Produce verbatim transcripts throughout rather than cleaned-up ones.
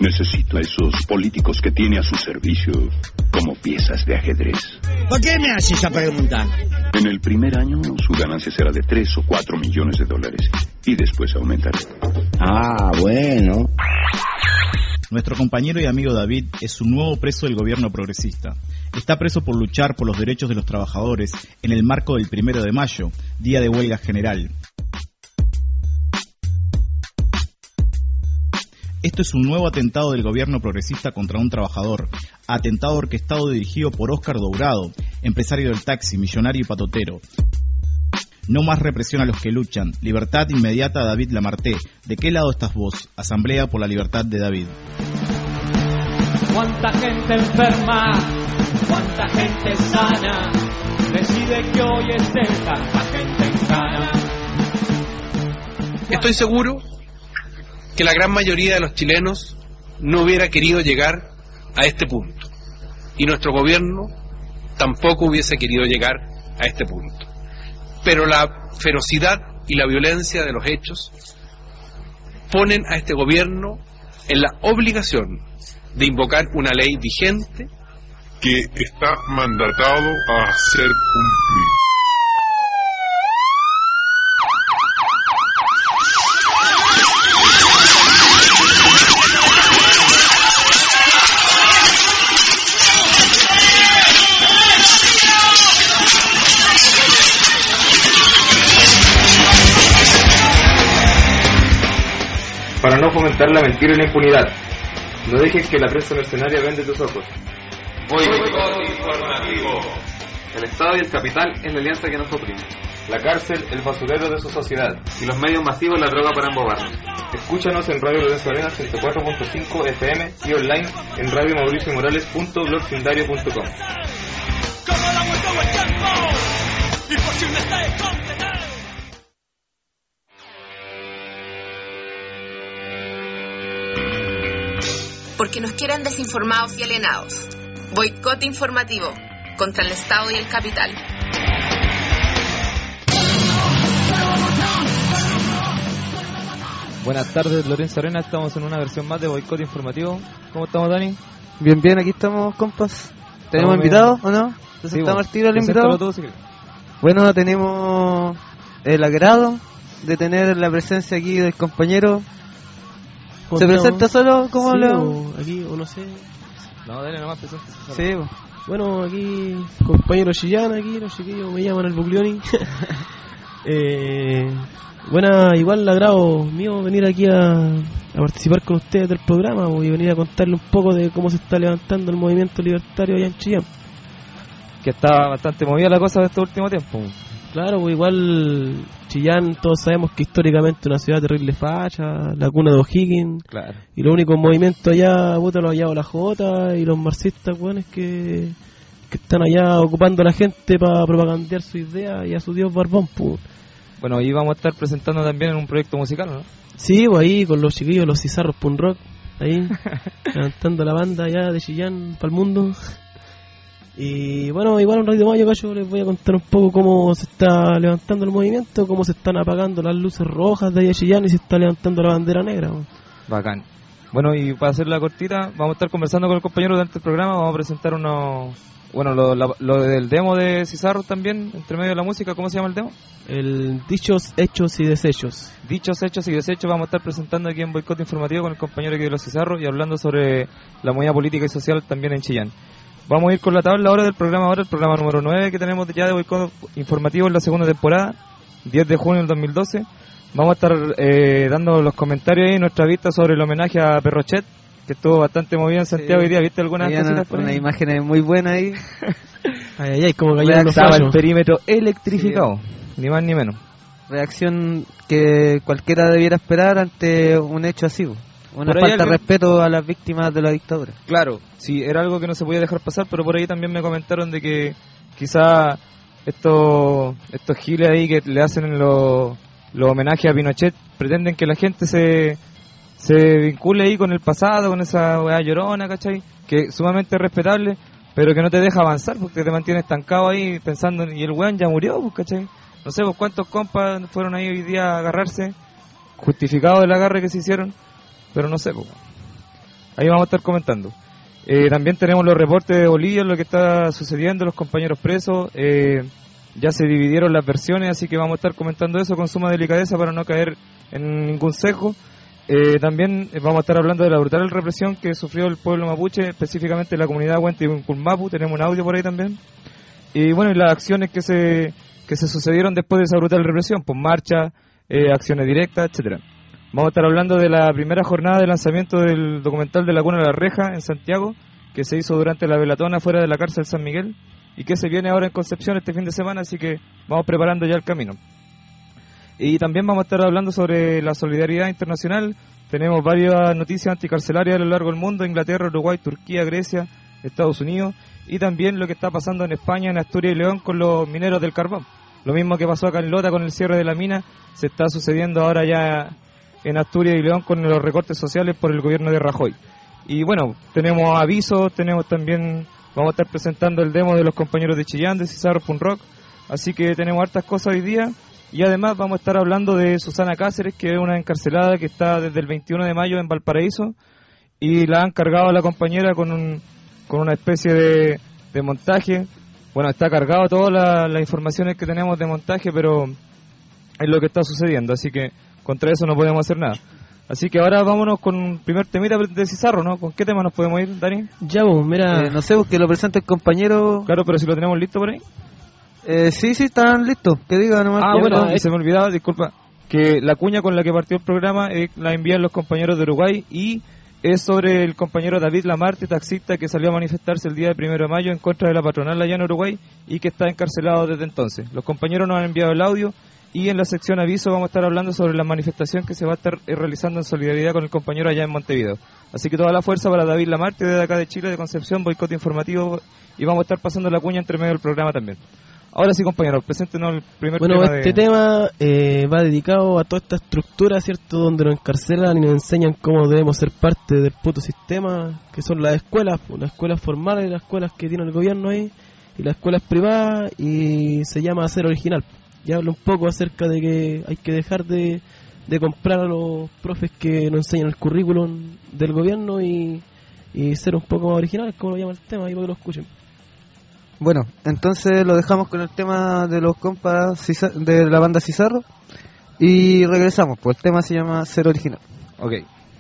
Necesito a esos políticos que tiene a su servicio como piezas de ajedrez. ¿Por qué me hace esa pregunta? En el primer año su ganancia será de tres o cuatro millones de dólares y después aumentará. Ah, bueno. Nuestro compañero y amigo David es un nuevo preso del gobierno progresista. Está preso por luchar por los derechos de los trabajadores en el marco del primero de mayo, día de huelga general. Esto es un nuevo atentado del gobierno progresista contra un trabajador, atentado orquestado y dirigido por Óscar Dourado, empresario del taxi, millonario y patotero. No más represión a los que luchan. Libertad inmediata a David Lamarté. ¿De qué lado estás vos? Asamblea por la libertad de David. Cuánta gente enferma, cuánta gente sana, decide que hoy esté tanta gente en cana. Estoy seguro que la gran mayoría de los chilenos no hubiera querido llegar a este punto, y nuestro gobierno tampoco hubiese querido llegar a este punto. Pero la ferocidad y la violencia de los hechos ponen a este gobierno en la obligación de invocar una ley vigente que está mandatado a hacer cumplir. Para no fomentar la mentira y la impunidad, no dejes que la prensa mercenaria vende tus ojos. Boicot informativo. El Estado y el capital es la alianza que nos oprime. La cárcel, el basurero de su sociedad. Y los medios masivos, la droga para embobarnos. Escúchanos en Radio Lorenzo Arenas ciento cuatro punto cinco F M y online en radio mauricio morales punto blogsindario punto com. Porque nos quieren desinformados y alienados. Boicot informativo contra el Estado y el capital. Buenas tardes, Lorenzo Arena. Estamos en una versión más de Boicot informativo. ¿Cómo estamos, Dani? Bien, bien, aquí estamos, compas. ¿Tenemos invitados o no? ¿Presentamos al tiro al invitado? Todo, si bueno, tenemos el agrado de tener la presencia aquí del compañero. ¿Se presenta solo? ¿Cómo sí, habla? O aquí, o no sé. No, dale nomás, presenta. Sí, pues. Bueno, aquí, compañero Chillán, aquí, los chiquillos me llaman el Buglioni. eh, buena, igual el agrado mío venir aquí a, a participar con ustedes del programa y venir a contarle un poco de cómo se está levantando el movimiento libertario allá en Chillán. Que está bastante movida la cosa de este último tiempo. Claro, pues igual Chillán, todos sabemos que históricamente es una ciudad terrible facha, la cuna de O'Higgins, claro. Y los únicos movimientos allá, puta, lo ha hallado la Jota y los marxistas, buenos que, que están allá ocupando a la gente para propagandear su idea y a su dios Barbón, pues. Bueno, ahí vamos a estar presentando también en un proyecto musical, ¿no? Sí, pues ahí con los chiquillos, los Cizarros Punk Rock, ahí, levantando la banda allá de Chillán para el mundo. Y bueno, igual un ratito más yo, cacho, les voy a contar un poco cómo se está levantando el movimiento, cómo se están apagando las luces rojas de ahí a Chillán y se está levantando la bandera negra. ¿No? Bacán. Bueno, y para hacer la cortita, vamos a estar conversando con el compañero durante el programa, vamos a presentar unos... Bueno, lo, lo, lo del demo de Cizarro también, entre medio de la música, ¿cómo se llama el demo? El Dichos, Hechos y Desechos. Dichos, Hechos y Desechos vamos a estar presentando aquí en Boicot Informativo con el compañero que de los Cizarro y hablando sobre la movida política y social también en Chillán. Vamos a ir con la tabla ahora del programa, ahora el programa número nueve que tenemos ya de Boicot Informativo en la segunda temporada, diez de junio del dos mil doce. Vamos a estar eh, dando los comentarios ahí, nuestra vista sobre el homenaje a Perrochet, que estuvo bastante movido en Santiago sí, hoy día. ¿Viste algunas cositas por ahí? Unas imágenes muy buenas ahí. Ay, ay, ay, como cayeron los fallos. El perímetro electrificado, sí, ni más ni menos. Reacción que cualquiera debiera esperar ante un hecho así, una falta alguien... de respeto a las víctimas de la dictadura. Claro, sí, era algo que no se podía dejar pasar, pero por ahí también me comentaron de que quizá estos estos giles ahí que le hacen los, los homenajes a Pinochet pretenden que la gente se se vincule ahí con el pasado, con esa weá llorona, ¿cachai? Que es sumamente respetable, pero que no te deja avanzar porque te mantiene estancado ahí pensando, y el weón ya murió, ¿cachai? No sé, pues cuántos compas fueron ahí hoy día a agarrarse, justificado el agarre que se hicieron, pero no sé, pues. ahí vamos a estar comentando. Eh, también tenemos los reportes de Bolivia, lo que está sucediendo, los compañeros presos, eh, ya se dividieron las versiones, así que vamos a estar comentando eso con suma delicadeza para no caer en ningún sesgo. Eh, también vamos a estar hablando de la brutal represión que sufrió el pueblo mapuche, específicamente la comunidad Huenticulmapu, tenemos un audio por ahí también. Y bueno, y las acciones que se que se sucedieron después de esa brutal represión, pues marchas, eh, acciones directas, etcétera. Vamos a estar hablando de la primera jornada de lanzamiento del documental de La Cuna de la Reja en Santiago, que se hizo durante la velatona fuera de la cárcel San Miguel, y que se viene ahora en Concepción este fin de semana, así que vamos preparando ya el camino. Y también vamos a estar hablando sobre la solidaridad internacional. Tenemos varias noticias anticarcelarias a lo largo del mundo: Inglaterra, Uruguay, Turquía, Grecia, Estados Unidos, y también lo que está pasando en España, en Asturias y León con los mineros del carbón. Lo mismo que pasó acá en Lota con el cierre de la mina, se está sucediendo ahora ya en Asturias y León con los recortes sociales por el gobierno de Rajoy. Y bueno, tenemos avisos, tenemos también, vamos a estar presentando el demo de los compañeros de Chillán, de Cizarro Punk Rock, así que tenemos hartas cosas hoy día. Y además vamos a estar hablando de Susana Cáceres, que es una encarcelada que está desde el veintiuno de mayo en Valparaíso, y la han cargado a la compañera con un con una especie de, de montaje. Bueno, está cargado todas la, las informaciones que tenemos de montaje, pero es lo que está sucediendo, así que contra eso no podemos hacer nada. Así que ahora vámonos con un primer temita de Cizarro, ¿no? ¿Con qué tema nos podemos ir, Dani? Ya, vos, mira... Eh, no sé, porque lo presenta el compañero... Claro, pero si lo tenemos listo por ahí. Eh, sí, sí, están listos. Que diga nomás. Ah, bueno, no, se me olvidaba, disculpa, que la cuña con la que partió el programa eh, la envían los compañeros de Uruguay, y es sobre el compañero David Lamarte, taxista, que salió a manifestarse el día de primero de mayo en contra de la patronal allá en Uruguay y que está encarcelado desde entonces. Los compañeros nos han enviado el audio, y en la sección aviso vamos a estar hablando sobre la manifestación que se va a estar realizando en solidaridad con el compañero allá en Montevideo. Así que toda la fuerza para David Lamarte, desde acá de Chile, de Concepción, boicot informativo, y vamos a estar pasando la cuña entre medio del programa también. Ahora sí, compañeros, preséntenos el primer bueno, tema. Bueno, este de... tema eh, va dedicado a toda esta estructura, ¿cierto?, donde nos encarcelan y nos enseñan cómo debemos ser parte del puto sistema, que son las escuelas, las escuelas formales, las escuelas que tiene el gobierno ahí, y las escuelas privadas, y se llama Ser Original. Y habla un poco acerca de que hay que dejar de, de comprar a los profes que nos enseñan el currículum del gobierno y, y ser un poco más originales, como lo llama el tema, ahí para que lo escuchen. Bueno, entonces lo dejamos con el tema de los compas de la banda Cizarro y regresamos, pues el tema se llama Ser Original. Ok.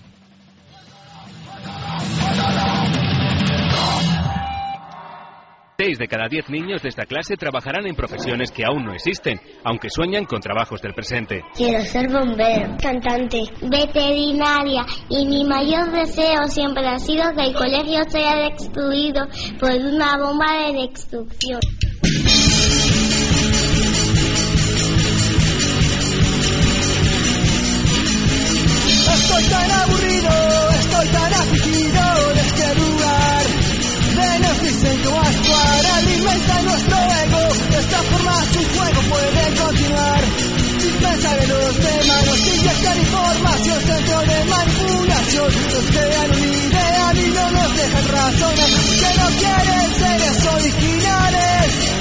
Seis de cada diez niños de esta clase trabajarán en profesiones que aún no existen, aunque sueñan con trabajos del presente. Quiero ser bombero, cantante, veterinaria, y mi mayor deseo siempre ha sido que el colegio sea destruido por una bomba de destrucción. Estoy tan aburrido, estoy tan afligido de este lugar. Beneficen como actuar, alimenta nuestro ego. De esta forma su juego puede continuar. Sin pensar en los demás, nos inyectan información, centro de manipulación. Nos crean una idea y no nos dejan razonar. Que no quieren seres originales.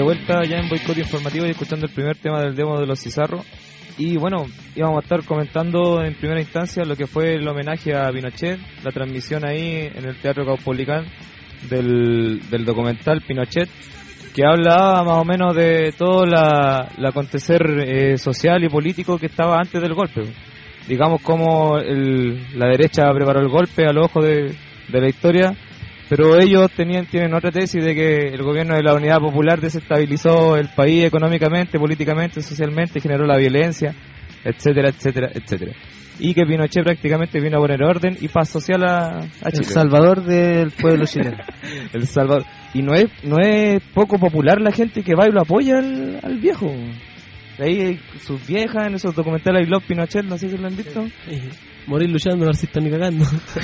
vuelta ya en Boicot Informativo y escuchando el primer tema del demo de los Cizarros. Y bueno, íbamos a estar comentando en primera instancia lo que fue el homenaje a Pinochet, la transmisión ahí en el Teatro Caupolicán del, del documental Pinochet, que hablaba más o menos de todo la, el acontecer eh, social y político que estaba antes del golpe. Digamos como el, la derecha preparó el golpe al ojo de, de la historia, pero ellos tenían tienen otra tesis de que el gobierno de la Unidad Popular desestabilizó el país económicamente, políticamente, socialmente, generó la violencia, etcétera, etcétera, etcétera. Y que Pinochet prácticamente vino a poner orden y paz social a, a Chile. El salvador del pueblo chileno. El salvador. Y no es no es poco popular la gente que va y lo apoya al, al viejo. Ahí sus viejas en esos documentales I Love Pinochet, no sé si lo han visto. Sí. Morir luchando, no están ni cagando.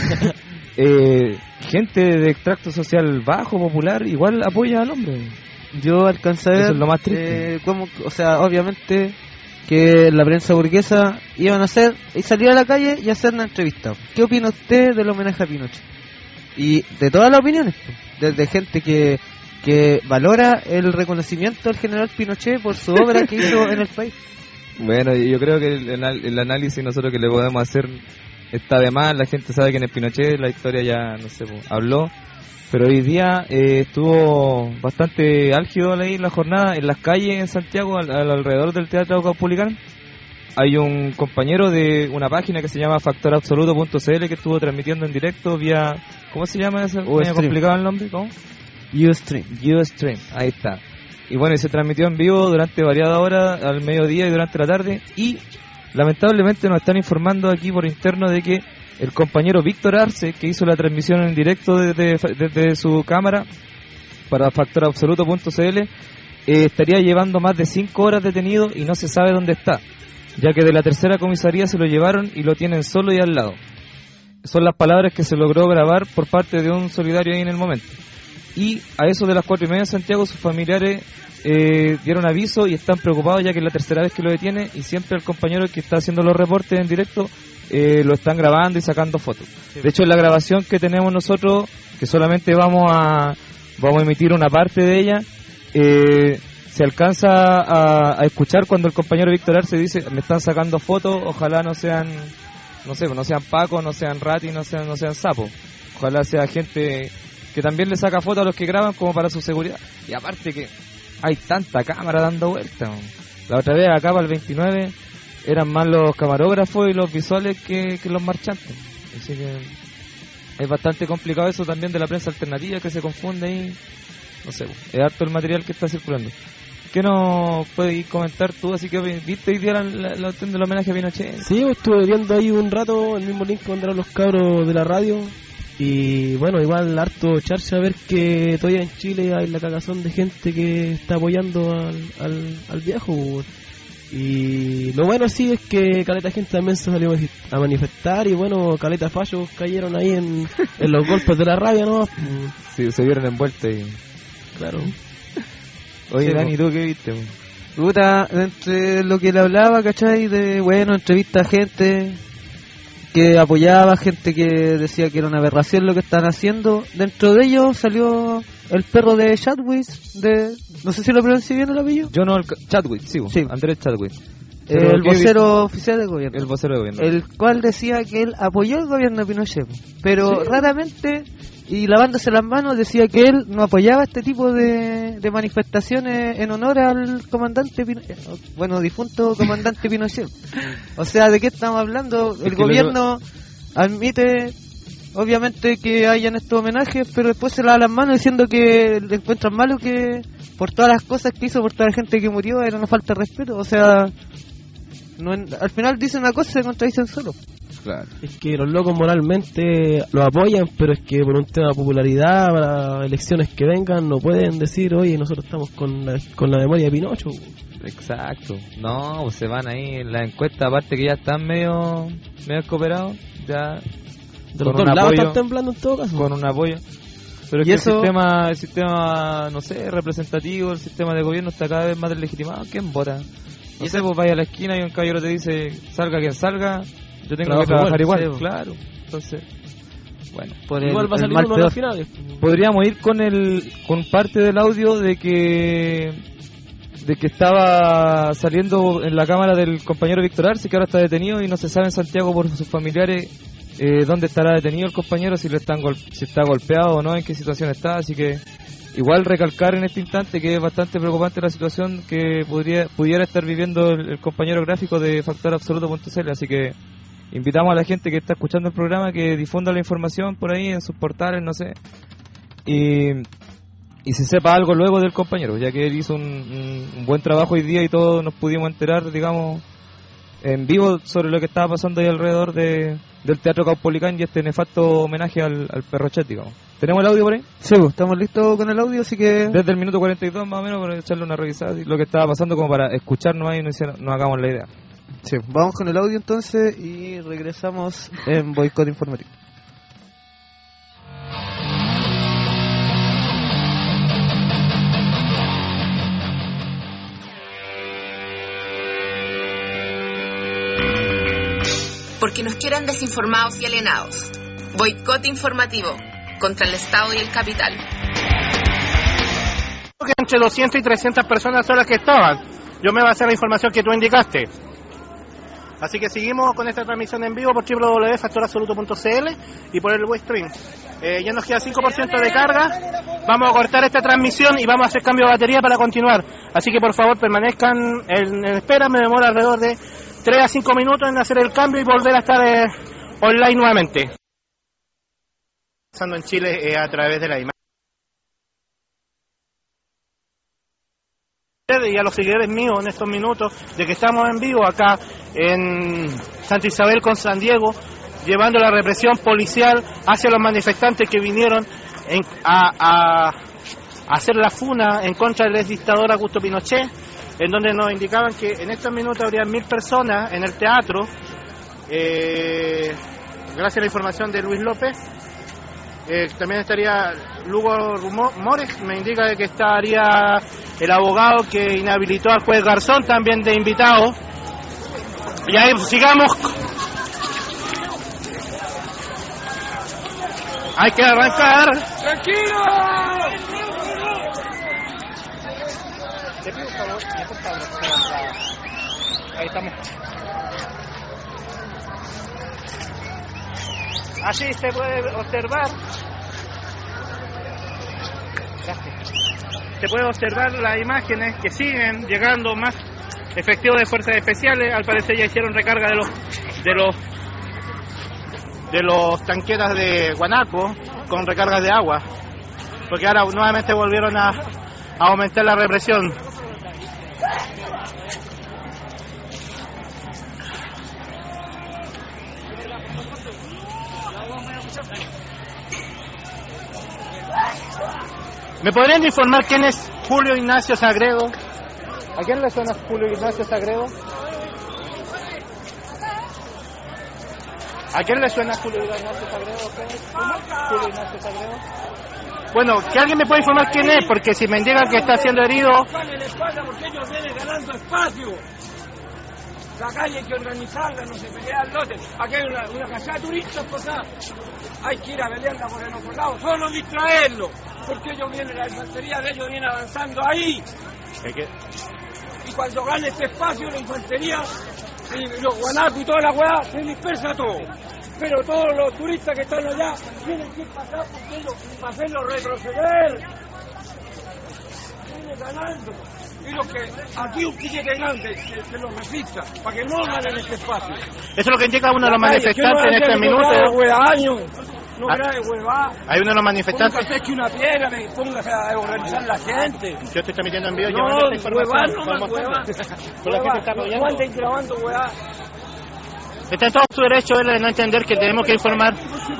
eh, gente de extracto social bajo, popular, igual apoya al hombre. Yo alcancé a ver, eso es lo más triste. Eh, como, o sea, obviamente que la prensa burguesa iban a hacer y salir a la calle y hacer una entrevista. ¿Qué opina usted del homenaje a Pinochet? Y de todas las opiniones, desde gente que que valora el reconocimiento del general Pinochet por su obra que hizo en el país. Bueno, yo creo que el, el análisis nosotros que le podemos hacer está de más, la gente sabe quién es Pinochet, la historia ya, no sé, habló, pero hoy día eh, estuvo bastante álgido ahí la jornada en las calles en Santiago, al, al alrededor del Teatro Caupolicán. Hay un compañero de una página que se llama factor absoluto punto c l que estuvo transmitiendo en directo vía, ¿cómo se llama ese? ¿Me ha complicado el nombre? ¿Cómo? Ustream. Ustream, ahí está. Y bueno, y se transmitió en vivo durante variadas horas, al mediodía y durante la tarde. Y lamentablemente nos están informando aquí por interno de que el compañero Víctor Arce, que hizo la transmisión en directo desde, desde su cámara para factor absoluto punto c l, eh, estaría llevando más de cinco horas detenido y no se sabe dónde está, ya que de la tercera comisaría se lo llevaron y lo tienen solo y al lado. Son las palabras que se logró grabar por parte de un solidario ahí en el momento. Y a eso de las cuatro y media en Santiago sus familiares eh, dieron aviso y están preocupados ya que es la tercera vez que lo detiene y siempre el compañero que está haciendo los reportes en directo eh, lo están grabando y sacando fotos. Sí. De hecho, en la grabación que tenemos nosotros, que solamente vamos a vamos a emitir una parte de ella, eh, se alcanza a, a escuchar cuando el compañero Víctor Arce dice: me están sacando fotos, ojalá no sean, no sé, no sean Paco, no sean Rati, no sean, no sean Sapo, ojalá sea gente que también le saca fotos a los que graban como para su seguridad. Y aparte que hay tanta cámara dando vueltas. La otra vez acá para el veintinueve eran más los camarógrafos y los visuales que, que los marchantes. Así que es bastante complicado eso también de la prensa alternativa, que se confunde ahí. No sé, es harto el material que está circulando. ¿Qué nos puedes comentar tú? Así que viste hoy día la, la, la opción del homenaje a Pinochet. Sí, pues estuve viendo ahí un rato el mismo link que mandaron los cabros de la radio. Y bueno, igual harto charcha a ver que todavía en Chile hay la cagazón de gente que está apoyando al, al, al viejo. Y lo bueno sí es que caleta gente también se salió a manifestar y bueno, caleta fallos cayeron ahí en, en los golpes de la rabia, ¿no? Sí, se vieron envueltos y... Claro. Oye, sí, Dani, ¿tú qué viste? Puta, entre lo que le hablaba, ¿cachai? De, bueno, entrevista a gente que apoyaba, gente que decía que era una aberración lo que están haciendo. Dentro de ellos salió el perro de Chadwick, de, no sé si lo pronuncié bien el apellido. Yo no, el Chadwick, sí, sí. Andrés Chadwick. El vocero oficial del gobierno. El vocero de gobierno. El cual decía que él apoyó el gobierno de Pinochet, pero sí, raramente, y lavándose las manos, decía que él no apoyaba este tipo de, de manifestaciones en honor al comandante Pinochet, bueno, difunto comandante Pinochet. O sea, ¿de qué estamos hablando? El gobierno lo... admite, obviamente, que hayan estos homenajes, pero después se lava las manos diciendo que le encuentran malo que por todas las cosas que hizo, por toda la gente que murió, era una falta de respeto. O sea, no, al final dicen una cosa y se contradicen solo. Claro. Es que los locos moralmente lo apoyan, pero es que por un tema de popularidad, para elecciones que vengan, no pueden decir, oye, nosotros estamos con la, con la memoria de Pinocho. Exacto. No, pues se van ahí en la encuesta, aparte que ya están medio medio cooperados, ya de los dos lados están temblando en todo caso. Con un apoyo. Pero es que eso... el sistema, el sistema, no sé, representativo, el sistema de gobierno está cada vez más deslegitimado. ¿Quién vota? No sé, pues vaya a la esquina y un caballero te dice, salga quien salga, yo tengo Trabajo que trabajar igual, igual. Sí, claro. Entonces, bueno, por igual el, va a salir uno a la final. Podríamos ir con el con parte del audio de que de que estaba saliendo en la cámara del compañero Víctor Arce, que ahora está detenido y no se sabe en Santiago por sus familiares eh, dónde estará detenido el compañero, si, le están gol- si está golpeado o no, en qué situación está. Así que igual recalcar en este instante que es bastante preocupante la situación que podría, pudiera estar viviendo el, el compañero gráfico de factor absoluto punto c l. Así que invitamos a la gente que está escuchando el programa que difunda la información por ahí en sus portales, no sé, y, y se sepa algo luego del compañero, ya que él hizo un, un, un buen trabajo hoy día y todos nos pudimos enterar, digamos, en vivo sobre lo que estaba pasando ahí alrededor de, del Teatro Caupolicán y este nefasto homenaje al, al Perrochet, digamos. ¿Tenemos el audio por ahí? Sí, pues, estamos listos con el audio, así que... Desde el minuto cuarenta y dos más o menos, para echarle una revisada y lo que estaba pasando como para escucharnos ahí y no, hiciera, no hagamos la idea. Sí, vamos con el audio entonces y regresamos en Boicot Informativo. Porque nos quieren desinformados y alienados. Boicot informativo contra el Estado y el capital. Que entre doscientas y trescientas personas son las que estaban. Yo me basé en la información que tú indicaste. Así que seguimos con esta transmisión en vivo por doble u doble u doble u punto factor absoluto punto c l y por el webstream. Eh, ya nos queda cinco por ciento de carga. Vamos a cortar esta transmisión y vamos a hacer cambio de batería para continuar. Así que por favor permanezcan en, en espera. Me demora alrededor de tres a cinco minutos en hacer el cambio y volver a estar eh, online nuevamente. Pasando en Chile eh, a través de la imagen. Y a los seguidores míos en estos minutos de que estamos en vivo acá en Santa Isabel con San Diego, llevando la represión policial hacia los manifestantes que vinieron en, a, a, a hacer la funa en contra del ex dictador Augusto Pinochet, en donde nos indicaban que en estos minutos habría mil personas en el teatro, eh, gracias a la información de Luis López. Eh, también estaría Lugo Mores, me indica de que estaría el abogado que inhabilitó al juez Garzón, también de invitado. Y ahí pues, sigamos. Hay que arrancar. ¡Tranquilo! Te pido un favor, por favor. Ahí estamos. Así se puede observar. Se puede observar las imágenes que siguen llegando más efectivos de fuerzas especiales. Al parecer ya hicieron recarga de los de los de los tanquetas de Guanaco con recargas de agua, porque ahora nuevamente volvieron a, a aumentar la represión. ¿Me podrían informar quién es Julio Ignacio Sagredo? ¿A quién le suena Julio Ignacio Sagredo? ¿A quién le suena Julio Ignacio Sagredo? ¿Cómo? Julio Ignacio Sagredo. Bueno, que alguien me pueda informar quién es, porque si me indican que está siendo herido... Porque ellos vienen ganando espacio. La calle hay que organizarla, no se pelea al lote. Aquí hay una, una cachada de turistas por acá. Hay que ir a pelearla por el otro lado, solo distraerlo. Porque ellos vienen, la infantería de ellos viene avanzando ahí. ¿Qué? Y cuando gane este espacio, la infantería, y los guanacos y toda la weá, se dispersa todo. Pero todos los turistas que están allá tienen que ir para acá porque ellos, para hacerlos retroceder. Vienen ganando. Y los que aquí un piquete grande que, que los resista, para que no ganen este espacio. Eso es lo que indica uno de los manifestantes en este minuto. No grave huevá. Hay uno de los manifestantes. Póngase que una piedra, me póngase a organizar la gente. Yo estoy transmitiendo en vivo. No, huevá, no más huevá. No anden grabando huevá. Está en todo su derecho él de no entender que tenemos que informar.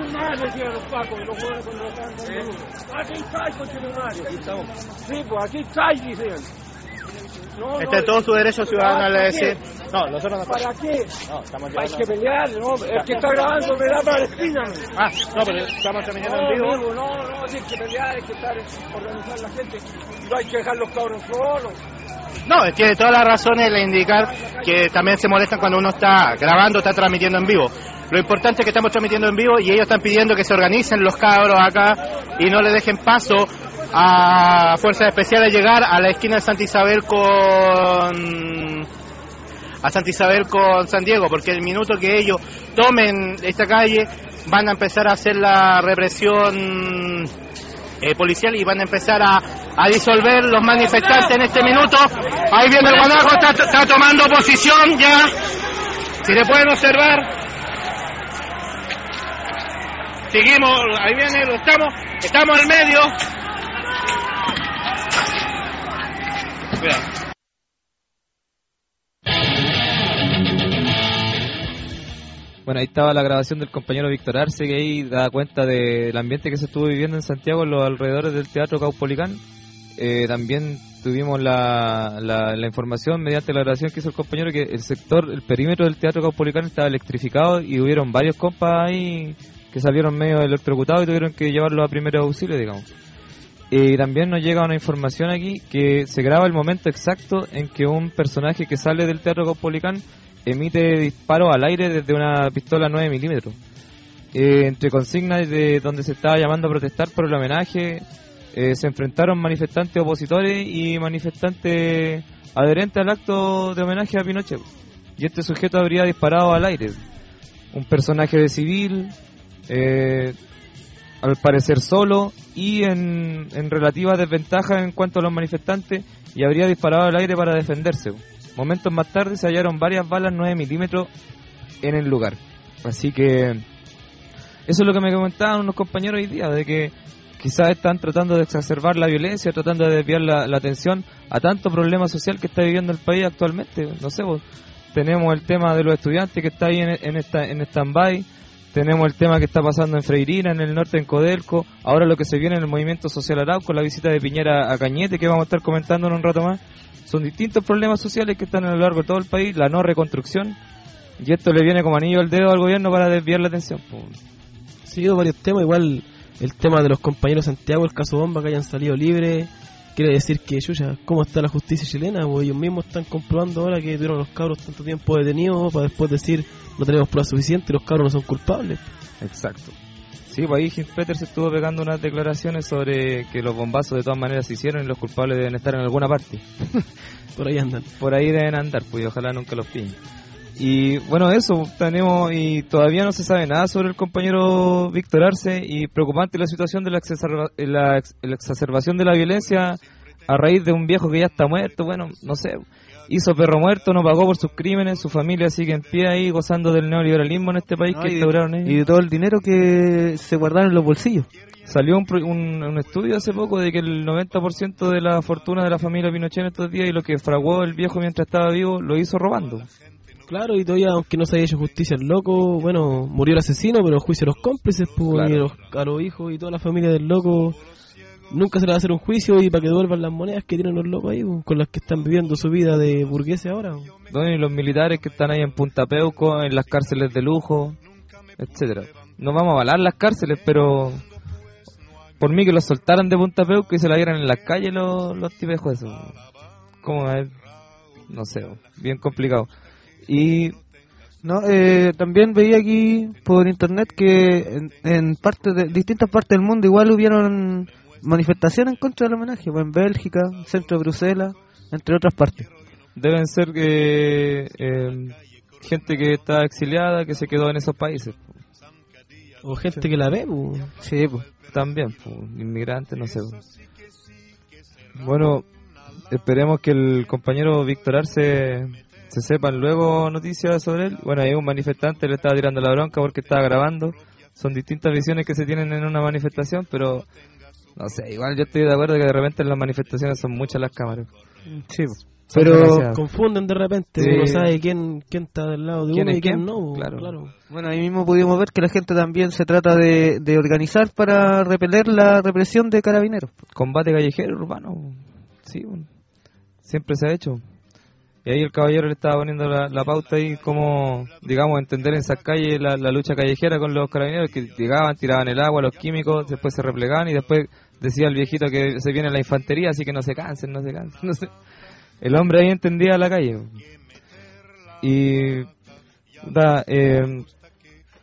Aquí está, sí, pues aquí está, dicen. No, está en todo su derecho ciudadano a decir. No, nosotros no. ¿Para qué? No, estamos Hay que pelear, ¿no? El que está grabando me da Palestina. Ah, no, pero estamos transmitiendo no, en vivo. Amigo, no, no, hay que pelear, hay que estar, organizar la gente. No hay que dejar los cabros solos. No, tiene todas las razones de indicar que también se molestan cuando uno está grabando, está transmitiendo en vivo. Lo importante es que estamos transmitiendo en vivo y ellos están pidiendo que se organicen los cabros acá y no le dejen paso a fuerzas especiales llegar a la esquina de Santa Isabel con a Santa Isabel con San Diego, porque el minuto que ellos tomen esta calle van a empezar a hacer la represión eh, policial y van a empezar a, a disolver los manifestantes en este minuto. Ahí viene el guanaco, está, está tomando posición ya, si le pueden observar. Seguimos, ahí viene, lo estamos, estamos al medio. Cuidado. Bueno, ahí estaba la grabación del compañero Víctor Arce, que ahí da cuenta del ambiente que se estuvo viviendo en Santiago en los alrededores del Teatro Caupolicán. Eh, también tuvimos la, la, la información mediante la grabación que hizo el compañero que el sector, el perímetro del Teatro Caupolicán estaba electrificado y hubieron varios compas ahí que salieron medio electrocutados y tuvieron que llevarlos a primeros auxilios, digamos. Y eh, también nos llega una información aquí que se graba el momento exacto en que un personaje que sale del Teatro Caupolicán emite disparos al aire desde una pistola nueve milímetros. Eh, entre consignas de donde se estaba llamando a protestar por el homenaje, eh, se enfrentaron manifestantes opositores y manifestantes adherentes al acto de homenaje a Pinochet. Y este sujeto habría disparado al aire. Un personaje de civil, eh, al parecer solo y en, en relativa desventaja en cuanto a los manifestantes, y habría disparado al aire para defenderse. Momentos más tarde se hallaron varias balas nueve milímetros en el lugar. Así que eso es lo que me comentaban unos compañeros hoy día, de que quizás están tratando de exacerbar la violencia, tratando de desviar la, la atención a tanto problema social que está viviendo el país actualmente. No sé, vos, tenemos el tema de los estudiantes que está ahí en, en esta en stand-by, tenemos el tema que está pasando en Freirina, en el norte, en Codelco, ahora lo que se viene en el movimiento social Arauco, la visita de Piñera a Cañete, que vamos a estar comentando en un rato más. Son distintos problemas sociales que están a lo largo de todo el país, la no reconstrucción, y esto le viene como anillo al dedo al gobierno para desviar la atención. Sí, varios temas, igual el tema de los compañeros de Santiago, el caso Bomba, que hayan salido libres, quiere decir que, chucha, ¿cómo está la justicia chilena? Pues ellos mismos están comprobando ahora que tuvieron los cabros tanto tiempo detenidos para después decir no tenemos pruebas suficientes y los cabros no son culpables. Exacto. Sí, pues ahí Jim Peters se estuvo pegando unas declaraciones sobre que los bombazos de todas maneras se hicieron y los culpables deben estar en alguna parte. Por ahí andan. Por ahí deben andar, pues y ojalá nunca los pillen. Y bueno, eso tenemos, y todavía no se sabe nada sobre el compañero Víctor Arce, y preocupante la situación de la, exacerba, la, ex, la exacerbación de la violencia a raíz de un viejo que ya está muerto. Bueno, no sé, hizo perro muerto, no pagó por sus crímenes, su familia sigue en pie ahí gozando del neoliberalismo en este país, no, que y instauraron de, ellos. Y de todo el dinero que se guardaron en los bolsillos. Salió un, un, un estudio hace poco de que el noventa por ciento de la fortuna de la familia Pinochet en estos días y lo que fraguó el viejo mientras estaba vivo lo hizo robando. Claro, y todavía, aunque no se haya hecho justicia al loco, bueno, murió el asesino, pero juicio a los cómplices, pues, claro. Y a los, a los hijos y toda la familia del loco, nunca se le va a hacer un juicio y para que devuelvan las monedas que tienen los locos ahí, pues, con las que están viviendo su vida de burgueses ahora. Pues. Y los militares que están ahí en Punta Peuco, en las cárceles de lujo, etcétera. No vamos a avalar las cárceles, pero por mí que los soltaran de Punta Peuco y se la dieran en las calles los, los tipejos esos. ¿Cómo es? No sé, bien complicado. Y no eh, también veía aquí por internet que en, en partes de distintas partes del mundo igual hubieron manifestaciones en contra del homenaje, pues en Bélgica, centro de Bruselas, entre otras partes. Deben ser que eh, gente que está exiliada, que se quedó en esos países, o gente sí. que la ve, pues. Sí, pues también, pues, inmigrantes, no sé. Pues. Bueno, esperemos que el compañero Víctor Arce se sepan luego noticias sobre él. Bueno, hay un manifestante le estaba tirando la bronca porque estaba grabando. Son distintas visiones que se tienen en una manifestación, pero no sé, igual yo estoy de acuerdo que de repente en las manifestaciones son muchas las cámaras. Sí, pero demasiado. Confunden de repente, sí. Uno sabe quién quién está del lado de uno y quién, quién no. Claro. claro. Bueno, ahí mismo pudimos ver que la gente también se trata de, de organizar para repeler la represión de carabineros. Combate callejero urbano, sí, bueno, siempre se ha hecho. Y ahí el caballero le estaba poniendo la, la pauta ahí, como, digamos, entender en esas calles la, la lucha callejera con los carabineros que llegaban, tiraban el agua, los químicos, después se replegaban y después decía el viejito que se viene la infantería, así que no se cansen, no se cansen. No sé. El hombre ahí entendía la calle. Y da, eh,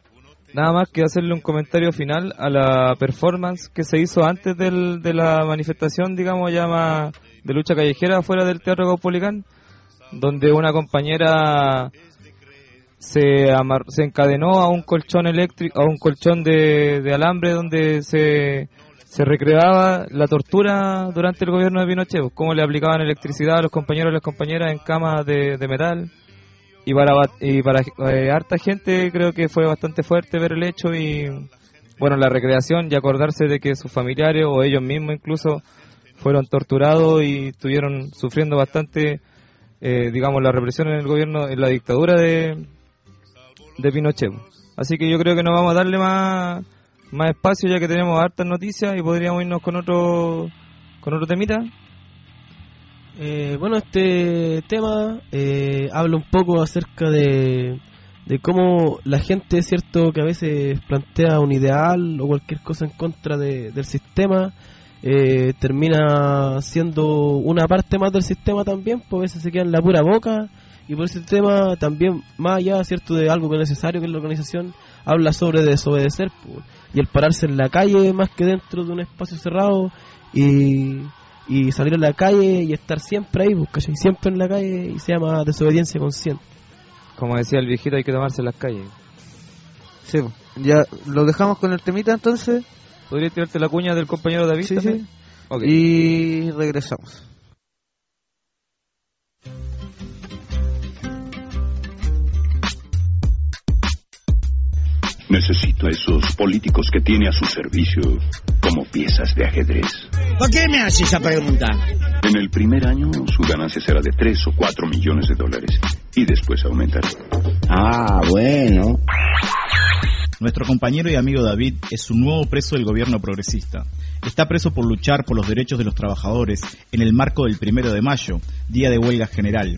nada más que hacerle un comentario final a la performance que se hizo antes del, de la manifestación, digamos, ya más de lucha callejera fuera del Teatro Caupolicán, donde una compañera se amar, se encadenó a un colchón eléctrico, a un colchón de, de alambre donde se se recreaba la tortura durante el gobierno de Pinochet, cómo le aplicaban electricidad a los compañeros y las compañeras en camas de, de metal. Y para y para eh, harta gente creo que fue bastante fuerte ver el hecho y, bueno, la recreación y acordarse de que sus familiares o ellos mismos incluso fueron torturados y estuvieron sufriendo bastante, eh, digamos, la represión en el gobierno, en la dictadura de, de Pinochet. Así que yo creo que no vamos a darle más, más espacio ya que tenemos hartas noticias y podríamos irnos con otro, con otro temita. Eh, bueno, este tema eh, habla un poco acerca de, de cómo la gente, es cierto, que a veces plantea un ideal o cualquier cosa en contra de, del sistema, eh, termina siendo una parte más del sistema también, pues a veces se queda en la pura boca, y por ese tema también, más allá, cierto, de algo que es necesario, que es la organización, habla sobre desobedecer, pues, y el pararse en la calle más que dentro de un espacio cerrado, y... y salir a la calle y estar siempre ahí, ¿cachai? Siempre en la calle, y se llama desobediencia consciente. Como decía el viejito, hay que tomarse en las calles. Sí, ya lo dejamos con el temita entonces. ¿Podrías tirarte la cuña del compañero David? Sí, también? sí. Okay. Y regresamos. Necesito a esos políticos que tiene a su servicio como piezas de ajedrez. ¿Por qué me hace esa pregunta? En el primer año su ganancia será de tres o cuatro millones de dólares y después aumentará. Ah, bueno. Nuestro compañero y amigo David es un nuevo preso del gobierno progresista. Está preso por luchar por los derechos de los trabajadores en el marco del primero de mayo, día de huelga general.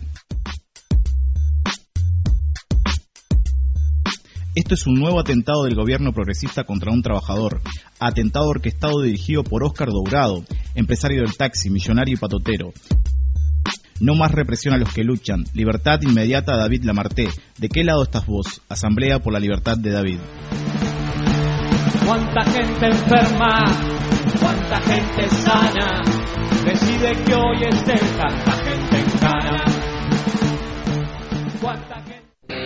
Esto es un nuevo atentado del gobierno progresista contra un trabajador, atentado orquestado y dirigido por Óscar Dourado, empresario del taxi, millonario y patotero. No más represión a los que luchan, libertad inmediata a David Lamarté. ¿De qué lado estás vos? Asamblea por la libertad de David. Cuánta gente enferma, cuánta gente sana, decide que hoy esté tanta gente en cana. Cuánta gente...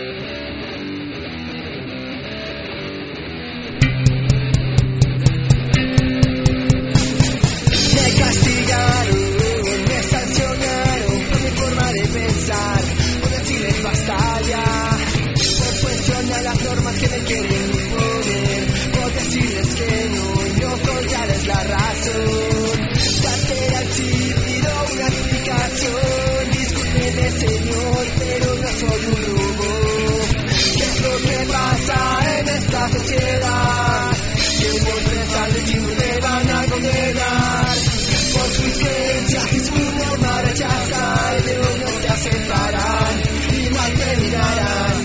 Me castigaron, me sancionaron por mi forma de pensar, por decirles basta ya, por cuestionar las normas que me quieren imponer, por decirles que no, y no contarles la razón. Cartera al chip, pido una explicación, discúlpeme señor, pero no soy un robot. ¿Qué es lo que pasa en esta sociedad? Que por prestar de chip me van a condenar. Por sus creencias y su norma rechazar, de hoy no te aceptarán y mal terminarán.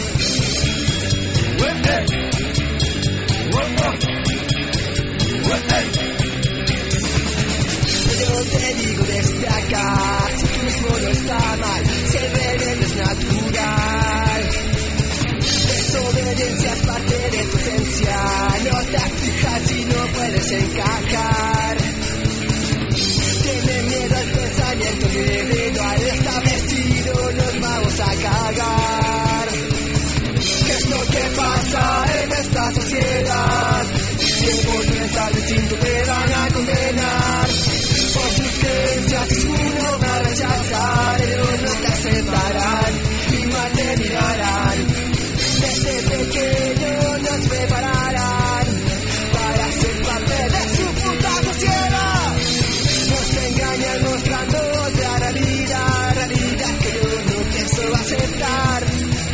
Yo te digo desde acá, si tú mismo no está mal, ser rebelde es natural. Desobediencia es parte de tu esencia, no te aflijas si no puedes encajar. Tiene miedo al pensamiento individual establecido, nos vamos a cagar. ¿Qué es lo que pasa en esta sociedad? Que por pensar distinto te van a condenar. Por sus creencias y su norma rechazar, pero no te aceptarán y mal te mirarán. Desde pequeño nos prepararán para ser parte de su puta sociedad. Nos engañan mostrando otra realidad, realidad que yo no pienso aceptar.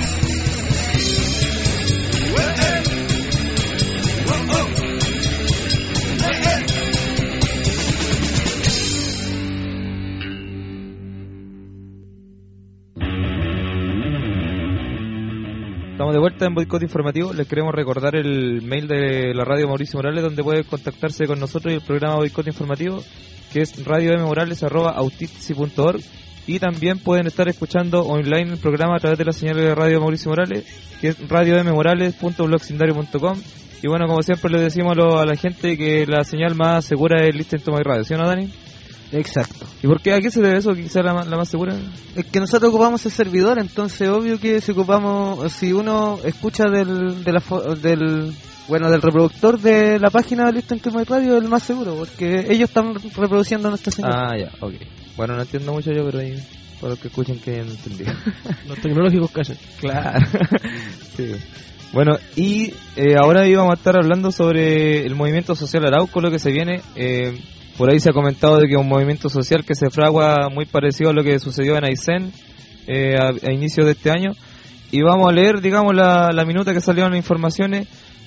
Estamos de vuelta en Boicot Informativo. Les queremos recordar el mail de la radio Mauricio Morales, donde pueden contactarse con nosotros y el programa Boicot Informativo, que es radio m morales arroba autitsi punto org. y también pueden estar escuchando online el programa a través de la señal de Radio Mauricio Morales, que es radio m morales punto blogsindario punto com. Y bueno, como siempre le decimos a, lo, a la gente que la señal más segura es Listen to My Radio, ¿sí o no, Dani? Exacto. ¿Y por qué? ¿A qué se debe eso? ¿Que quizá la, la más segura? Es que nosotros ocupamos el servidor, entonces obvio que si ocupamos, si uno escucha del, de la, del, bueno, del reproductor de la página de Listen to My Radio, es el más seguro, porque ellos están reproduciendo nuestra señal. Ah, ya, ok. Bueno, no entiendo mucho yo, pero ahí, para los que escuchen que hayan entendido. Los tecnológicos callan. Claro. Sí. Bueno, y eh, ahora íbamos a estar hablando sobre el movimiento social Arauco, lo que se viene. Eh, por ahí se ha comentado de que es un movimiento social que se fragua muy parecido a lo que sucedió en Aysén eh, a, a inicios de este año. Y vamos a leer, digamos, la, la minuta que salieron las informaciones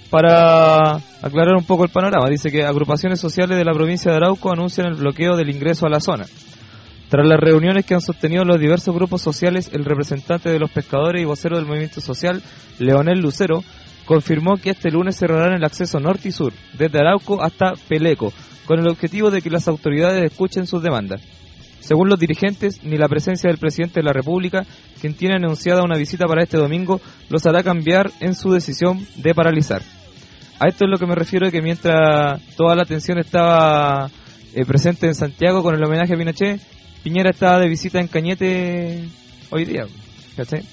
para aclarar un poco el panorama. Dice que agrupaciones sociales de la provincia de Arauco anuncian el bloqueo del ingreso a la zona. Tras las reuniones que han sostenido los diversos grupos sociales, el representante de los pescadores y vocero del movimiento social, Leonel Lucero, confirmó que este lunes cerrarán el acceso norte y sur, desde Arauco hasta Peleco, con el objetivo de que las autoridades escuchen sus demandas. Según los dirigentes, ni la presencia del presidente de la República, quien tiene anunciada una visita para este domingo, los hará cambiar en su decisión de paralizar. A esto es lo que me refiero, de que mientras toda la atención estaba eh, presente en Santiago con el homenaje a Pinochet, Piñera estaba de visita en Cañete hoy día, ¿cachai?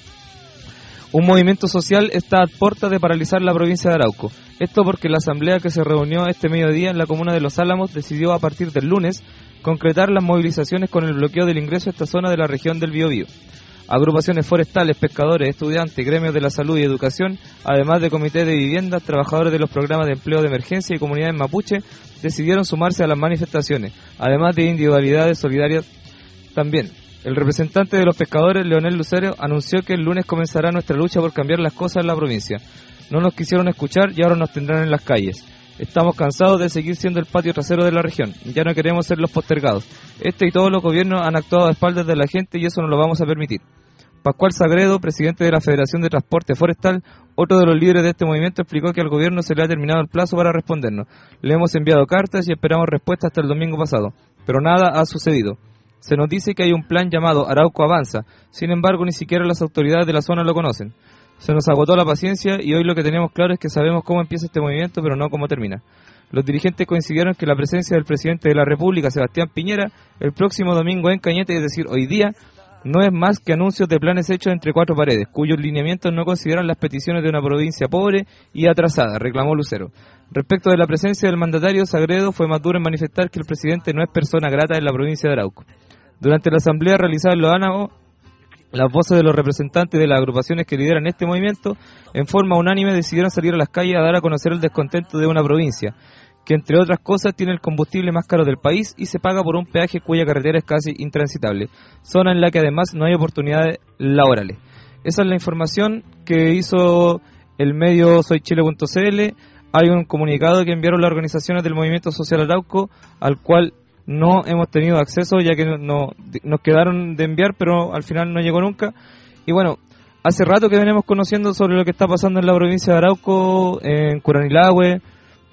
Un movimiento social está a puerta de paralizar la provincia de Arauco. Esto porque la asamblea que se reunió este mediodía en la comuna de Los Álamos decidió a partir del lunes concretar las movilizaciones con el bloqueo del ingreso a esta zona de la región del Biobío. Agrupaciones forestales, pescadores, estudiantes, gremios de la salud y educación, además de comités de viviendas, trabajadores de los programas de empleo de emergencia y comunidades mapuche, decidieron sumarse a las manifestaciones, además de individualidades solidarias también. El representante de los pescadores, Leonel Lucero, anunció que el lunes comenzará nuestra lucha por cambiar las cosas en la provincia. No nos quisieron escuchar y ahora nos tendrán en las calles. Estamos cansados de seguir siendo el patio trasero de la región. Ya no queremos ser los postergados. Este y todos los gobiernos han actuado a espaldas de la gente y eso no lo vamos a permitir. Pascual Sagredo, presidente de la Federación de Transporte Forestal, otro de los líderes de este movimiento, explicó que al gobierno se le ha terminado el plazo para respondernos. Le hemos enviado cartas y esperamos respuesta hasta el domingo pasado, pero nada ha sucedido. Se nos dice que hay un plan llamado Arauco Avanza, sin embargo ni siquiera las autoridades de la zona lo conocen. Se nos agotó la paciencia y hoy lo que tenemos claro es que sabemos cómo empieza este movimiento, pero no cómo termina. Los dirigentes coincidieron que la presencia del presidente de la República, Sebastián Piñera, el próximo domingo en Cañete, es decir, hoy día, no es más que anuncios de planes hechos entre cuatro paredes, cuyos lineamientos no consideran las peticiones de una provincia pobre y atrasada, reclamó Lucero. Respecto de la presencia del mandatario, Sagredo fue más duro en manifestar que el presidente no es persona grata en la provincia de Arauco. Durante la asamblea realizada en Los Álamos, las voces de los representantes de las agrupaciones que lideran este movimiento, en forma unánime decidieron salir a las calles a dar a conocer el descontento de una provincia, que entre otras cosas tiene el combustible más caro del país y se paga por un peaje cuya carretera es casi intransitable, zona en la que además no hay oportunidades laborales. Esa es la información que hizo el medio soy chile punto c l. Hay un comunicado que enviaron las organizaciones del Movimiento Social Arauco, al cual no hemos tenido acceso, ya que no, nos quedaron de enviar, pero al final no llegó nunca. Y bueno, hace rato que venimos conociendo sobre lo que está pasando en la provincia de Arauco, en Curanilahue.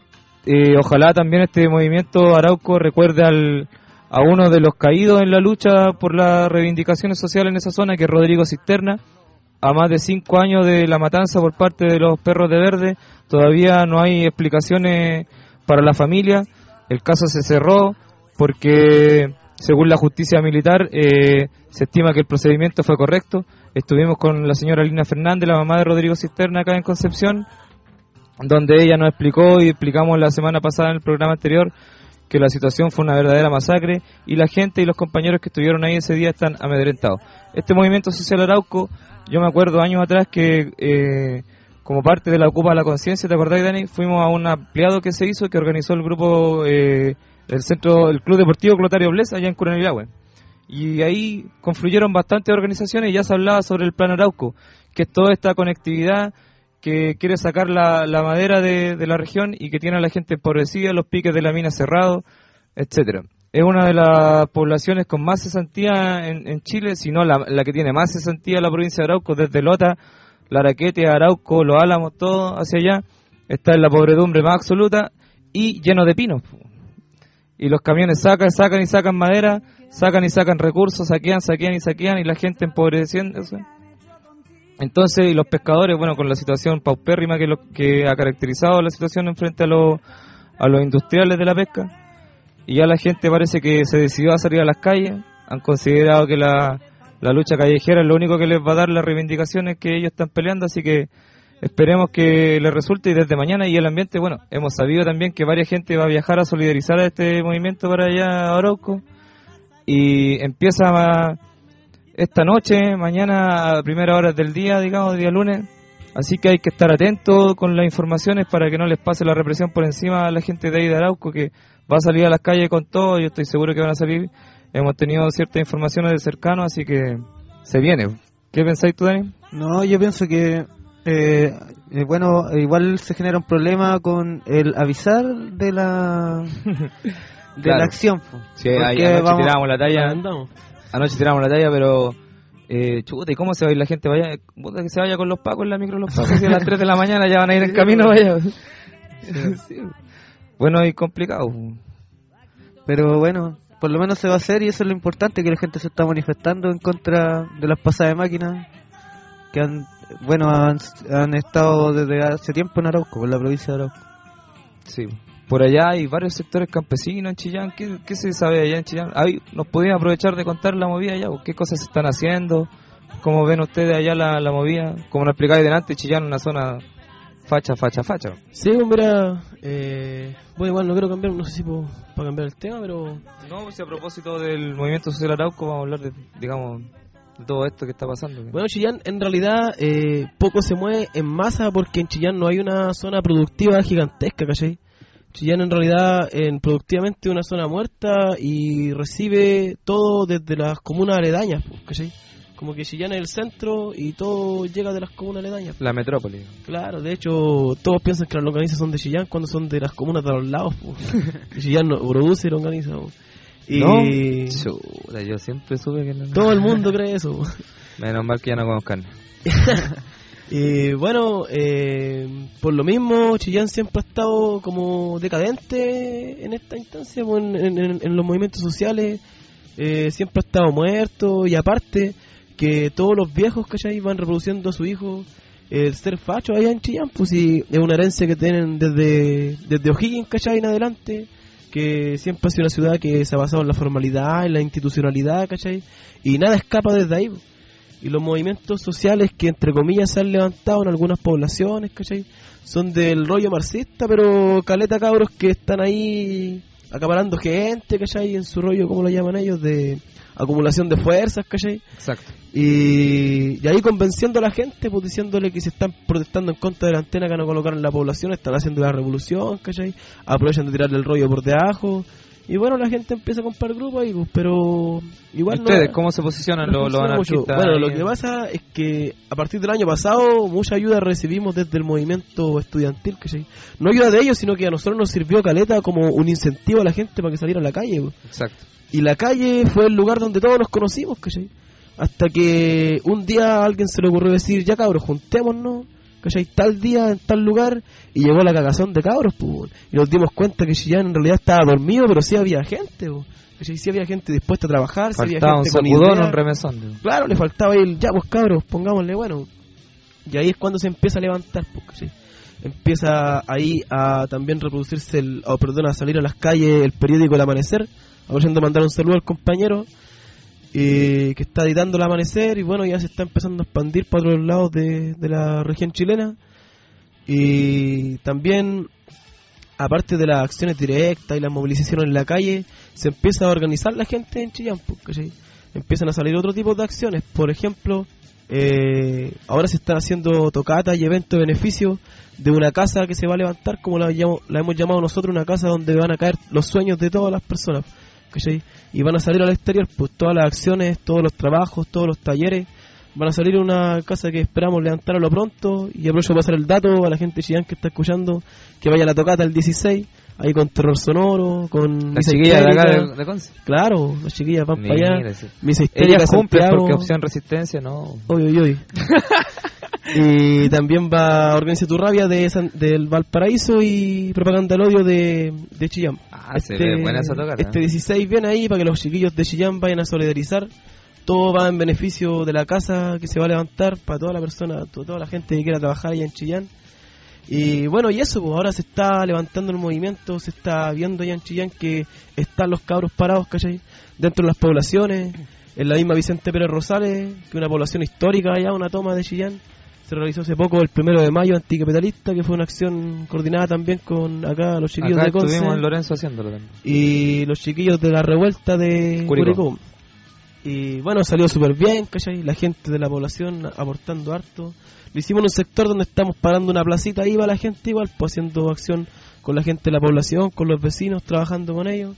Eh, ojalá también este movimiento Arauco recuerde al, a uno de los caídos en la lucha por las reivindicaciones sociales en esa zona, que es Rodrigo Cisterna. A más de cinco años de la matanza por parte de los Perros de Verde, todavía no hay explicaciones para la familia. El caso se cerró porque, según la justicia militar, eh, se estima que el procedimiento fue correcto. Estuvimos con la señora Lina Fernández, la mamá de Rodrigo Cisterna, acá en Concepción, donde ella nos explicó y explicamos la semana pasada en el programa anterior que la situación fue una verdadera masacre y la gente y los compañeros que estuvieron ahí ese día están amedrentados. Este movimiento social Arauco, yo me acuerdo años atrás que eh, como parte de la Ocupa la Conciencia, ¿te acordás, Dani? Fuimos a un ampliado que se hizo, que organizó el grupo, eh, el centro, el Club Deportivo Clotario Bles, allá en Curanilahue. Y ahí confluyeron bastantes organizaciones y ya se hablaba sobre el Plan Arauco, que es toda esta conectividad que quiere sacar la, la madera de, de la región y que tiene a la gente empobrecida, los piques de la mina cerrados, etcétera. Es una de las poblaciones con más cesantía en, en Chile, si no la, la que tiene más cesantía en la provincia de Arauco, desde Lota, Laraquete, Arauco, Los Álamos, todo hacia allá, está en la pobredumbre más absoluta y lleno de pinos. y los camiones sacan, sacan y sacan madera, sacan y sacan recursos, saquean, saquean y saquean, y la gente empobreciéndose. Entonces, y los pescadores, bueno, con la situación paupérrima que, lo, que ha caracterizado la situación en frente a, lo, a los industriales de la pesca, y ya la gente parece que se decidió a salir a las calles, han considerado que la, la lucha callejera es lo único que les va a dar las reivindicaciones que ellos están peleando, así que esperemos que les resulte, y desde mañana, y el ambiente, bueno, hemos sabido también que varias gente va a viajar a solidarizar a este movimiento para allá a Arauco, y empieza a, esta noche, mañana a primeras horas del día, digamos, día lunes, así que hay que estar atentos con las informaciones para que no les pase la represión por encima a la gente de ahí de Arauco, que va a salir a las calles con todo, yo estoy seguro que van a salir, hemos tenido ciertas informaciones de cercano, así que se viene. ¿Qué pensáis tú, Dani? No, yo pienso que Eh, eh, bueno, igual se genera un problema con el avisar de la de claro. la acción. Sí, ahí anoche vamos, tiramos la talla, anoche tiramos la talla, pero eh, chuta, ¿y cómo se va a ir la gente? Vaya, que se vaya con los pacos en la micro, los pacos, y a las tres de la mañana ya van a ir en camino, vaya. Sí. Sí. Bueno, y complicado. Pero bueno, por lo menos se va a hacer, y eso es lo importante, que la gente se está manifestando en contra de las pasadas de máquinas que han Bueno, han, han estado desde hace tiempo en Arauco, en la provincia de Arauco. Sí, por allá hay varios sectores campesinos en Chillán. ¿Qué, qué se sabe allá en Chillán? Ahí nos podían aprovechar de contar la movida allá. ¿Qué cosas se están haciendo? ¿Cómo ven ustedes allá la, la movida? Como nos explicáis delante, Chillán es una zona facha, facha, facha. Sí, mira, eh, bueno, igual no quiero cambiar, no sé si puedo, para cambiar el tema, pero... No, pues a propósito del movimiento social Arauco, vamos a hablar de, digamos... todo esto que está pasando. Bueno, Chillán en realidad eh, poco se mueve en masa, porque en Chillán no hay una zona productiva gigantesca, ¿cachai? Chillán en realidad en productivamente una zona muerta y recibe todo desde las comunas aledañas, ¿cachai? Como que Chillán es el centro y todo llega de las comunas aledañas. La metrópoli. Claro, de hecho todos piensan que las longanizas son de Chillán cuando son de las comunas de los lados. Chillán no produce longaniza. Y no, Chuta, yo siempre supe que no. Todo el mundo cree eso. Menos mal que ya no comemos carne. Y bueno, eh, por lo mismo Chillán siempre ha estado como decadente en esta instancia, en, en, en los movimientos sociales, eh, siempre ha estado muerto, y aparte que todos los viejos, ¿cachai?, van reproduciendo a su hijo el ser facho allá en Chillán, pues si es una herencia que tienen desde, desde O'Higgins, ¿cachai?, en adelante, que siempre ha sido una ciudad que se ha basado en la formalidad, en la institucionalidad, ¿cachai?, y nada escapa desde ahí. Y los movimientos sociales que entre comillas se han levantado en algunas poblaciones, ¿cachai?, son del rollo marxista, pero caleta cabros que están ahí acaparando gente, ¿cachai?, en su rollo, como lo llaman ellos, de acumulación de fuerzas, ¿cachai? Exacto. Y, y ahí convenciendo a la gente, pues diciéndole que se están protestando en contra de la antena que van a colocar en la población, están haciendo la revolución, ¿cachai? Aprovechan de tirarle el rollo por debajo. Y bueno, la gente empieza a comprar grupos ahí, pues, pero igual ¿ustedes no, cómo se posicionan no los, los anarquistas? Bueno, ahí, lo que pasa es que a partir del año pasado mucha ayuda recibimos desde el movimiento estudiantil, ¿cachai? No ayuda de ellos, sino que a nosotros nos sirvió caleta como un incentivo a la gente para que saliera a la calle, pues. Exacto. Y la calle fue el lugar donde todos nos conocimos, ¿cachai? Hasta que un día a alguien se le ocurrió decir, ya cabros, juntémonos, ¿cachai? Tal día, en tal lugar, y llegó la cagazón de cabros, pues, y nos dimos cuenta que Chillán en realidad estaba dormido, pero sí había gente, pues, ¿cachai? Sí había gente dispuesta a trabajar, sí había gente con ideas. Un remesón, ¿no? Claro, le faltaba el, ya pues cabros, pongámosle, bueno, y ahí es cuando se empieza a levantar, pues, ¿cachai? Empieza ahí a también reproducirse, el, oh, perdón, a salir a las calles el periódico El Amanecer, aprovechando de mandar un saludo al compañero eh, que está editando El Amanecer, y bueno, ya se está empezando a expandir para otros lados de, de la región chilena. Y también, aparte de las acciones directas y las movilizaciones en la calle, se empieza a organizar la gente en Chillán, ¿cachai? Empiezan a salir otro tipo de acciones. Por ejemplo, eh, ahora se están haciendo tocatas y eventos de beneficio de una casa que se va a levantar, como la, llamo, la hemos llamado nosotros, una casa donde van a caer los sueños de todas las personas, ¿cachai? Y van a salir al exterior, pues todas las acciones, todos los trabajos, todos los talleres, van a salir a una casa que esperamos levantar a lo pronto. Y aprovecho para pasar el dato a la gente de Chillán que está escuchando, que vaya a la tocata el dieciséis, ahí con Terror Sonoro, con la chiquilla de acá de, de Conce. Claro, las chiquillas van Mira, para allá. Sí. Misa Histérica Ella cumple Santiago. Porque opción resistencia no. Obvio, obvio. Y también va Organiza tu Rabia de San, del Valparaíso y Propaganda del Odio de, de Chillán. Ah, este, se ve buena esa tocata. Este dieciséis viene ahí para que los chiquillos de Chillán vayan a solidarizar. Todo va en beneficio de la casa que se va a levantar para toda la persona, toda la gente que quiera trabajar allá en Chillán. Y bueno, y eso, pues ahora se está levantando el movimiento, se está viendo allá en Chillán que están los cabros parados, ¿cachai? Dentro de las poblaciones, en la misma Vicente Pérez Rosales, que es una población histórica allá, una toma de Chillán. Se realizó hace poco el primero de mayo anticapitalista, que fue una acción coordinada también con acá los chiquillos acá de Conce. estuvimos en Lorenzo haciéndolo también. Y los chiquillos de la revuelta de Curicó. Curicó. Y bueno, salió súper bien, ¿cachai? La gente de la población aportando harto. Lo hicimos en un sector donde estamos parando una placita, ahí va la gente igual, pues haciendo acción con la gente de la población, con los vecinos, trabajando con ellos.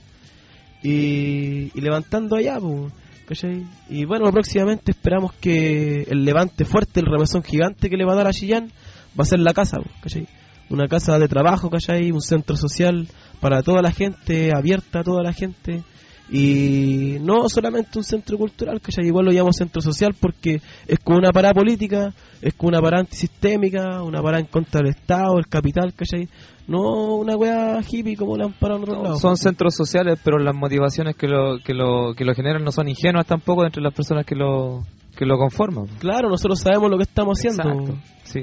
Y, y levantando allá, pues. ¿Cachai? Y bueno, próximamente esperamos que el levante fuerte, el remesón gigante que le va a dar a Chillán, va a ser la casa, ¿cachai? Una casa de trabajo, ¿cachai? Un centro social para toda la gente, abierta a toda la gente. Y no solamente un centro cultural, ¿cachai? Igual lo llamamos centro social porque es como una parada política, es como una parada antisistémica, una parada en contra del Estado, el capital, ¿cachai? No una wea hippie como la han parado en otros No, lados. son centros sociales, pero las motivaciones que lo que lo que lo generan no son ingenuas tampoco entre las personas que lo que lo conforman. Claro, nosotros sabemos lo que estamos haciendo. Exacto, sí.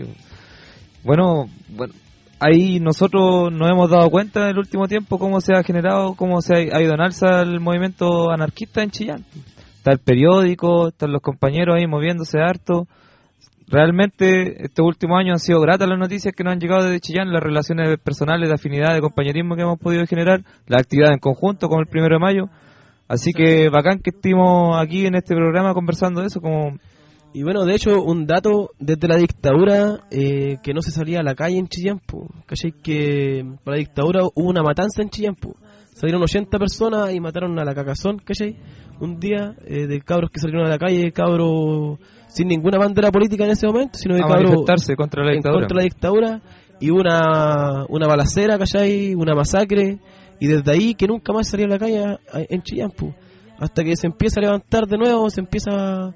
Bueno, bueno, ahí nosotros nos hemos dado cuenta en el último tiempo cómo se ha generado, cómo se ha, ha ido en alza el movimiento anarquista en Chillán. Está el periódico, están los compañeros ahí moviéndose harto. Realmente estos últimos años han sido gratas las noticias que nos han llegado desde Chillán, las relaciones personales, de afinidad, de compañerismo que hemos podido generar, la actividad en conjunto como el primero de mayo. Así que bacán que estemos aquí en este programa conversando de eso. Como Y bueno, de hecho, un dato desde la dictadura, eh, que no se salía a la calle en Chillán, po. ¿Cachai? Que para la dictadura hubo una matanza en Chillán, po. Salieron ochenta personas y mataron a la Cacazón, ¿cachai? Un día, eh, de cabros que salieron a la calle, cabros sin ninguna bandera política en ese momento, sino de a cabros manifestarse contra la dictadura. contra la dictadura, y una, una balacera, ¿cachai? Una masacre, y desde ahí que nunca más salía a la calle a, a, en Chillán, po. Hasta que se empieza a levantar de nuevo, se empieza a,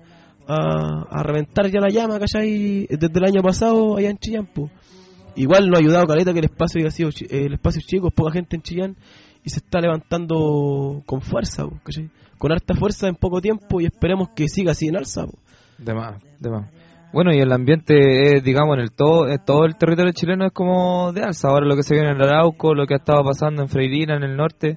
a, a reventar ya la llama, ¿cachai? Desde el año pasado allá en Chillán, po. Igual nos ha ayudado caleta que el espacio haya sido chi- eh, el espacio es chico, es poca gente en Chillán, y se está levantando con fuerza, po, ¿cachai? Con harta fuerza en poco tiempo, y esperemos que siga así en alza, po. De más, de más. Bueno, y el ambiente, es, digamos, en el todo, en todo el territorio chileno es como de alza. Ahora lo que se viene en el Arauco, lo que ha estado pasando en Freirina, en el norte.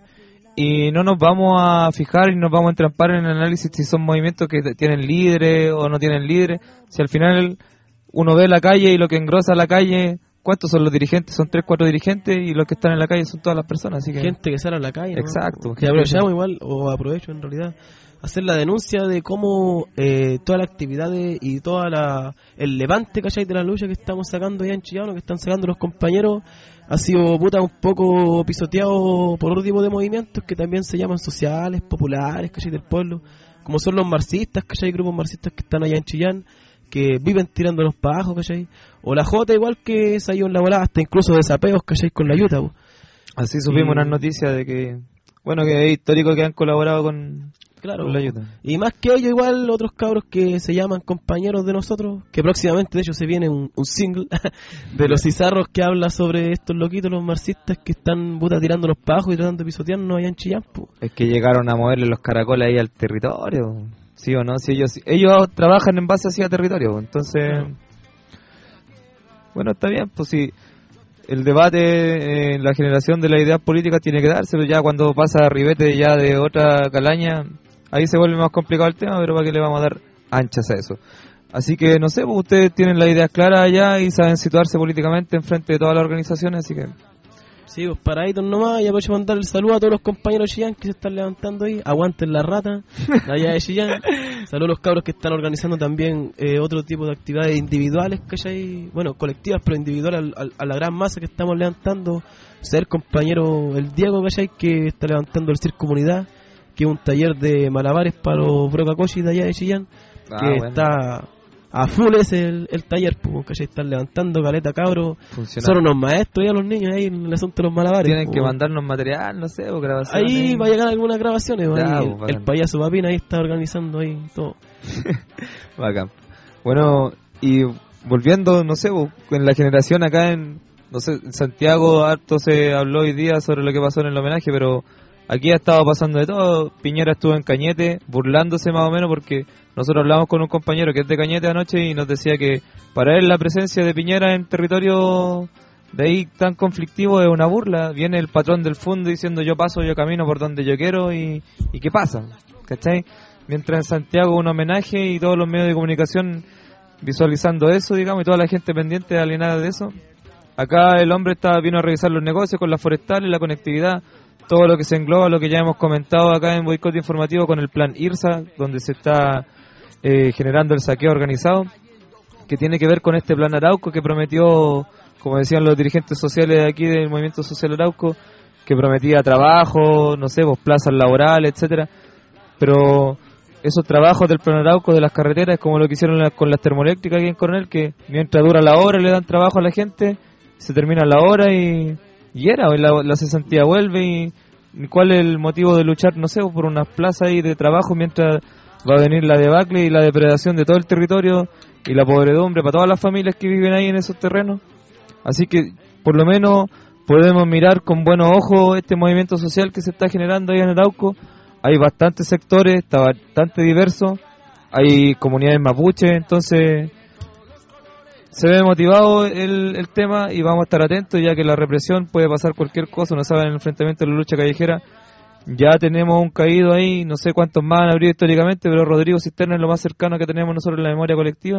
Y no nos vamos a fijar y nos vamos a entrampar en el análisis si son movimientos que tienen líderes o no tienen líderes. Si al final uno ve la calle y lo que engrosa la calle, ¿cuántos son los dirigentes? Son tres, cuatro dirigentes, y los que están en la calle son todas las personas. Así que Gente que sale a la calle, ¿no? Exacto. Que aprovechamos igual, o aprovecho en realidad, hacer la denuncia de cómo eh, todas las actividades y toda la el levante, ¿cachai? De la lucha que estamos sacando ya en Chillán, que están sacando los compañeros, ha sido puta un poco pisoteado por otro tipo de movimientos que también se llaman sociales, populares, ¿cachai? Del pueblo, como son los marxistas, ¿cachai? Grupos marxistas que están allá en Chillán, que viven tirándonos para abajo, ¿cachai? O la Jota, igual que se ha ido en la volada, hasta incluso desapeos, ¿cachai? Con la ayuda, po. así supimos Y- unas noticias de que, bueno, que es histórico que han colaborado con, Claro, con la ayuda. y más que ellos igual otros cabros que se llaman compañeros de nosotros, que próximamente de hecho se viene un, un single de los Cizarros que habla sobre estos loquitos, los marxistas que están puta tirándonos para abajo y tratando de pisotearnos allá en Chillán, po. Es que llegaron a moverle los caracoles ahí al territorio, ¿sí o no? Si ellos ellos trabajan en base hacia territorio, entonces, Claro. bueno, está bien, pues sí. El debate en la generación de las ideas políticas tiene que darse, pero ya cuando pasa a ribete ya de otra calaña, ahí se vuelve más complicado el tema, pero para qué le vamos a dar anchas a eso. Así que, no sé, pues ustedes tienen las ideas claras allá y saben situarse políticamente en frente de todas las organizaciones, así que... Sí, pues paraditos nomás, y aprovecho para mandar el saludo a todos los compañeros de Chillán que se están levantando ahí, aguanten la rata, de allá de Chillán. Saludos a los cabros que están organizando también eh, otro tipo de actividades individuales, ¿cachai? Bueno, colectivas, pero individuales al- al- a la gran masa que estamos levantando. Ser compañero el Diego, ¿cachai? Que está levantando el Circo Comunidad, que es un taller de malabares para los brocacochis de allá de Chillán, Ah, que bueno. está a full ese el, el taller, pues, ¿cachai? Están levantando caleta, cabros. Funciona. Son unos maestros ya los niños ahí en el asunto de los malabares. Tienen pues. que mandarnos material, no sé, o grabaciones. Ahí va a llegar algunas grabaciones, pues, Ya, ahí pues, el, bacán. el payaso Papín ahí está organizando ahí todo. Bacán. Bueno, y volviendo, no sé, en la generación acá en, no sé, en Santiago harto se habló hoy día sobre lo que pasó en el homenaje, pero aquí ha estado pasando de todo. Piñera estuvo en Cañete burlándose más o menos porque nosotros hablamos con un compañero que es de Cañete anoche y nos decía que para él la presencia de Piñera en territorio de ahí tan conflictivo es una burla. Viene el patrón del fondo diciendo yo paso, yo camino por donde yo quiero y, y ¿qué pasa? ¿Cachai? Mientras en Santiago un homenaje y todos los medios de comunicación visualizando eso, digamos, y toda la gente pendiente alienada de eso. Acá el hombre está vino a revisar los negocios con las forestales, la conectividad, todo lo que se engloba, lo que ya hemos comentado acá en Boicot Informativo con el plan IRSA, donde se está eh, generando el saqueo organizado, que tiene que ver con este plan Arauco que prometió, como decían los dirigentes sociales de aquí del Movimiento Social Arauco, que prometía trabajo, no sé, pues plazas laborales, etcétera, pero esos trabajos del plan Arauco de las carreteras es como lo que hicieron con las termoeléctricas aquí en Coronel, que mientras dura la hora le dan trabajo a la gente, se termina la hora y, y era, y la, la cesantía vuelve y, y cuál es el motivo de luchar, no sé, por unas plazas ahí de trabajo mientras va a venir la debacle y la depredación de todo el territorio y la podredumbre para todas las familias que viven ahí en esos terrenos. Así que por lo menos podemos mirar con buenos ojos este movimiento social que se está generando ahí en Arauco. Hay bastantes sectores, está bastante diverso, hay comunidades mapuches, entonces se ve motivado el, el tema y vamos a estar atentos ya que la represión puede pasar cualquier cosa, no saben, en el enfrentamiento de la lucha callejera. Ya tenemos un caído ahí, no sé cuántos más han habido históricamente, pero Rodrigo Cisterna es lo más cercano que tenemos nosotros en la memoria colectiva,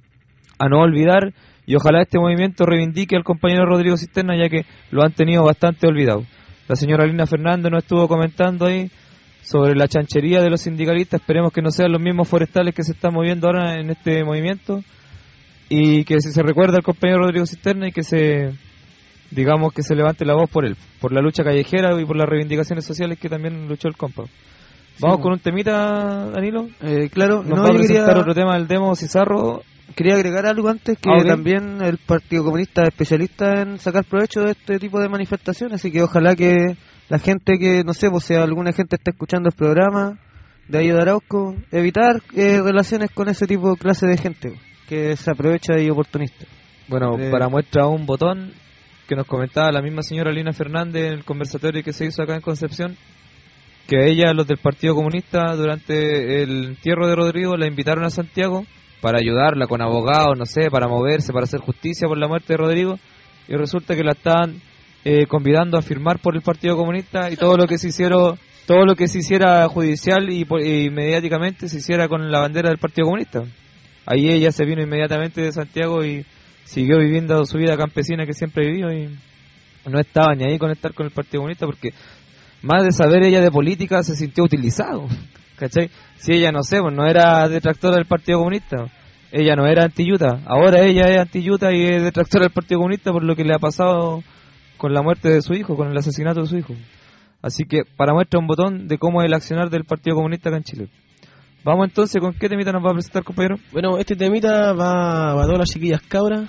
a no olvidar, y ojalá este movimiento reivindique al compañero Rodrigo Cisterna ya que lo han tenido bastante olvidado. La señora Lina Fernández nos estuvo comentando ahí sobre la chanchería de los sindicalistas, esperemos que no sean los mismos forestales que se están moviendo ahora en este movimiento y que si se recuerda al compañero Rodrigo Cisterna y que se, digamos, que se levante la voz por él, por la lucha callejera y por las reivindicaciones sociales que también luchó el compa. Vamos sí, con un temita, Danilo. Eh, claro, nos no, va a presentar quería, otro tema del demo Cizarro. Quería agregar algo antes, que ah, okay. También el Partido Comunista es especialista en sacar provecho de este tipo de manifestaciones, así que ojalá que la gente que, no sé, pues si alguna gente está escuchando el programa de ahí de Arauco, evitar eh, relaciones con ese tipo de clase de gente que se aprovecha y oportunista. Bueno, eh, para muestra un botón que nos comentaba la misma señora Lina Fernández en el conversatorio que se hizo acá en Concepción, que a ella, los del Partido Comunista, durante el entierro de Rodrigo, la invitaron a Santiago para ayudarla con abogados, no sé, para moverse, para hacer justicia por la muerte de Rodrigo, y resulta que la estaban eh, convidando a firmar por el Partido Comunista y todo lo que se hicieron, todo lo que se hiciera judicial y, y mediáticamente se hiciera con la bandera del Partido Comunista. Ahí ella se vino inmediatamente de Santiago y siguió viviendo su vida campesina que siempre vivió y no estaba ni ahí con estar con el Partido Comunista porque más de saber ella de política se sintió utilizado, ¿cachai? Si ella, no sé, pues no era detractora del Partido Comunista, ella no era anti-Yuta, ahora ella es anti-Yuta y es detractora del Partido Comunista por lo que le ha pasado con la muerte de su hijo, con el asesinato de su hijo. Así que para muestra un botón de cómo es el accionar del Partido Comunista acá en Chile. Vamos entonces, ¿con qué temita nos va a presentar, compañero? Bueno, este temita va, va a todas las chiquillas cabras.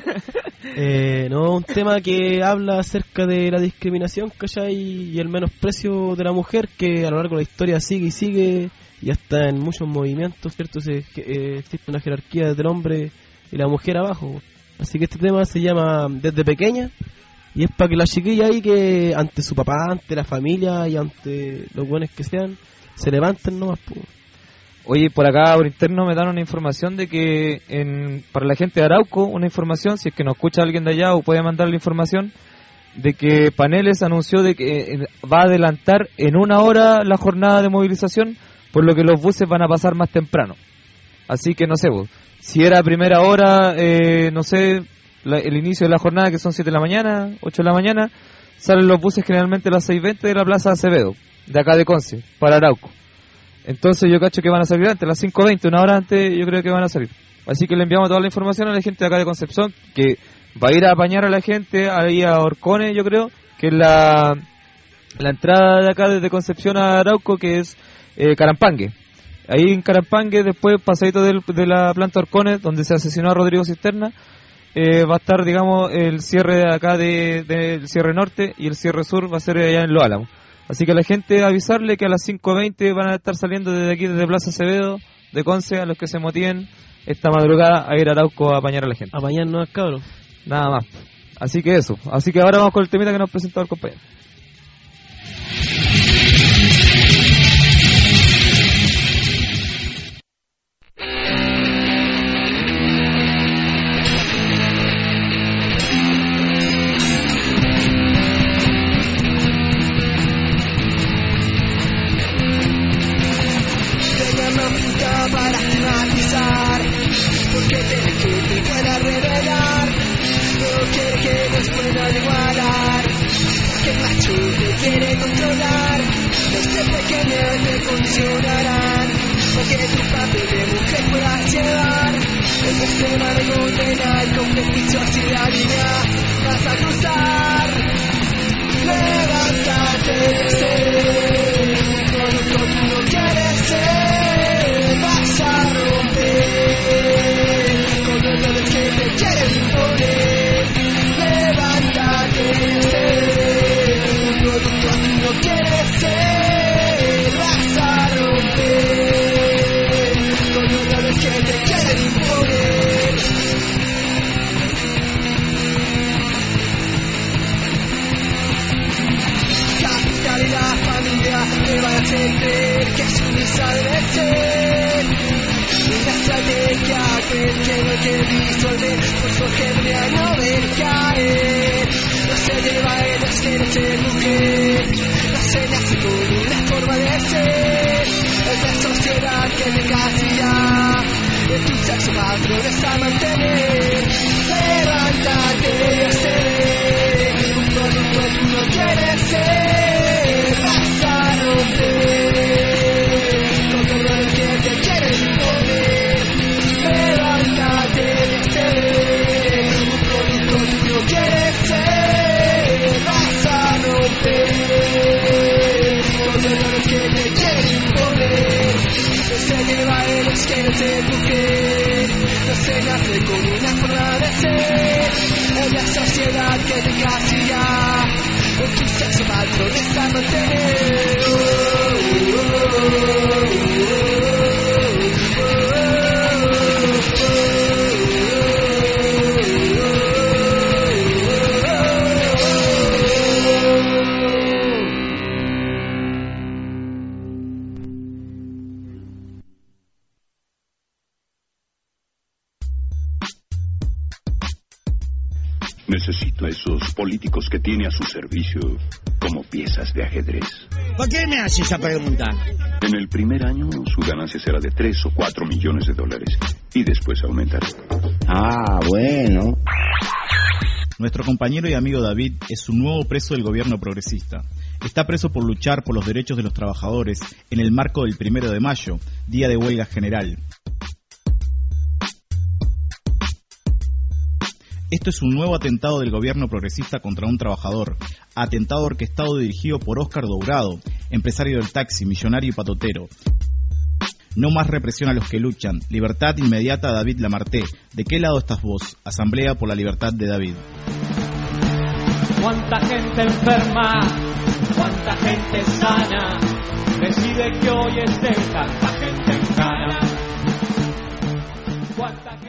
eh, no, un tema que habla acerca de la discriminación, ¿cachai? Y el menosprecio de la mujer, que a lo largo de la historia sigue y sigue, y hasta en muchos movimientos, ¿cierto? Se, eh, existe una jerarquía desde el hombre y la mujer abajo. Así que este tema se llama Desde Pequeña, y es para que las chiquillas ahí que ante su papá, ante la familia y ante los buenos que sean, se levanten nomás, pues. Oye, por acá, por interno, me dan una información de que en, para la gente de Arauco, una información, si es que nos escucha alguien de allá o puede mandar la información, de que Paneles anunció de que va a adelantar en una hora la jornada de movilización, por lo que los buses van a pasar más temprano. Así que no sé, vos, si era primera hora, eh, no sé, la, el inicio de la jornada, que son siete de la mañana, ocho de la mañana, salen los buses generalmente a las seis veinte de la Plaza Acevedo, de acá de Conce, para Arauco. Entonces yo cacho que van a salir antes, a las cinco veinte, una hora antes yo creo que van a salir. Así que le enviamos toda la información a la gente de acá de Concepción, que va a ir a apañar a la gente ahí a Orcones, yo creo, que es la, la entrada de acá desde Concepción a Arauco, que es eh, Carampangue. Ahí en Carampangue, después pasadito del, de la planta Orcones, donde se asesinó a Rodrigo Cisterna, eh, va a estar, digamos, el cierre de acá de, de, del cierre norte, y el cierre sur va a ser allá en Los Álamos. Así que a la gente avisarle que a las cinco veinte van a estar saliendo desde aquí, desde Plaza Acevedo, de Conce, a los que se motiven esta madrugada a ir a Arauco a apañar a la gente. Apañar no es cabros. Nada más. Así que eso. Así que ahora vamos con el temita que nos presentó el compañero. Para estigmatizar, porque tiene que te pueda revelar, no quiere que nos puedan igualar, que el macho te quiere controlar, desde pequeña te condicionarán, porque tu papel de mujer puedas llevar, el sistema de condena y competición así la línea vas a cruzar, levántate, producto tú no quieres ser. Vas a romper con los dedos que te quieren imponer. Levántate, un producto tú no quieres ser. Vas a romper con los dedos que te quieren imponer. Capital y la familia te van a hacer creer que sumisa debe ser. Una estrategia que tiene que disolver por su genia no ver caer. No se lleva en las que no ser mujer, no se nace con una forma de ser. Es la sociedad que te casilla, en tu sexo patrones a mantener. Levántate, sé, un producto tú no quieres ser. Vas a romper que te quieren imponer. Levántate, sé, un producto tú no quieres ser. Vas a romper con los que te quieren imponer. No se lleva en los que no se mujer, no se nace con una forma de ser. Es la sociedad que te casilla, en tu sexo patrones a mantener. Oh, oh, oh, oh, oh. Necesito a esos políticos que tiene a su servicio como piezas de ajedrez. ¿Por qué me hace esa pregunta? En el primer año su ganancia será de tres o cuatro millones de dólares y después aumentará. Ah, bueno. Nuestro compañero y amigo David es un nuevo preso del gobierno progresista. Está preso por luchar por los derechos de los trabajadores en el marco del primero de mayo, día de huelga general. Esto es un nuevo atentado del gobierno progresista contra un trabajador, atentado orquestado y dirigido por Óscar Dourado, empresario del taxi, millonario y patotero. No más represión a los que luchan, libertad inmediata a David Lamarté. ¿De qué lado estás vos? Asamblea por la libertad de David. Cuánta gente enferma, cuánta gente sana, decide que hoy esté tanta gente en cana. Cuánta gente...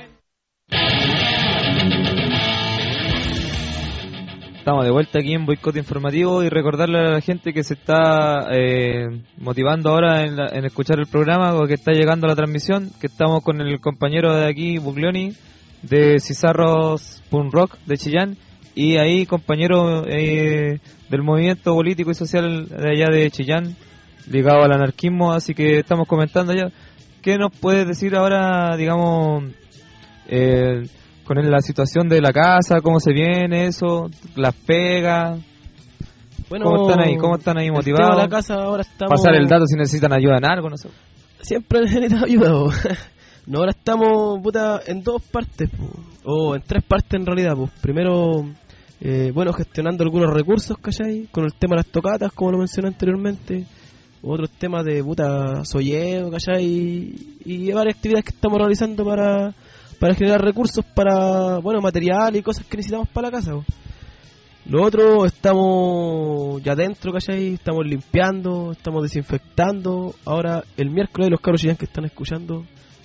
Estamos de vuelta aquí en Boicot Informativo y recordarle a la gente que se está eh, motivando ahora en, la, en escuchar el programa o que está llegando a la transmisión, que estamos con el compañero de aquí, Buglioni, de Cizarros Punk Rock de Chillán, y ahí compañero eh, del movimiento político y social de allá de Chillán, ligado al anarquismo, así que estamos comentando allá. ¿Qué nos puedes decir ahora, digamos, eh, con la situación de la casa, cómo se viene eso, las pegas? Bueno, ¿Cómo están ahí? ¿Cómo están ahí motivados? La casa ahora estamos... Pasar el dato si necesitan ayuda en algo, no sé. Siempre necesitan ayuda. No, ahora estamos, puta, en dos partes, po. O en tres partes en realidad. Po. Primero, eh, bueno, gestionando algunos recursos, ¿cachai? Con el tema de las tocatas, como lo mencioné anteriormente. Otros temas de, puta, solleo, ¿cachai? Y, y varias actividades que estamos realizando para... para generar recursos para, bueno, material y cosas que necesitamos para la casa. Po. Lo otro, estamos ya dentro, ¿cachai? Estamos limpiando, estamos desinfectando. Ahora, el miércoles, los cabros chillan que están escuchando,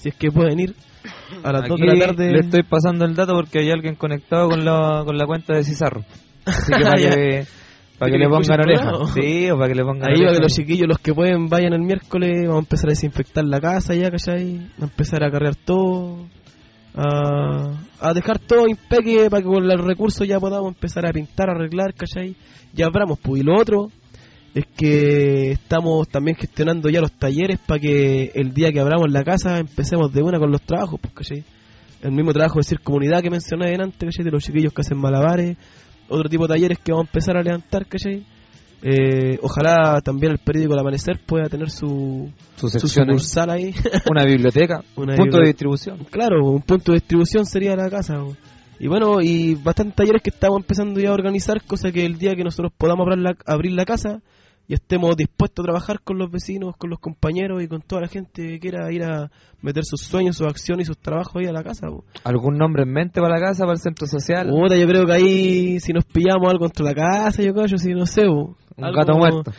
si es que pueden ir a las Aquí dos de la tarde. Le estoy pasando el dato porque hay alguien conectado con la, con la cuenta de Cizarro. Así que para que, para que le pongan oreja. Sí, o para que le pongan Ahí oreja. va que los chiquillos, los que pueden, vayan el miércoles. Vamos a empezar a desinfectar la casa ya, ¿cachai? Vamos a empezar a cargar todo. A, a dejar todo impeque para que con los recursos ya podamos empezar a pintar, a arreglar, ¿cachai? Ya abramos, pues. Y lo otro es que estamos también gestionando ya los talleres para que el día que abramos la casa empecemos de una con los trabajos, pues, ¿cachai? El mismo trabajo de circomunidad que mencioné antes, ¿cachai? De los chiquillos que hacen malabares, otro tipo de talleres que vamos a empezar a levantar, ¿cachai? Eh, ojalá también el periódico El Amanecer pueda tener su, su, su sucursal ahí. Una biblioteca, Una un punto bibli- de distribución. Claro, un punto de distribución sería la casa. ¿No? Y bueno, y bastantes talleres que estamos empezando ya a organizar, cosa que el día que nosotros podamos abrir la, abrir la casa y estemos dispuestos a trabajar con los vecinos, con los compañeros y con toda la gente que quiera ir a meter sus sueños, sus acciones y sus trabajos ahí a la casa. ¿No? ¿Algún nombre en mente para la casa, para el centro social? Puta, yo creo que ahí si nos pillamos algo contra la casa, yo creo, yo sí, no sé. ¿No? Un Algo... gato muerto.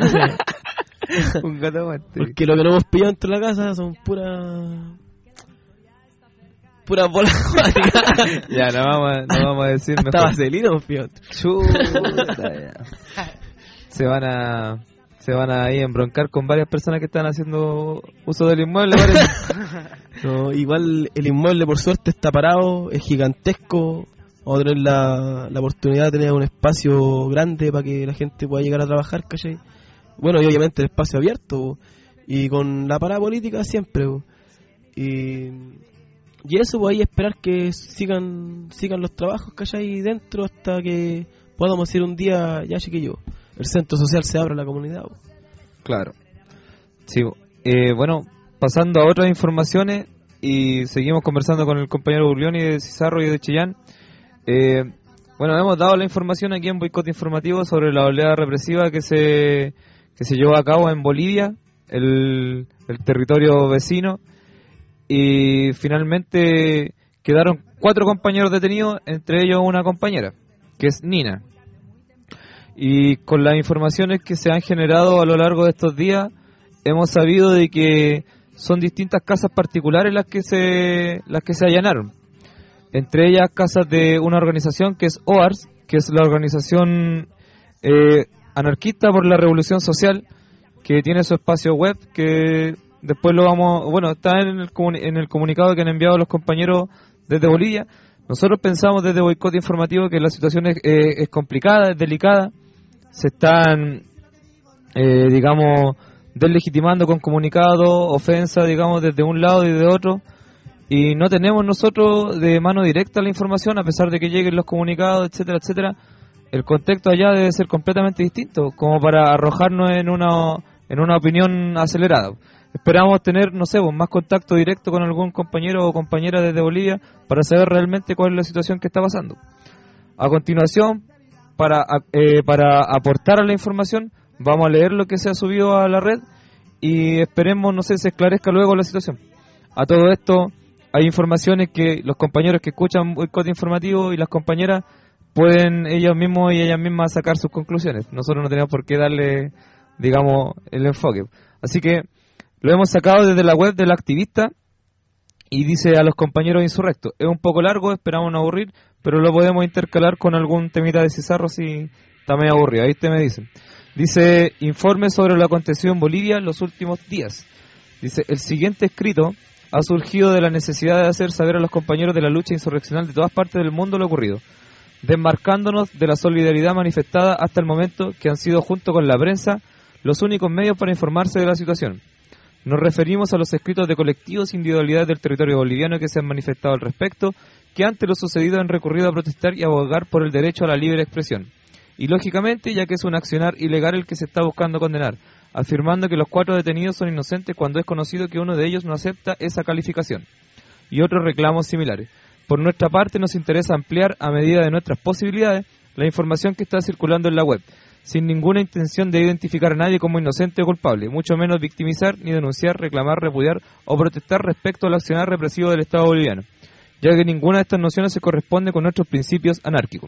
Un gato muerto. Porque lo que no hemos pillado dentro de la casa son puras... puras bolas acuáticas. Ya, no vamos a, no vamos a decir hasta mejor. vaselina hemos pillado. Chuta, ya. Se van a... Se van a ahí embroncar con varias personas que están haciendo uso del inmueble, parece. No, igual el inmueble por suerte está parado, es gigantesco. Vamos a tener la, la oportunidad de tener un espacio grande para que la gente pueda llegar a trabajar, ¿cachai? Bueno, y obviamente el espacio abierto, y con la parada política siempre. Y, y eso, pues ahí esperar que sigan sigan los trabajos, ¿cachai? Dentro hasta que podamos ir un día, ya chiquillo, el centro social se abra a la comunidad. Claro. Sí, eh, bueno, pasando a otras informaciones y seguimos conversando con el compañero Burlioni de Cizarro y de Chillán. Eh, bueno, hemos dado la información aquí en Boicot Informativo sobre la oleada represiva que se que se llevó a cabo en Bolivia, el, el territorio vecino, y finalmente quedaron cuatro compañeros detenidos, entre ellos una compañera, que es Nina. Y con las informaciones que se han generado a lo largo de estos días, hemos sabido de que son distintas casas particulares las que se las que se allanaron. Entre ellas casas de una organización que es O A R S, que es la organización eh, anarquista por la revolución social, que tiene su espacio web, que después lo vamos, bueno, está en el, en el comunicado que han enviado los compañeros desde Bolivia. Nosotros pensamos desde Boicot Informativo que la situación es, eh, es complicada, es delicada, se están, eh, digamos, deslegitimando con comunicados, ofensas, digamos, desde un lado y de otro. Y no tenemos nosotros de mano directa la información, a pesar de que lleguen los comunicados, etcétera, etcétera. El contexto allá debe ser completamente distinto, como para arrojarnos en una en una opinión acelerada. Esperamos tener, no sé, más contacto directo con algún compañero o compañera desde Bolivia para saber realmente cuál es la situación que está pasando. A continuación, para eh, para aportar a la información, vamos a leer lo que se ha subido a la red y esperemos, no sé, se esclarezca luego la situación. A todo esto, hay informaciones que los compañeros que escuchan Boicot Informativo y las compañeras pueden ellos mismos y ellas mismas sacar sus conclusiones. Nosotros no tenemos por qué darle, digamos, el enfoque. Así que lo hemos sacado desde la web del activista y dice a los compañeros insurrectos. Es un poco largo, esperamos no aburrir, pero lo podemos intercalar con algún temita de Cizarro si está medio aburrido. Ahí te me dicen. Dice, informe sobre lo acontecido en Bolivia en los últimos días. Dice, el siguiente escrito ha surgido de la necesidad de hacer saber a los compañeros de la lucha insurreccional de todas partes del mundo lo ocurrido, desmarcándonos de la solidaridad manifestada hasta el momento, que han sido, junto con la prensa, los únicos medios para informarse de la situación. Nos referimos a los escritos de colectivos e individualidades del territorio boliviano que se han manifestado al respecto, que ante lo sucedido han recurrido a protestar y abogar por el derecho a la libre expresión. Y lógicamente, ya que es un accionar ilegal el que se está buscando condenar, afirmando que los cuatro detenidos son inocentes cuando es conocido que uno de ellos no acepta esa calificación. Y otros reclamos similares. Por nuestra parte, nos interesa ampliar, a medida de nuestras posibilidades, la información que está circulando en la web, sin ninguna intención de identificar a nadie como inocente o culpable, mucho menos victimizar, ni denunciar, reclamar, repudiar o protestar respecto al accionar represivo del Estado boliviano, ya que ninguna de estas nociones se corresponde con nuestros principios anárquicos.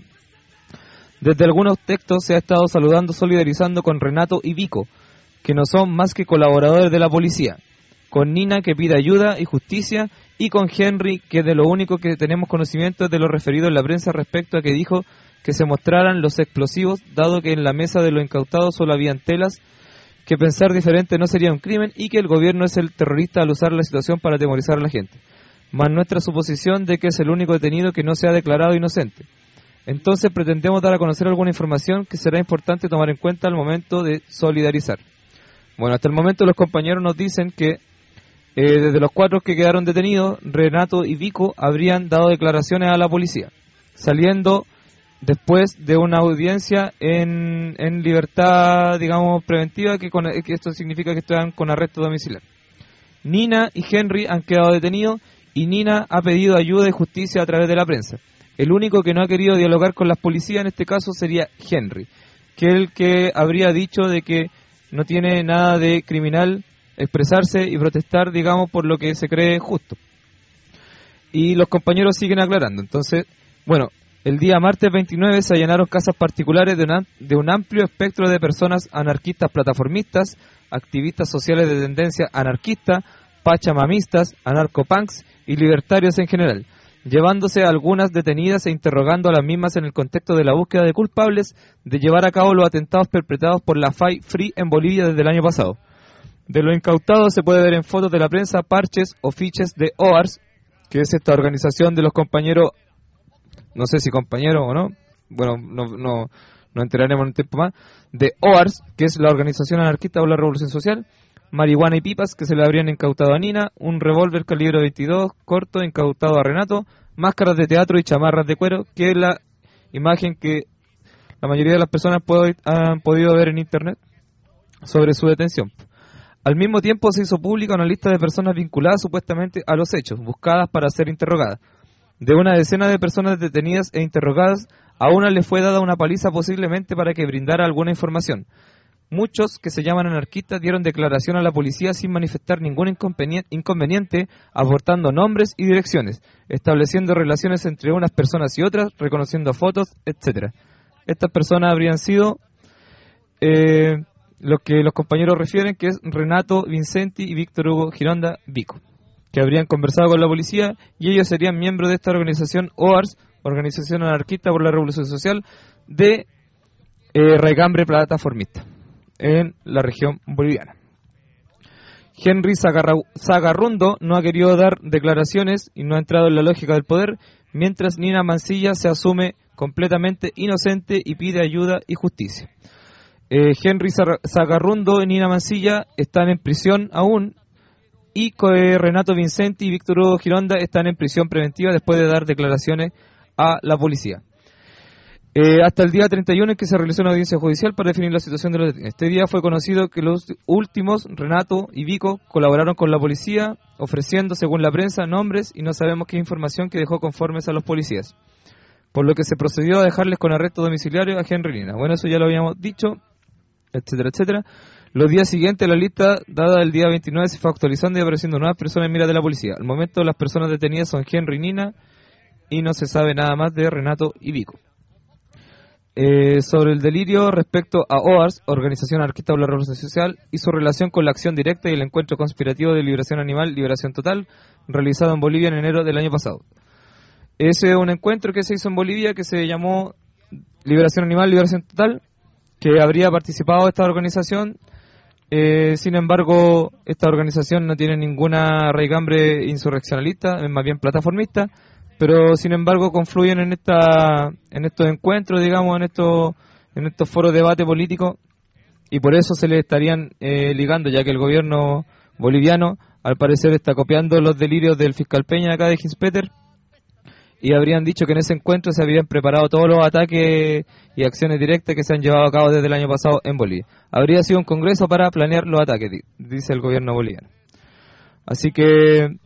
Desde algunos textos se ha estado saludando, solidarizando con Renato y Vico, que no son más que colaboradores de la policía. con Nina, que pide ayuda y justicia, y con Henry, que de lo único que tenemos conocimiento es de lo referido en la prensa respecto a que dijo que se mostraran los explosivos, dado que en la mesa de los incautados solo habían telas, que pensar diferente no sería un crimen y que el gobierno es el terrorista al usar la situación para atemorizar a la gente. Más nuestra suposición de que es el único detenido que no se ha declarado inocente. Entonces pretendemos dar a conocer alguna información que será importante tomar en cuenta al momento de solidarizar. Bueno, hasta el momento los compañeros nos dicen que eh, desde los cuatro que quedaron detenidos, Renato y Vico habrían dado declaraciones a la policía, saliendo después de una audiencia en, en libertad, digamos, preventiva, que, con, que esto significa que están con arresto domiciliario. Nina y Henry han quedado detenidos y Nina ha pedido ayuda y justicia a través de la prensa. El único que no ha querido dialogar con las policías en este caso sería Henry, que es el que habría dicho de que no tiene nada de criminal expresarse y protestar, digamos, por lo que se cree justo. Y los compañeros siguen aclarando. Entonces, bueno, el día martes veintinueve se allanaron casas particulares de un, de un amplio espectro de personas anarquistas plataformistas, activistas sociales de tendencia anarquista, pachamamistas, anarcopunks y libertarios en general, llevándose a algunas detenidas e interrogando a las mismas en el contexto de la búsqueda de culpables de llevar a cabo los atentados perpetrados por la F A I Free en Bolivia desde el año pasado. De lo incautado se puede ver en fotos de la prensa parches o fiches de O A R S, que es esta organización de los compañeros, no sé si compañeros o no, bueno, no, no, nos enteraremos en un tiempo más, de O A R S, que es la Organización Anarquista por la Revolución Social, marihuana y pipas que se le habrían incautado a Nina, un revólver calibre veintidós corto incautado a Renato, máscaras de teatro y chamarras de cuero, que es la imagen que la mayoría de las personas puede, han podido ver en internet sobre su detención. Al mismo tiempo se hizo pública una lista de personas vinculadas supuestamente a los hechos, buscadas para ser interrogadas. De una decena de personas detenidas e interrogadas, a una le fue dada una paliza posiblemente para que brindara alguna información. Muchos que se llaman anarquistas dieron declaración a la policía sin manifestar ningún inconveniente, aportando nombres y direcciones, estableciendo relaciones entre unas personas y otras, reconociendo fotos, etcétera. Estas personas habrían sido eh, lo que los compañeros refieren, que es Renato Vincenti y Víctor Hugo Gironda Vico, que habrían conversado con la policía y ellos serían miembros de esta organización O A R S, Organización Anarquista por la Revolución Social, de eh, raigambre plataformista en la región boliviana. Henry Zagarrundo no ha querido dar declaraciones y no ha entrado en la lógica del poder, mientras Nina Mancilla se asume completamente inocente y pide ayuda y justicia. Eh, Henry Zagarrundo y Nina Mancilla están en prisión aún, y eh, Renato Vincenti y Víctor Hugo Gironda están en prisión preventiva después de dar declaraciones a la policía. Eh, hasta el día treinta y uno en que se realizó una audiencia judicial para definir la situación de los detenidos. Este día fue conocido que los últimos, Renato y Vico, colaboraron con la policía, ofreciendo, según la prensa, nombres y no sabemos qué información que dejó conformes a los policías. Por lo que se procedió a dejarles con arresto domiciliario a Henry Nina. Bueno, eso ya lo habíamos dicho, etcétera, etcétera. Los días siguientes, la lista dada el día veintinueve se fue actualizando y apareciendo nuevas personas en mira de la policía. Al momento, las personas detenidas son Henry Nina y no se sabe nada más de Renato y Vico. Eh, sobre el delirio respecto a O A R S, Organización Anarquista por la Revolución Social, y su relación con la acción directa y el encuentro conspirativo de liberación animal, liberación total, realizado en Bolivia en enero del año pasado. Ese es un encuentro que se hizo en Bolivia que se llamó Liberación Animal, Liberación Total, que habría participado esta organización. Eh, sin embargo, esta organización no tiene ninguna raigambre insurreccionalista, es más bien plataformista, pero sin embargo confluyen en esta en estos encuentros, digamos, en estos en estos foros de debate político, y por eso se le estarían eh, ligando, ya que el gobierno boliviano al parecer está copiando los delirios del fiscal Peña acá de Hinspeter, y habrían dicho que en ese encuentro se habían preparado todos los ataques y acciones directas que se han llevado a cabo desde el año pasado en Bolivia. Habría sido un congreso para planear los ataques, dice el gobierno boliviano. Así que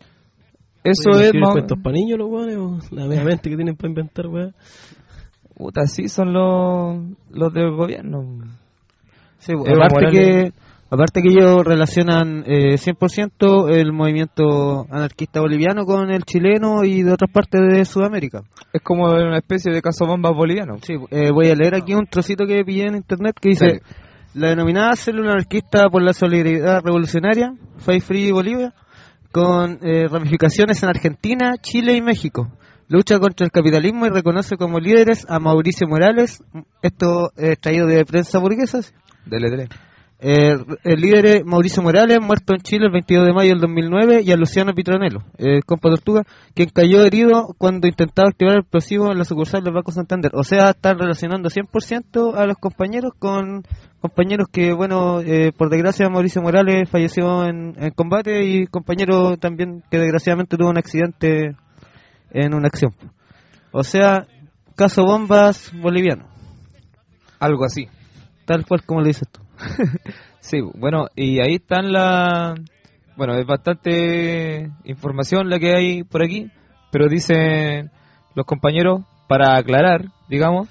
eso es más... ¿Cuentos para niños los weones? La mente que tienen para inventar, weón. Puta, sí son los, los del gobierno. Sí, pues, aparte que aparte que ellos relacionan eh, cien por ciento el movimiento anarquista boliviano con el chileno y de otras partes de Sudamérica. Es como una especie de cazabombas boliviano. Sí, eh, voy a leer aquí un trocito que pillé en internet que dice: Dale. la denominada Célula Anarquista por la Solidaridad Revolucionaria, Fight Free Bolivia, con eh, ramificaciones en Argentina, Chile y México. Lucha contra el capitalismo y reconoce como líderes a Mauricio Morales, esto es traído de Prensa Burguesa. Dele, dele. Eh, el líder es Mauricio Morales, muerto en Chile el veintidós de mayo del dos mil nueve, y a Luciano Pitronello, eh, compa Tortuga, quien cayó herido cuando intentaba activar el explosivo en la sucursal del Banco Santander. O sea, están relacionando cien por ciento a los compañeros con compañeros que, bueno, eh, por desgracia Mauricio Morales falleció en, en combate, y compañero también que desgraciadamente tuvo un accidente en una acción. O sea, caso bombas boliviano. Algo así. Tal cual como le dices tú. Sí, bueno, y ahí están la... Bueno, es bastante información la que hay por aquí, pero dicen los compañeros, para aclarar, digamos,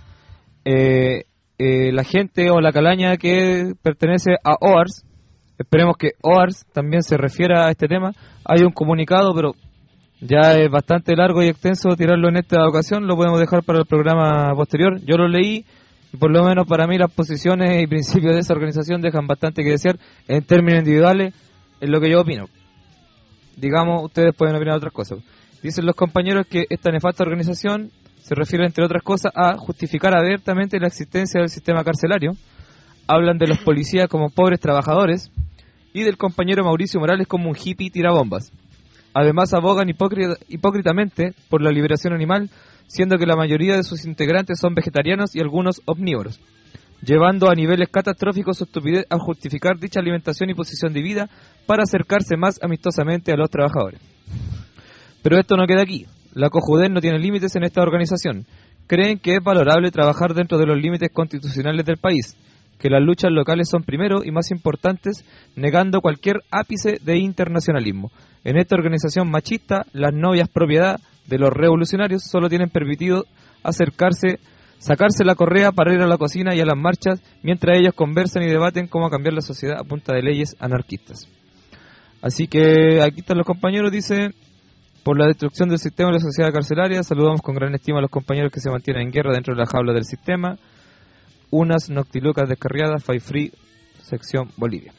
eh, eh, la gente o la calaña que pertenece a O A R S, esperemos que O A R S también se refiera a este tema. Hay un comunicado, pero ya es bastante largo y extenso tirarlo en esta ocasión, lo podemos dejar para el programa posterior. Yo lo leí, y por lo menos para mí las posiciones y principios de esa organización dejan bastante que desear en términos individuales, es lo que yo opino. Digamos, ustedes pueden opinar otras cosas. Dicen los compañeros que esta nefasta organización se refiere, entre otras cosas, a justificar abiertamente la existencia del sistema carcelario. Hablan de los policías como pobres trabajadores y del compañero Mauricio Morales como un hippie tirabombas. Además, abogan hipócrita, hipócritamente por la liberación animal, siendo que la mayoría de sus integrantes son vegetarianos y algunos omnívoros, llevando a niveles catastróficos su estupidez a justificar dicha alimentación y posición de vida para acercarse más amistosamente a los trabajadores. Pero esto no queda aquí. La COJUDEN no tiene límites en esta organización. Creen que es valorable trabajar dentro de los límites constitucionales del país, que las luchas locales son primero y más importantes, negando cualquier ápice de internacionalismo. En esta organización machista, las novias propiedad de los revolucionarios solo tienen permitido acercarse, sacarse la correa para ir a la cocina y a las marchas, mientras ellos conversan y debaten cómo cambiar la sociedad a punta de leyes anarquistas. Así que aquí están los compañeros, dice: por la destrucción del sistema de la sociedad carcelaria, saludamos con gran estima a los compañeros que se mantienen en guerra dentro de la jaula del sistema. Unas noctilucas descarriadas, Fight Free, sección Bolivia.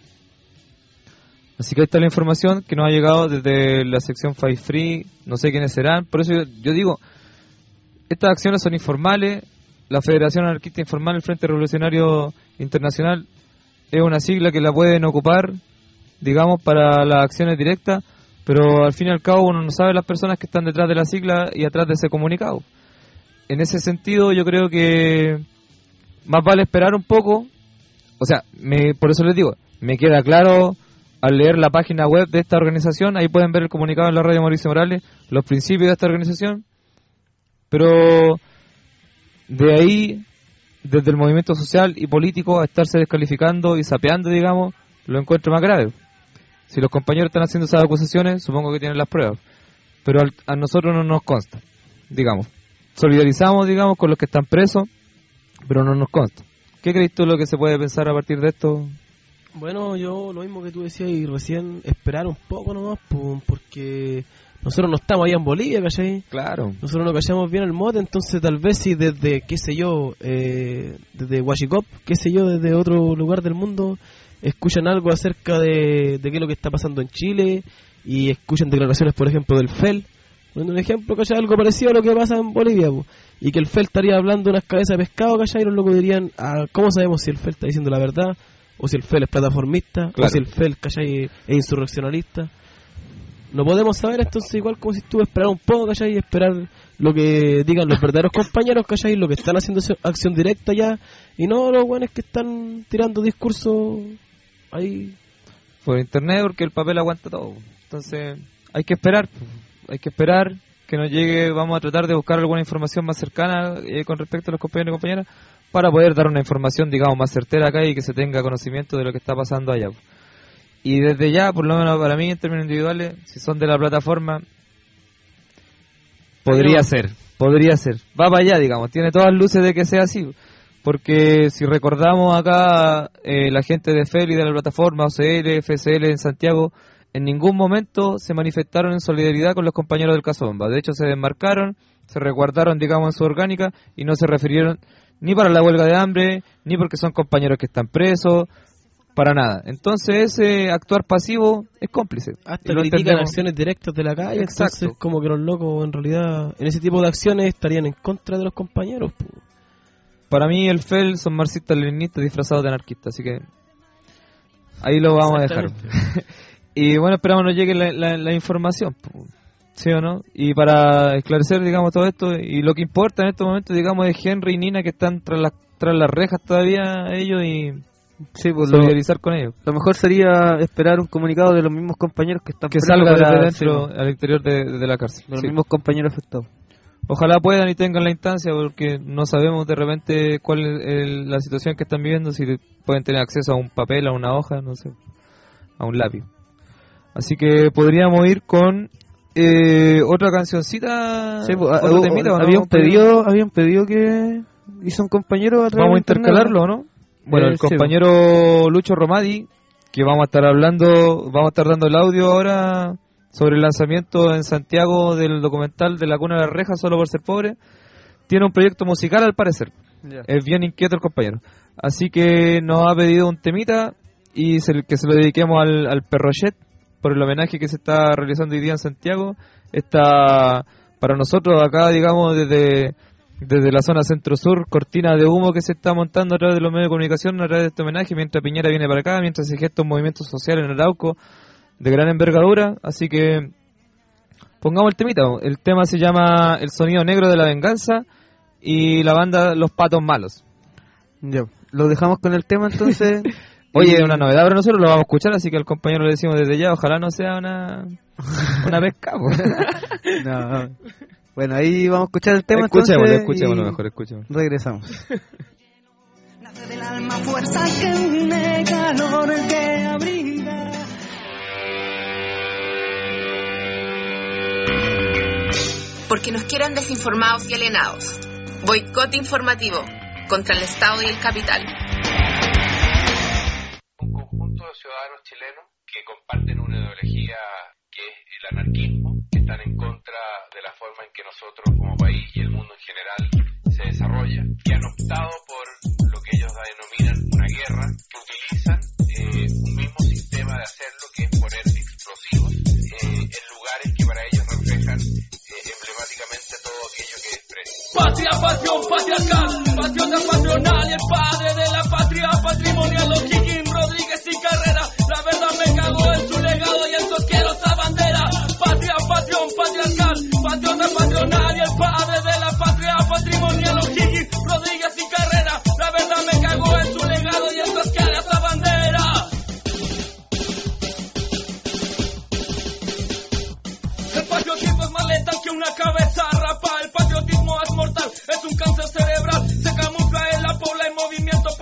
Así que ahí está la información que nos ha llegado desde la sección Fight Free, no sé quiénes serán, por eso yo, yo digo, estas acciones son informales. La Federación Anarquista Informal, el Frente Revolucionario Internacional, es una sigla que la pueden ocupar, digamos, para las acciones directas, pero al fin y al cabo uno no sabe las personas que están detrás de la sigla y atrás de ese comunicado. En ese sentido yo creo que más vale esperar un poco, o sea, me, por eso les digo, me queda claro al leer la página web de esta organización, ahí pueden ver el comunicado en la radio Mauricio Morales, los principios de esta organización, pero de ahí, desde el movimiento social y político, a estarse descalificando y sapeando, digamos, lo encuentro más grave. Si los compañeros están haciendo esas acusaciones, supongo que tienen las pruebas, pero al, a nosotros no nos consta, digamos. Solidarizamos, digamos, con los que están presos, pero no nos consta. ¿Qué crees tú lo que se puede pensar a partir de esto? Bueno, yo lo mismo que tú decías y recién, esperar un poco nomás, porque nosotros no estamos allá en Bolivia, ¿cachai? Claro. Nosotros no callamos bien el mote, entonces tal vez si desde, qué sé yo, eh, desde Huachicop, qué sé yo, desde otro lugar del mundo, escuchan algo acerca de, de qué es lo que está pasando en Chile y escuchan declaraciones, por ejemplo, del F E L, poniendo un ejemplo, ¿cachai? Algo parecido a lo que pasa en Bolivia, po. Y que el F E L estaría hablando de unas cabezas de pescado, ¿cachai? Y los locos dirían, ah, ¿cómo sabemos si el F E L está diciendo la verdad? O si el F E L es plataformista, claro. O si el F E L, ¿cachai? Es insurreccionalista. No podemos saber, entonces igual como si estuve esperar un poco, ¿cachai? Y esperar lo que digan los verdaderos compañeros, ¿cachai? Lo que están haciendo acción directa ya. Y no los buenos que están tirando discursos ahí por internet, porque el papel aguanta todo. Entonces hay que esperar, hay que esperar que nos llegue. Vamos a tratar de buscar alguna información más cercana eh, con respecto a los compañeros y compañeras, para poder dar una información, digamos, más certera acá y que se tenga conocimiento de lo que está pasando allá. Y desde ya, por lo menos para mí, en términos individuales, si son de la plataforma, podría ser, podría ser. Va para allá, digamos, tiene todas luces de que sea así. Porque si recordamos acá, eh, la gente de F E L y de la plataforma, O C L, F S L en Santiago, en ningún momento se manifestaron en solidaridad con los compañeros del caso Bomba. De hecho, se desmarcaron, se resguardaron, digamos, en su orgánica y no se refirieron ni para la huelga de hambre, ni porque son compañeros que están presos, para nada. Entonces ese actuar pasivo es cómplice. Hasta critican acciones directas de la calle. Exacto. Entonces como que los locos en realidad en ese tipo de acciones estarían en contra de los compañeros. Po. Para mí el F E L son marxistas leninistas disfrazados de anarquistas, así que ahí lo vamos a dejar. Y bueno, esperamos nos llegue la, la, la información, ¿sí o no? Y para esclarecer, digamos, todo esto, y lo que importa en estos momentos, digamos, es Henry y Nina, que están tras las, tras las rejas todavía ellos, y sí, pues solidarizar lo, con ellos. Lo mejor sería esperar un comunicado de los mismos compañeros que están que salga desde dentro, sí, al interior de, de la cárcel. De los sí. mismos compañeros afectados. Ojalá puedan y tengan la instancia, porque no sabemos de repente cuál es el, la situación que están viviendo, si pueden tener acceso a un papel, a una hoja, no sé, a un lápiz. Así que podríamos ir con eh, otra cancioncita. Sí, pues, otro temita, ¿no? Había un pedido, había un pedido que hizo un compañero a través Vamos a intercalarlo, ¿no? Bueno, eh, el compañero sí, Lucho Romadi, que vamos a estar hablando, vamos a estar dando el audio ahora sobre el lanzamiento en Santiago del documental de La Cuna de las Rejas, Solo por Ser Pobre. Tiene un proyecto musical al parecer. Yeah. Es bien inquieto el compañero. Así que nos ha pedido un temita y se, que se lo dediquemos al, al Perrochet por el homenaje que se está realizando hoy día en Santiago. Está para nosotros acá, digamos, desde, desde la zona centro-sur, cortina de humo que se está montando a través de los medios de comunicación a través de este homenaje, mientras Piñera viene para acá, mientras se gesta un movimiento social en Arauco de gran envergadura. Así que pongamos el temita. El tema se llama El Sonido Negro de la Venganza y la banda Los Patos Malos. Ya, lo dejamos con el tema entonces. Oye, es una novedad para nosotros, lo vamos a escuchar, así que al compañero le decimos desde ya, ojalá no sea una una pesca. No. Bueno, ahí vamos a escuchar el tema. Escuchémoslo, escuchémoslo mejor, escuchémoslo. Regresamos. Nace del alma fuerza que une, calor que abriga. Porque nos quieren desinformados y alienados. Boicot informativo contra el Estado y el capital. Un conjunto de ciudadanos chilenos que comparten una ideología que es el anarquismo, que están en contra de la forma en que nosotros como país y el mundo en general se desarrolla, que han optado por lo que ellos denominan una guerra, que utilizan eh, un mismo sistema de hacerlo, que es poner explosivos eh, en lugares que para ellos reflejan eh, emblemáticamente todo aquello que desprecia. Patria, pasión, patriarcal, patriota patronal y el padre de la patria patrimonial, los Higgins, Rodríguez y Carrera, la verdad me cagó en su legado y entonces quiero esa bandera. Patria, pasión, patriarcal, patriota patronal y el padre de la patria patrimonial, los Higgins, Rodríguez y Carrera, la verdad me cagó en su legado y entonces quiero esa bandera. El patriotismo es más letal que una cabeza rapa, el patriotismo es mortal, es un cáncer cerebral, se camufla en la pobla en movimiento.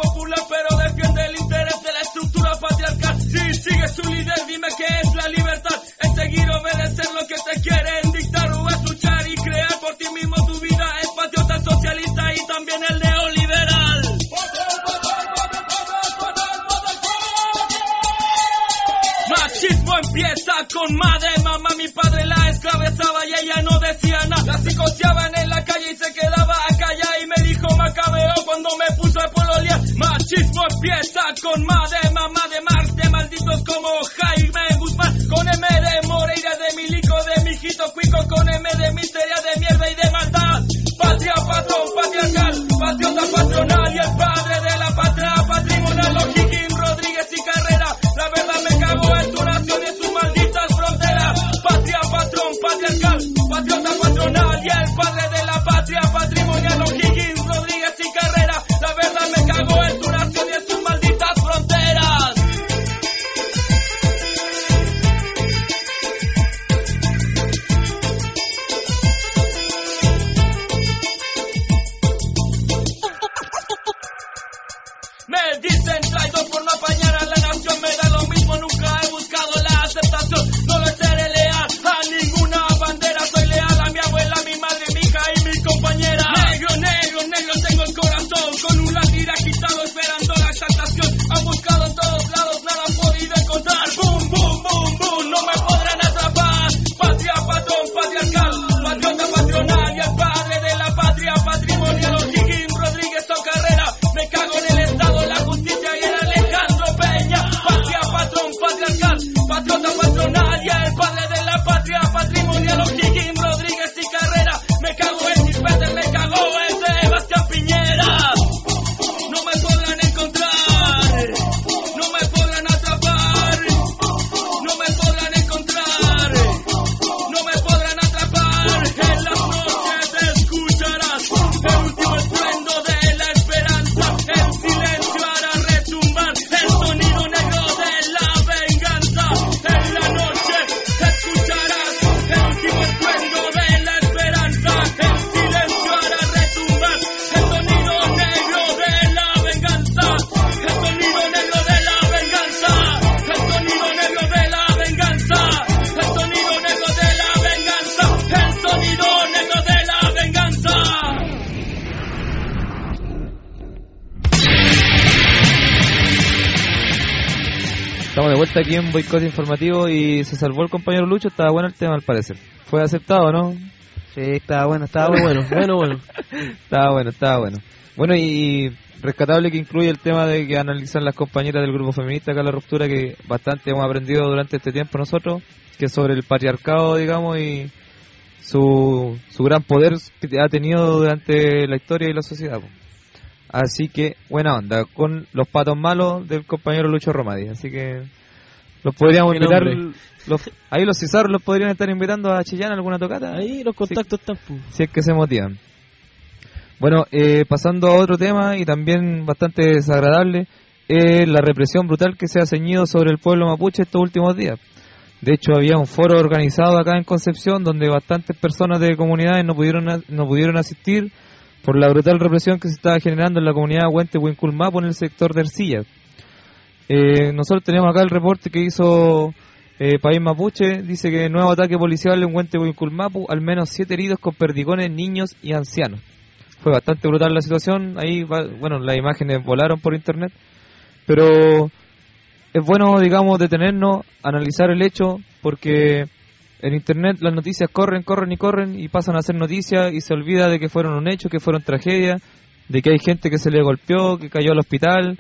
vuelta aquí en Boicot Informativo y se salvó el compañero Lucho. Estaba bueno el tema al parecer. Fue aceptado, ¿no? Sí, estaba bueno, estaba bueno, bueno, bueno, bueno. Estaba bueno, estaba bueno. Bueno, y rescatable que incluye el tema de que analizan las compañeras del grupo feminista acá en La Ruptura, que bastante hemos aprendido durante este tiempo nosotros, que es sobre el patriarcado, digamos, y su, su gran poder que ha tenido durante la historia y la sociedad. Así que, buena onda, con los patos malos del compañero Lucho Romadi. Así que los podríamos invitar, los, ahí los cizarros los podrían estar invitando a Chillán a alguna tocata. Ahí los contactos si, están. Si es que se motivan. Bueno, eh, pasando a otro tema y también bastante desagradable, es eh, la represión brutal que se ha ceñido sobre el pueblo mapuche estos últimos días. De hecho, había un foro organizado acá en Concepción donde bastantes personas de comunidades no pudieron no pudieron asistir por la brutal represión que se estaba generando en la comunidad Huente Huincul-Mapu en el sector de Ercilla. Eh, nosotros tenemos acá el reporte que hizo eh, País Mapuche. Dice que nuevo ataque policial en Huente Huincul-Mapu, al menos siete heridos con perdigones, niños y ancianos. Fue bastante brutal la situación. Ahí, va, bueno, las imágenes volaron por internet, pero es bueno, digamos, detenernos, analizar el hecho, porque en internet las noticias corren, corren y corren y pasan a ser noticias y se olvida de que fueron un hecho, que fueron tragedias, de que hay gente que se le golpeó, que cayó al hospital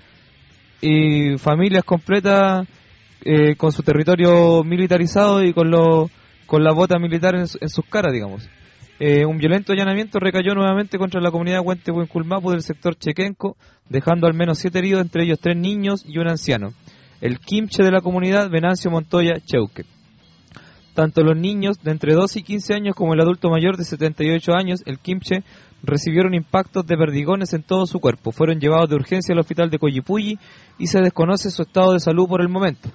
y familias completas eh, con su territorio militarizado y con lo, con la bota militar en, en sus caras, digamos. Eh, un violento allanamiento recayó nuevamente contra la comunidad Huente Huincul-Mapu del sector Chequenco, dejando al menos siete heridos, entre ellos tres niños y un anciano. El quimche de la comunidad, Venancio Montoya Cheuque. Tanto los niños de entre doce y quince años como el adulto mayor de setenta y ocho años, el quimche, recibieron impactos de perdigones en todo su cuerpo. Fueron llevados de urgencia al hospital de Coyipulli y se desconoce su estado de salud por el momento.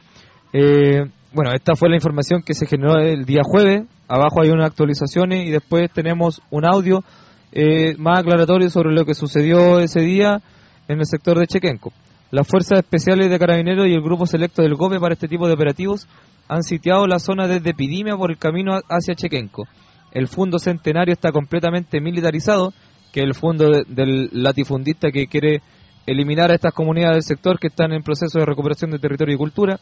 Eh, bueno, esta fue la información que se generó el día jueves. Abajo hay unas actualizaciones y después tenemos un audio eh, más aclaratorio sobre lo que sucedió ese día en el sector de Chequenco. Las fuerzas especiales de Carabineros y el grupo selecto del GOPE para este tipo de operativos han sitiado la zona desde Pidimia por el camino hacia Chequenco. El Fundo Centenario está completamente militarizado, que es el fondo de, del latifundista que quiere eliminar a estas comunidades del sector que están en proceso de recuperación de territorio y cultura,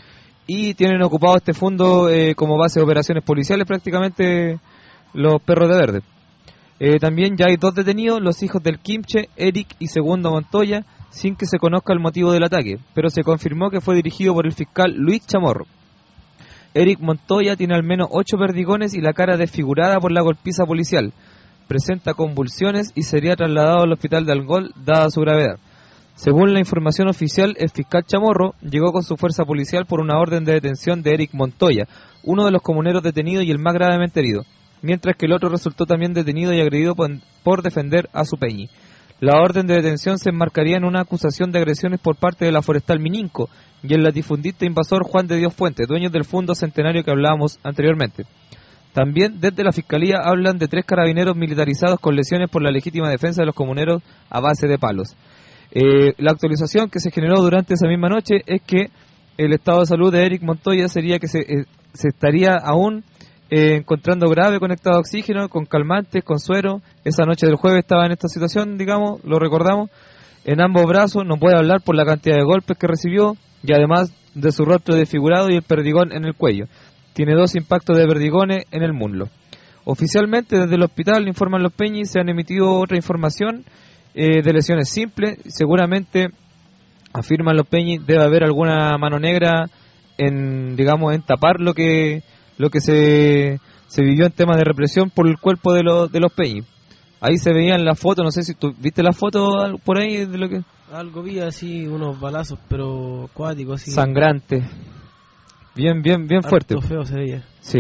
y tienen ocupado este fondo eh, como base de operaciones policiales prácticamente los perros de verde. Eh, también ya hay dos detenidos, los hijos del quimche, Eric y Segundo Montoya, sin que se conozca el motivo del ataque, pero se confirmó que fue dirigido por el fiscal Luis Chamorro. Eric Montoya tiene al menos ocho perdigones y la cara desfigurada por la golpiza policial. Presenta convulsiones y sería trasladado al hospital de Algol, dada su gravedad. Según la información oficial, el fiscal Chamorro llegó con su fuerza policial por una orden de detención de Eric Montoya, uno de los comuneros detenidos y el más gravemente herido, mientras que el otro resultó también detenido y agredido por, por defender a su peñi. La orden de detención se enmarcaría en una acusación de agresiones por parte de la Forestal Mininco y el latifundista invasor Juan de Dios Fuentes, dueños del Fondo Centenario que hablábamos anteriormente. También desde la Fiscalía hablan de tres carabineros militarizados con lesiones por la legítima defensa de los comuneros a base de palos. Eh, la actualización que se generó durante esa misma noche es que el estado de salud de Eric Montoya sería que se, eh, se estaría aún eh, encontrando grave, conectado a oxígeno, con calmantes, con suero. Esa noche del jueves estaba en esta situación, digamos, lo recordamos, en ambos brazos, no puede hablar por la cantidad de golpes que recibió y además de su rostro desfigurado y el perdigón en el cuello. Tiene dos impactos de perdigones en el muslo. Oficialmente desde el hospital, informan los peñis, se han emitido otra información eh, de lesiones simples. Seguramente, afirman los peñis, debe haber alguna mano negra en, digamos, en tapar lo que lo que se, se vivió en temas de represión por el cuerpo de, lo, de los peñis. Ahí se veían las fotos, no sé si tú viste la foto por ahí de lo que... Algo vi así, unos balazos, pero acuáticos, así. Sangrante. Bien, bien, bien fuerte. Feo se veía. Sí.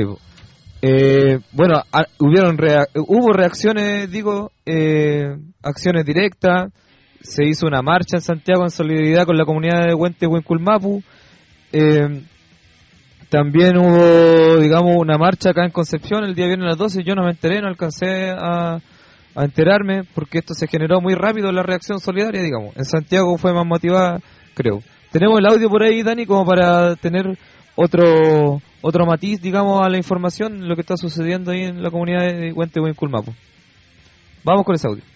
Eh, bueno, a, hubieron rea hubo reacciones, digo, eh, acciones directas. Se hizo una marcha en Santiago en solidaridad con la comunidad de Huente Huincul-Mapu. Eh, también hubo, digamos, una marcha acá en Concepción el día viernes a las doce. Yo no me enteré, no alcancé a, a enterarme porque esto se generó muy rápido, la reacción solidaria, digamos. En Santiago fue más motivada, creo. Tenemos el audio por ahí, Dani, como para tener otro otro matiz, digamos, a la información, lo que está sucediendo ahí en la comunidad de Huente Huincul-Mapu. Vamos con ese audio.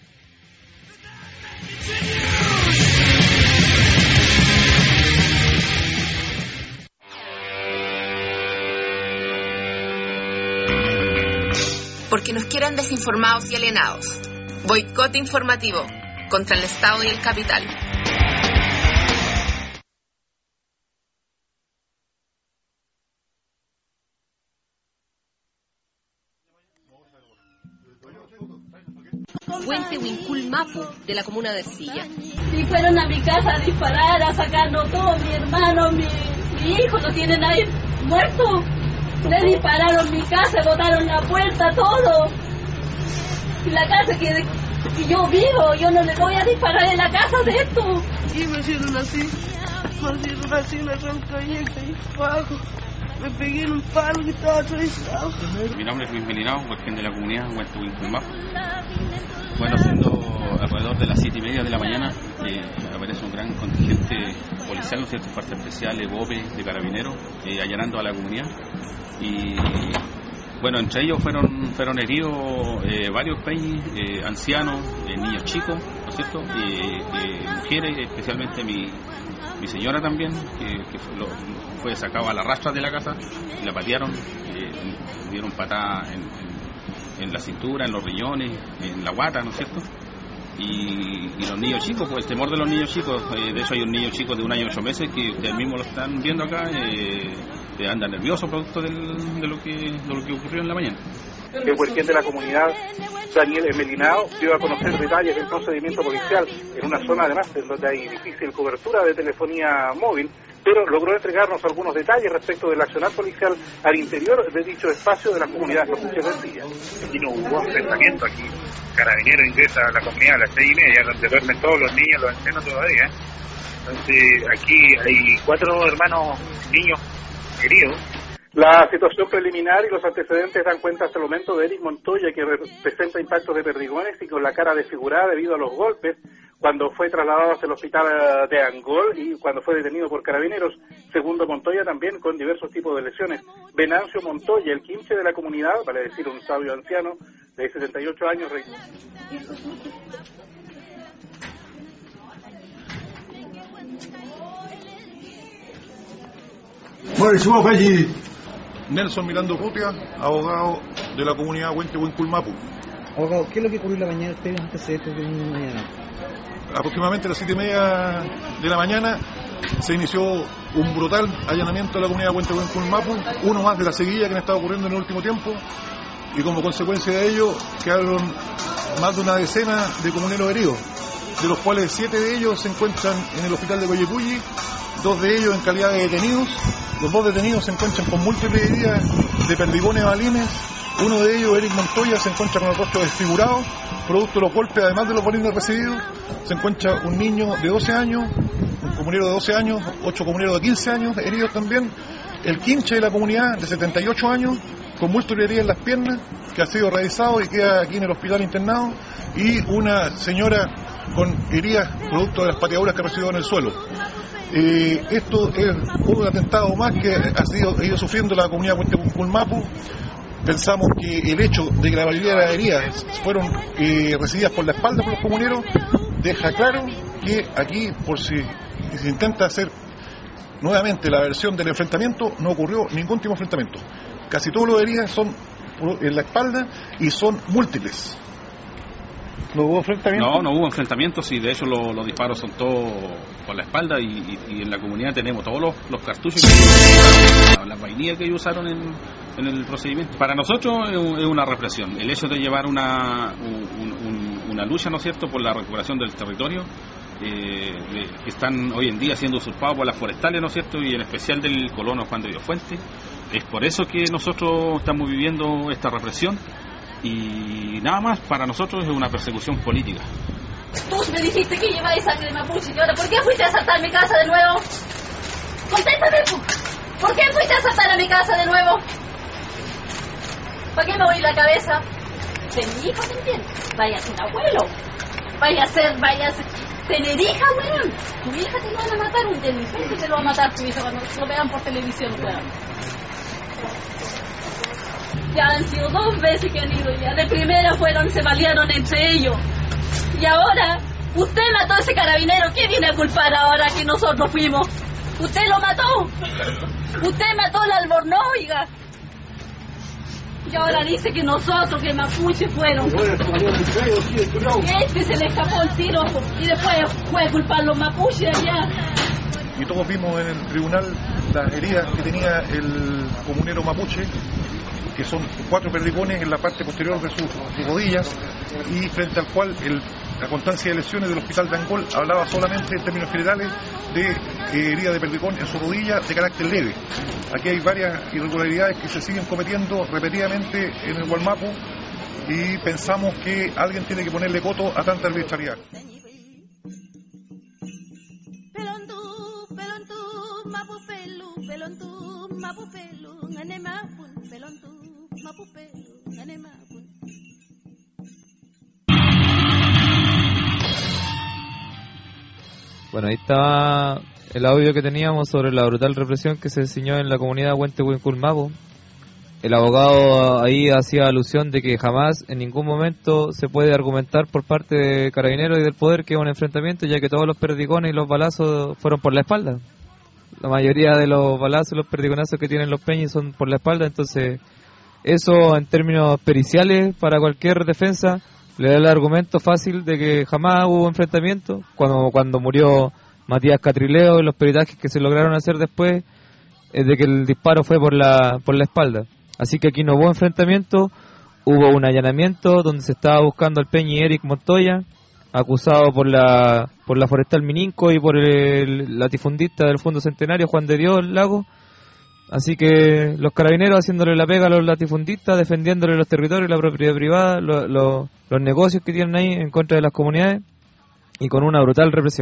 porque nos quieren desinformados y alienados. Boicot informativo contra el Estado y el capital. Puente Huincul Mapu, de la comuna de Ercilla. Y fueron a mi casa a disparar, a sacarnos todo, mi hermano, mi, mi hijo, lo tienen ahí muerto. Le dispararon mi casa, botaron la puerta, todo. Y la casa que, que yo vivo, yo no le voy a disparar en la casa de esto. Y me hicieron así, me hicieron así, me arrancó y ahí abajo. Me pegué en un palo que estaba atravesado. Mi nombre es Luis Melinao, working de la comunidad Puente Huincul Mapu. Bueno, siendo alrededor de las siete y media de la mañana, eh, aparece un gran contingente policial, ¿no es cierto?, fuerzas especiales, BOPE, de carabineros, eh, allanando a la comunidad. Y bueno, entre ellos fueron fueron heridos eh, varios países, eh, ancianos, eh, niños chicos, ¿no es cierto?, eh, eh, mujeres, especialmente mi, mi señora también, que, que fue, lo, fue sacada a la rastra de la casa y la patearon, eh, dieron patadas en, en, en la cintura, en los riñones, en la guata, ¿no es cierto? Y, y los niños chicos, pues el temor de los niños chicos, eh, de hecho hay un niño chico de un año y ocho meses que ustedes mismos lo están viendo acá, eh, anda nervioso producto del, de, lo que, de lo que ocurrió en la mañana. El working de la comunidad, Daniel Melinao, dio a conocer detalles del procedimiento policial en una zona además en donde hay difícil cobertura de telefonía móvil, pero logró entregarnos algunos detalles respecto del accionar policial al interior de dicho espacio de la comunidad de Ercilla. Aquí no hubo enfrentamiento, aquí Carabineros ingresa a la comunidad a las seis y media, donde duermen todos los niños, los ancianos todavía. Entonces aquí hay cuatro hermanos niños heridos. La situación preliminar y los antecedentes dan cuenta hasta el momento de Eric Montoya, que presenta impactos de perdigones y con la cara desfigurada debido a los golpes cuando fue trasladado hasta el hospital de Angol y cuando fue detenido por carabineros. Segundo Montoya también con diversos tipos de lesiones. Venancio Montoya, el quince de la comunidad, vale decir un sabio anciano de setenta y ocho años. Nelson Mirando Rutia, abogado de la comunidad Puente Huincul Mapu. Abogado, ¿qué es lo que ocurrió en la mañana? ¿Ustedes antecedentes de una mañana? Aproximadamente a las siete y media de la mañana se inició un brutal allanamiento de la comunidad Puente Huincul Mapu, uno más de la seguilla que han estado ocurriendo en el último tiempo, y como consecuencia de ello quedaron más de una decena de comuneros heridos, de los cuales siete de ellos se encuentran en el hospital de Coyipulli, dos de ellos en calidad de detenidos. Los dos detenidos se encuentran con múltiples heridas de perdigones balines. Uno de ellos, Eric Montoya, se encuentra con el rostro desfigurado, producto de los golpes, además de los balines recibidos. Se encuentra un niño de doce años, un comunero de doce años, ocho comuneros de quince años, heridos también. El quinche de la comunidad, de setenta y ocho años, con múltiples heridas en las piernas, que ha sido realizado y queda aquí en el hospital internado. Y una señora con heridas producto de las pateaduras que recibió en el suelo. Eh, esto es un atentado más que ha sido ha ido sufriendo la comunidad Puente Huincul Mapu. Pensamos que el hecho de que la mayoría de las heridas fueron eh, recibidas por la espalda por los comuneros deja claro que aquí, por si, si se intenta hacer nuevamente la versión del enfrentamiento, no ocurrió ningún tipo de enfrentamiento. Casi todas las heridas son en la espalda y son múltiples. ¿No hubo enfrentamientos? No, no hubo enfrentamientos y de hecho los, los disparos son todos por la espalda y, y, y en la comunidad tenemos todos los, los cartuchos que usaron, las vainillas que ellos usaron en, en el procedimiento. Para nosotros es, un, es una represión. El hecho de llevar una, un, un, una lucha, ¿no es cierto?, por la recuperación del territorio, eh, de, que están hoy en día siendo usurpados por las forestales, ¿no es cierto?, y en especial del colono Juan de Biofuente. Es por eso que nosotros estamos viviendo esta represión. Y nada más, para nosotros es una persecución política. Tú me dijiste que lleváis sangre mapuche, y ahora ¿por qué fuiste a asaltar mi casa de nuevo? Contéstame, ¿por qué fuiste a asaltar a mi casa de nuevo? ¿Para qué me voy la cabeza? De mi hijo también. Vaya a ser abuelo. Vaya a ser, vaya a ser... Tener hija, weón. Tu hija te lo van a matar, un delincuente te lo va a matar tu hija cuando lo vean por televisión, weón. Ya han sido dos veces que han ido ya. De primera fueron, se balearon entre ellos. Y ahora, usted mató a ese carabinero. ¿Qué viene a culpar ahora que nosotros fuimos? Usted lo mató. Usted mató al Albornoz, oiga. Y ahora dice que nosotros, que mapuche fueron. Este se le escapó el tiro y después fue a culpar a los mapuches allá. Y todos vimos en el tribunal las heridas que tenía el comunero mapuche, que son cuatro perdigones en la parte posterior de sus, sus rodillas, y frente al cual el, la constancia de lesiones del hospital de Angol hablaba solamente en términos generales de eh, herida de perdigón en su rodilla de carácter leve. Aquí hay varias irregularidades que se siguen cometiendo repetidamente en el Gualmapu y pensamos que alguien tiene que ponerle coto a tanta arbitrariedad. Bueno, ahí estaba el audio que teníamos sobre la brutal represión que se ciñó en la comunidad Huentehuinculmapu. El abogado ahí hacía alusión de que jamás, en ningún momento, se puede argumentar por parte de Carabineros y del Poder que es un enfrentamiento, ya que todos los perdigones y los balazos fueron por la espalda. La mayoría de los balazos y los perdigonazos que tienen los peñis son por la espalda, entonces eso en términos periciales para cualquier defensa le da el argumento fácil de que jamás hubo enfrentamiento. Cuando cuando murió Matías Catrileo y los peritajes que se lograron hacer después, es de que el disparo fue por la por la espalda. Así que aquí no hubo enfrentamiento, hubo un allanamiento donde se estaba buscando al peñi Eric Montoya, acusado por la por la Forestal Mininco y por el latifundista del Fondo Centenario Juan de Dios Lago. Así que los carabineros haciéndole la pega a los latifundistas, defendiéndole los territorios, la propiedad privada, lo, lo, los negocios que tienen ahí en contra de las comunidades y con una brutal represión.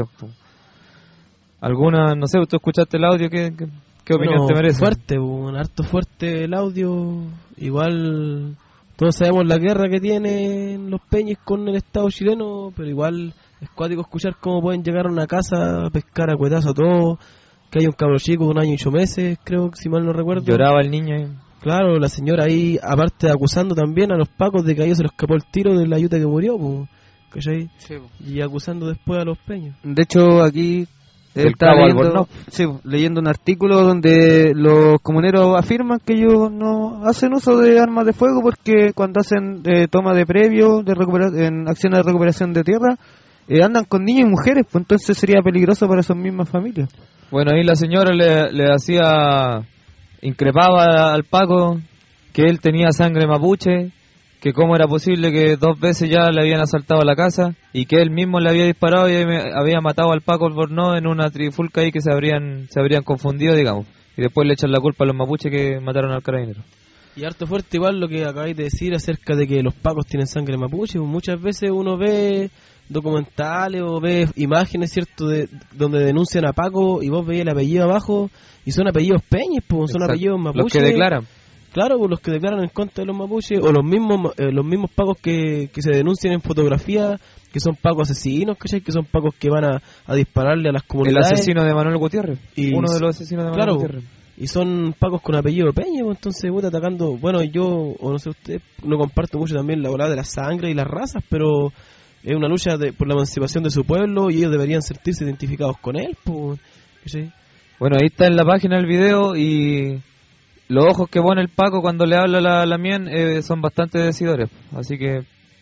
¿Alguna, no sé, tú escuchaste el audio, qué, qué, qué opinión bueno, te merece? Fuerte, un harto fuerte el audio. Igual todos sabemos la guerra que tienen los peñes con el Estado chileno, pero igual es cuático escuchar cómo pueden llegar a una casa a pescar a cuetazo a todos. Que hay un cabro chico de un año y ocho meses, creo que si mal no recuerdo. Lloraba el niño ahí. Claro, la señora ahí, aparte acusando también a los pacos de que a ellos se les escapó el tiro de la ayuda que murió, pues, ¿cachai? Sí, y acusando después a los peños. De hecho, aquí él está leyendo, sí, leyendo un artículo donde los comuneros afirman que ellos no hacen uso de armas de fuego porque cuando hacen eh, toma de previo de recupera- en acciones de recuperación de tierra, eh, andan con niños y mujeres, pues entonces sería peligroso para esas mismas familias. Bueno, ahí la señora le, le hacía, increpaba al Paco que él tenía sangre mapuche, que cómo era posible que dos veces ya le habían asaltado la casa y que él mismo le había disparado y había matado al Paco Albornoz en una trifulca ahí que se habrían se habrían confundido, digamos, y después le echan la culpa a los mapuches que mataron al carabinero. Y harto fuerte igual lo que acabáis de decir acerca de que los pacos tienen sangre mapuche. Muchas veces uno ve documentales o ve imágenes, ¿cierto?, de donde denuncian a Paco y vos veis el apellido abajo y son apellidos peñes, pues son apellidos mapuches. Los que declaran. Claro, pues los que declaran en contra de los mapuches o los mismos eh, los mismos pacos que, que se denuncian en fotografía, que son pacos asesinos, ¿cachai? Que son pacos que van a, a dispararle a las comunidades. El asesino de Manuel Gutiérrez, y uno de los asesinos de Manuel claro, Gutiérrez. Y son pacos con apellido Peña, pues entonces puta, atacando. Bueno, yo, o no sé usted, no comparto mucho también la volada de la sangre y las razas, pero es una lucha de, por la emancipación de su pueblo y ellos deberían sentirse identificados con él, pues. ¿Sí? Bueno, ahí está en la página el video y los ojos que pone el Paco cuando le habla a la, la Mien eh, son bastante decidores, así que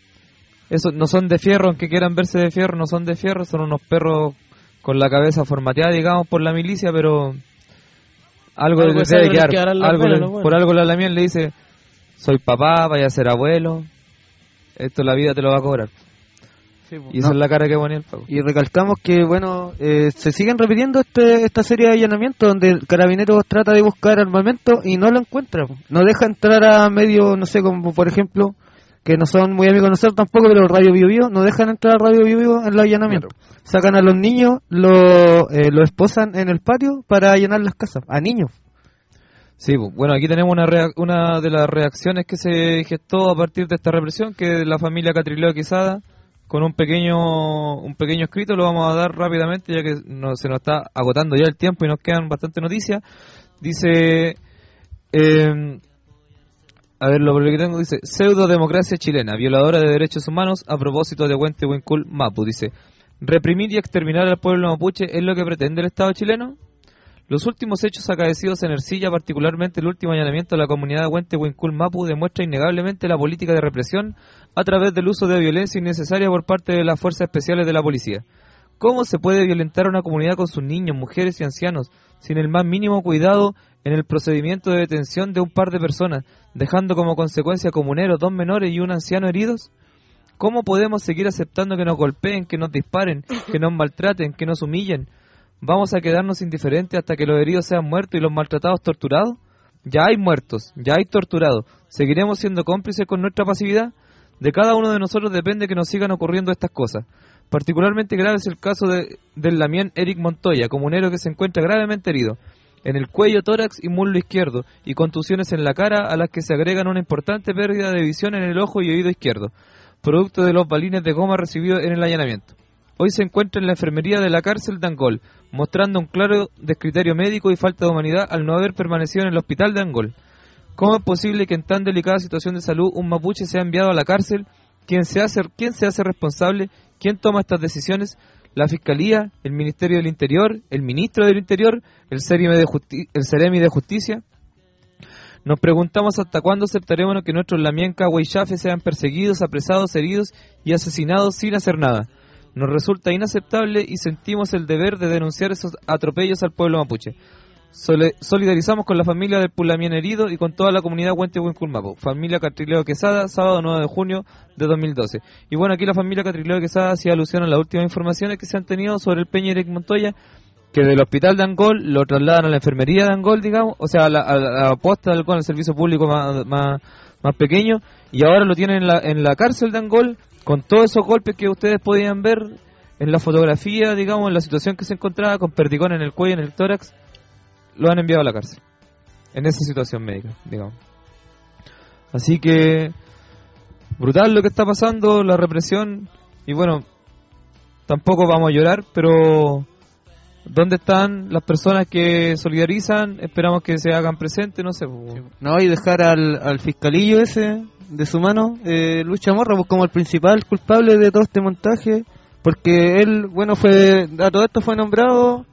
eso no son de fierro, aunque quieran verse de fierro, no son de fierro, son unos perros con la cabeza formateada, digamos, por la milicia, pero algo, algo de debe quedar, que algo pena, le, bueno. Por algo la Lamien le dice, soy papá, vaya a ser abuelo, esto la vida te lo va a cobrar. Sí, pues, y esa no. es la cara que ponía el Paco. Y recalcamos que, bueno, eh, se siguen repitiendo este, esta serie de allanamientos donde el carabinero trata de buscar armamento y no lo encuentra. No deja entrar a medio, no sé, como por ejemplo, que no son muy amigos de nosotros tampoco, pero el Radio Bio Bio, no dejan entrar al Radio Bio Bio en los allanamientos. Claro. Sacan a los niños, lo, eh, lo esposan en el patio para allanar las casas, a niños. Sí, bueno, aquí tenemos una rea- una de las reacciones que se gestó a partir de esta represión, que es la familia Catrileo Quesada, con un pequeño un pequeño escrito, lo vamos a dar rápidamente ya que no, se nos está agotando ya el tiempo y nos quedan bastante noticias. Dice, eh, a ver, lo que tengo dice, pseudo-democracia chilena, violadora de derechos humanos a propósito de Huentehuinculmapu. Dice, reprimir y exterminar al pueblo mapuche es lo que pretende el Estado chileno. Los últimos hechos acaecidos en Ercilla, particularmente el último allanamiento a la comunidad de Huentehuencul Mapu, demuestra innegablemente la política de represión a través del uso de violencia innecesaria por parte de las fuerzas especiales de la policía. ¿Cómo se puede violentar a una comunidad con sus niños, mujeres y ancianos sin el más mínimo cuidado en el procedimiento de detención de un par de personas, dejando como consecuencia comuneros, dos menores y un anciano heridos? ¿Cómo podemos seguir aceptando que nos golpeen, que nos disparen, que nos maltraten, que nos humillen? ¿Vamos a quedarnos indiferentes hasta que los heridos sean muertos y los maltratados torturados? Ya hay muertos, ya hay torturados. ¿Seguiremos siendo cómplices con nuestra pasividad? De cada uno de nosotros depende que nos sigan ocurriendo estas cosas. Particularmente grave es el caso de, del Lamien Eric Montoya, comunero que se encuentra gravemente herido en el cuello, tórax y muslo izquierdo, y contusiones en la cara, a las que se agregan una importante pérdida de visión en el ojo y oído izquierdo, producto de los balines de goma recibidos en el allanamiento. Hoy se encuentra en la enfermería de la cárcel de Angol, mostrando un claro descriterio médico y falta de humanidad al no haber permanecido en el hospital de Angol. ¿Cómo es posible que en tan delicada situación de salud un mapuche sea enviado a la cárcel? ¿Quién se hace, quién se hace responsable? ¿Quién toma estas decisiones? ¿La Fiscalía? ¿El Ministerio del Interior? ¿El Ministro del Interior? ¿El Ceremi de, Justi- el Ceremi de Justicia? Nos preguntamos hasta cuándo aceptaremos que nuestros Lamien Cahuaychafe sean perseguidos, apresados, heridos y asesinados sin hacer nada. Nos resulta inaceptable y sentimos el deber de denunciar esos atropellos al pueblo mapuche. Sole- solidarizamos con la familia del Pulamien herido y con toda la comunidad Huentehuencul Mapu. Familia Catrileo Quesada, sábado nueve de junio de dos mil doce. Y bueno, aquí la familia Catrileo Quesada hacía alusión a las últimas informaciones que se han tenido sobre el Peña Eric Montoya, que del hospital de Angol lo trasladan a la enfermería de Angol, digamos, o sea, a la, a la, a la posta de Angol, al servicio público más, más, más pequeño, y ahora lo tienen en la, en la cárcel de Angol, con todos esos golpes que ustedes podían ver en la fotografía, digamos, en la situación que se encontraba, con perdigón en el cuello, en el tórax, lo han enviado a la cárcel, en esa situación médica, digamos. Así que, brutal lo que está pasando, la represión, y bueno, tampoco vamos a llorar, pero ¿dónde están las personas que solidarizan? Esperamos que se hagan presentes, no sé. No, y dejar al, al fiscalillo ese de su mano, eh, Luis Chamorro, pues como el principal culpable de todo este montaje, porque él, bueno, fue a todo esto fue nombrado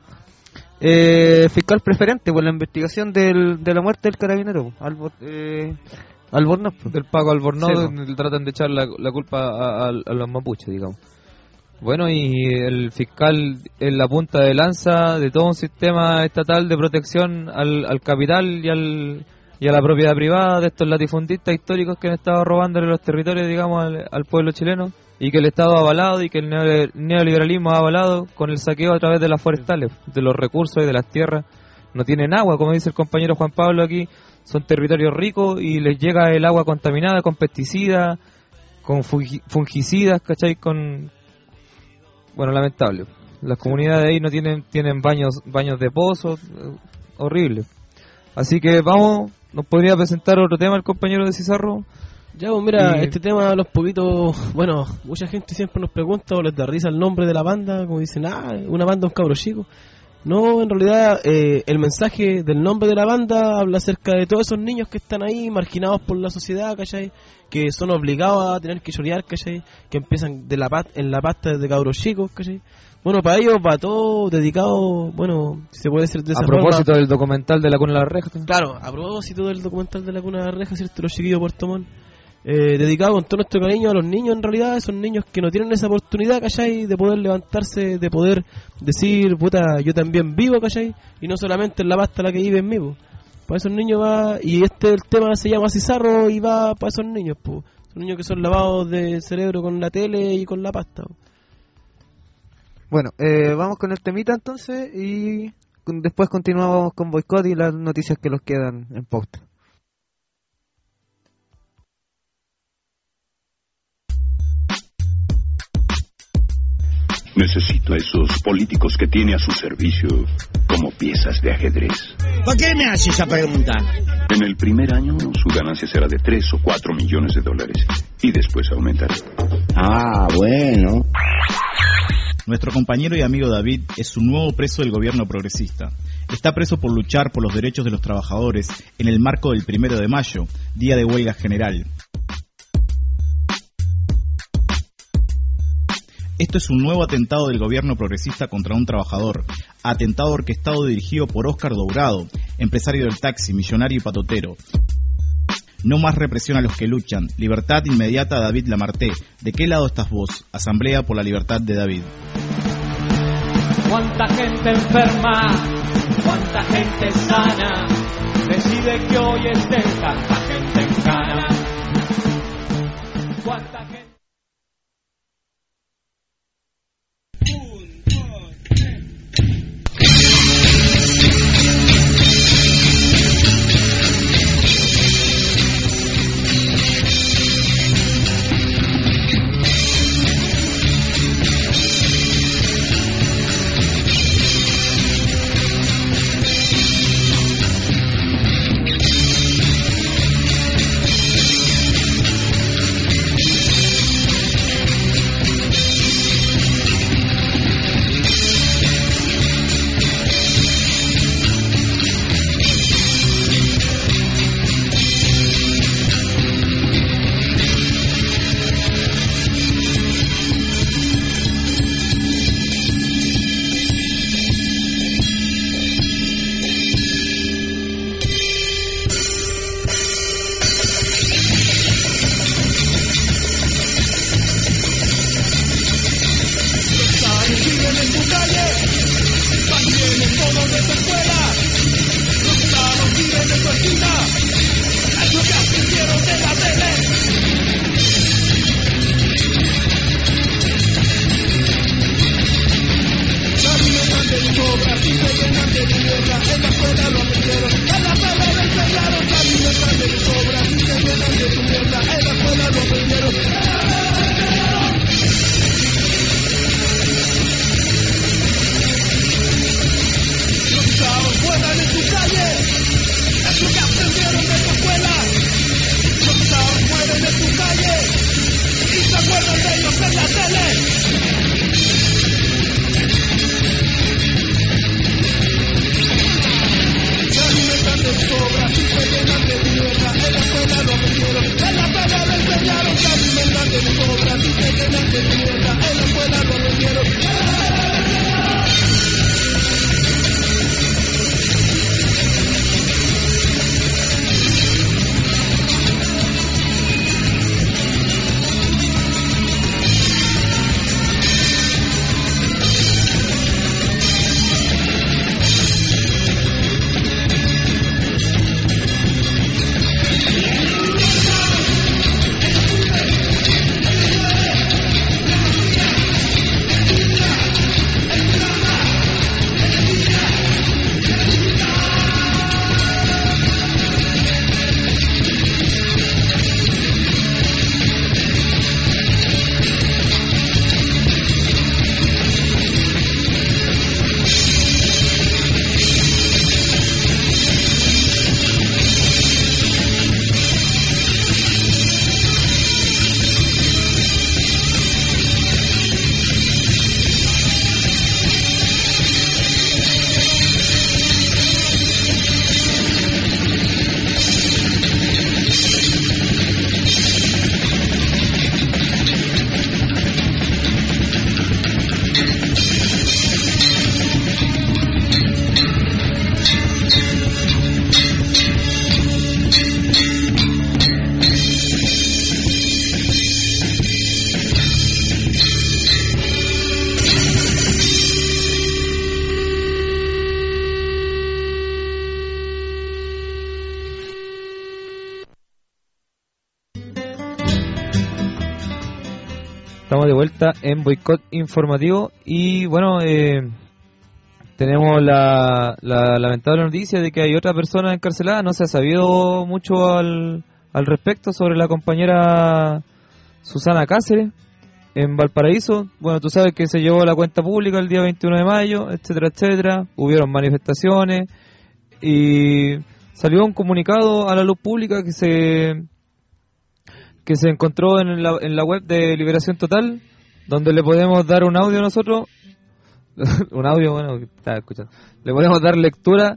eh, fiscal preferente por la investigación del, de la muerte del carabinero, Albor, eh, Albornoz. Pues. Del Paco Albornoz, sí, donde pues. Tratan de echar la, la culpa a, a, a los mapuches, digamos. Bueno, y el fiscal en la punta de lanza de todo un sistema estatal de protección al, al capital y al y a la propiedad privada de estos latifundistas históricos que han estado robándole los territorios, digamos, al, al pueblo chileno, y que el Estado ha avalado y que el neoliberalismo ha avalado con el saqueo a través de las forestales, de los recursos y de las tierras. No tienen agua, como dice el compañero Juan Pablo aquí, son territorios ricos y les llega el agua contaminada con pesticidas, con fungicidas, ¿cachai? Con... Bueno, lamentable. Las comunidades de ahí no tienen tienen baños baños de pozo, eh, horrible. Así que vamos, nos podría presentar otro tema el compañero de Cizarro. Ya, pues mira, y... este tema los poquitos, bueno, mucha gente siempre nos pregunta o les da risa el nombre de la banda, como dicen, ah, una banda, un cabro chico. No, en realidad eh, el mensaje del nombre de la banda habla acerca de todos esos niños que están ahí, marginados por la sociedad, ¿cachai? Que son obligados a tener que chorear, ¿cachai? Que empiezan de la pat en la pasta desde cabros chicos, ¿cachai? Bueno, para ellos va todo dedicado, bueno, si se puede decir de esa forma. A propósito forma, del documental de la Cuna de la Reja. Claro, a propósito del documental de la Cuna de la Reja, ¿cierto? Los chiquillos de Puerto Montt. Eh, dedicado con todo nuestro cariño a los niños, en realidad, esos niños que no tienen esa oportunidad, ¿cachai? De poder levantarse, de poder decir, puta, yo también vivo, ¿cachai? Y no solamente en la pasta la que vive en mí, pues. Para esos niños va, y este el tema se llama Cizarro y va para esos niños, pues. Son niños que son lavados de cerebro con la tele y con la pasta, pues. Bueno, eh, vamos con el temita entonces y después continuamos con Boicot y las noticias que nos quedan en pauta. Necesito a esos políticos que tiene a su servicio como piezas de ajedrez. ¿Por qué me hace esa pregunta? En el primer año su ganancia será de tres o cuatro millones de dólares y después aumentará. Ah, bueno. Nuestro compañero y amigo David es un nuevo preso del gobierno progresista. Está preso por luchar por los derechos de los trabajadores en el marco del primero de mayo, día de huelga general. Esto es un nuevo atentado del gobierno progresista contra un trabajador, atentado orquestado dirigido por Óscar Dourado, empresario del taxi, millonario y patotero. No más represión a los que luchan. Libertad inmediata a David Lamarté. ¿De qué lado estás vos? Asamblea por la libertad de David. Cuánta gente enferma, cuánta gente sana, decide que hoy esté tanta gente en cana. Cuánta gente... Estamos de vuelta en Boicot Informativo y bueno, eh, tenemos la, la lamentable noticia de que hay otra persona encarcelada. No se ha sabido mucho al, al respecto sobre la compañera Susana Cáceres en Valparaíso. Bueno, tú sabes que se llevó la cuenta pública el día veintiuno de mayo, etcétera, etcétera. Hubieron manifestaciones y salió un comunicado a la luz pública que se... que se encontró en la, en la web de Liberación Total, donde le podemos dar un audio nosotros, un audio, bueno, que está escuchando, le podemos dar lectura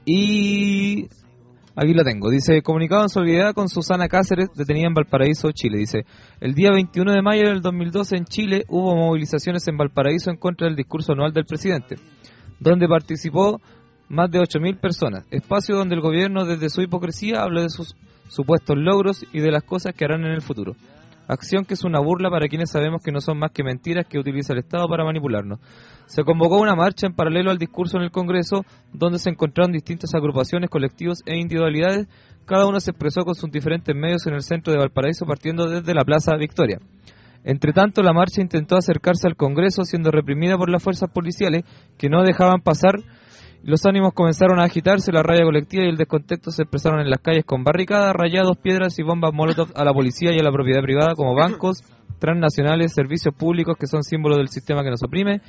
y aquí lo tengo, dice: comunicado en solidaridad con Susana Cáceres, detenida en Valparaíso, Chile. Dice: el día veintiuno de mayo del dos mil doce en Chile hubo movilizaciones en Valparaíso en contra del discurso anual del presidente. donde participó más de ocho mil personas, espacio donde el gobierno desde su hipocresía habla de sus supuestos logros y de las cosas que harán en el futuro. Acción que es una burla para quienes sabemos que no son más que mentiras que utiliza el Estado para manipularnos. Se convocó una marcha en paralelo al discurso en el Congreso, donde se encontraron distintas agrupaciones, colectivos e individualidades. Cada uno se expresó con sus diferentes medios en el centro de Valparaíso, partiendo desde la Plaza Victoria. Entre tanto, la marcha intentó acercarse al Congreso, siendo reprimida por las fuerzas policiales, que no dejaban pasar. Los ánimos comenzaron a agitarse, la rabia colectiva y el descontento se expresaron en las calles con barricadas, rayados, piedras y bombas molotov a la policía y a la propiedad privada, como bancos, transnacionales, servicios públicos que son símbolos del sistema que nos oprime.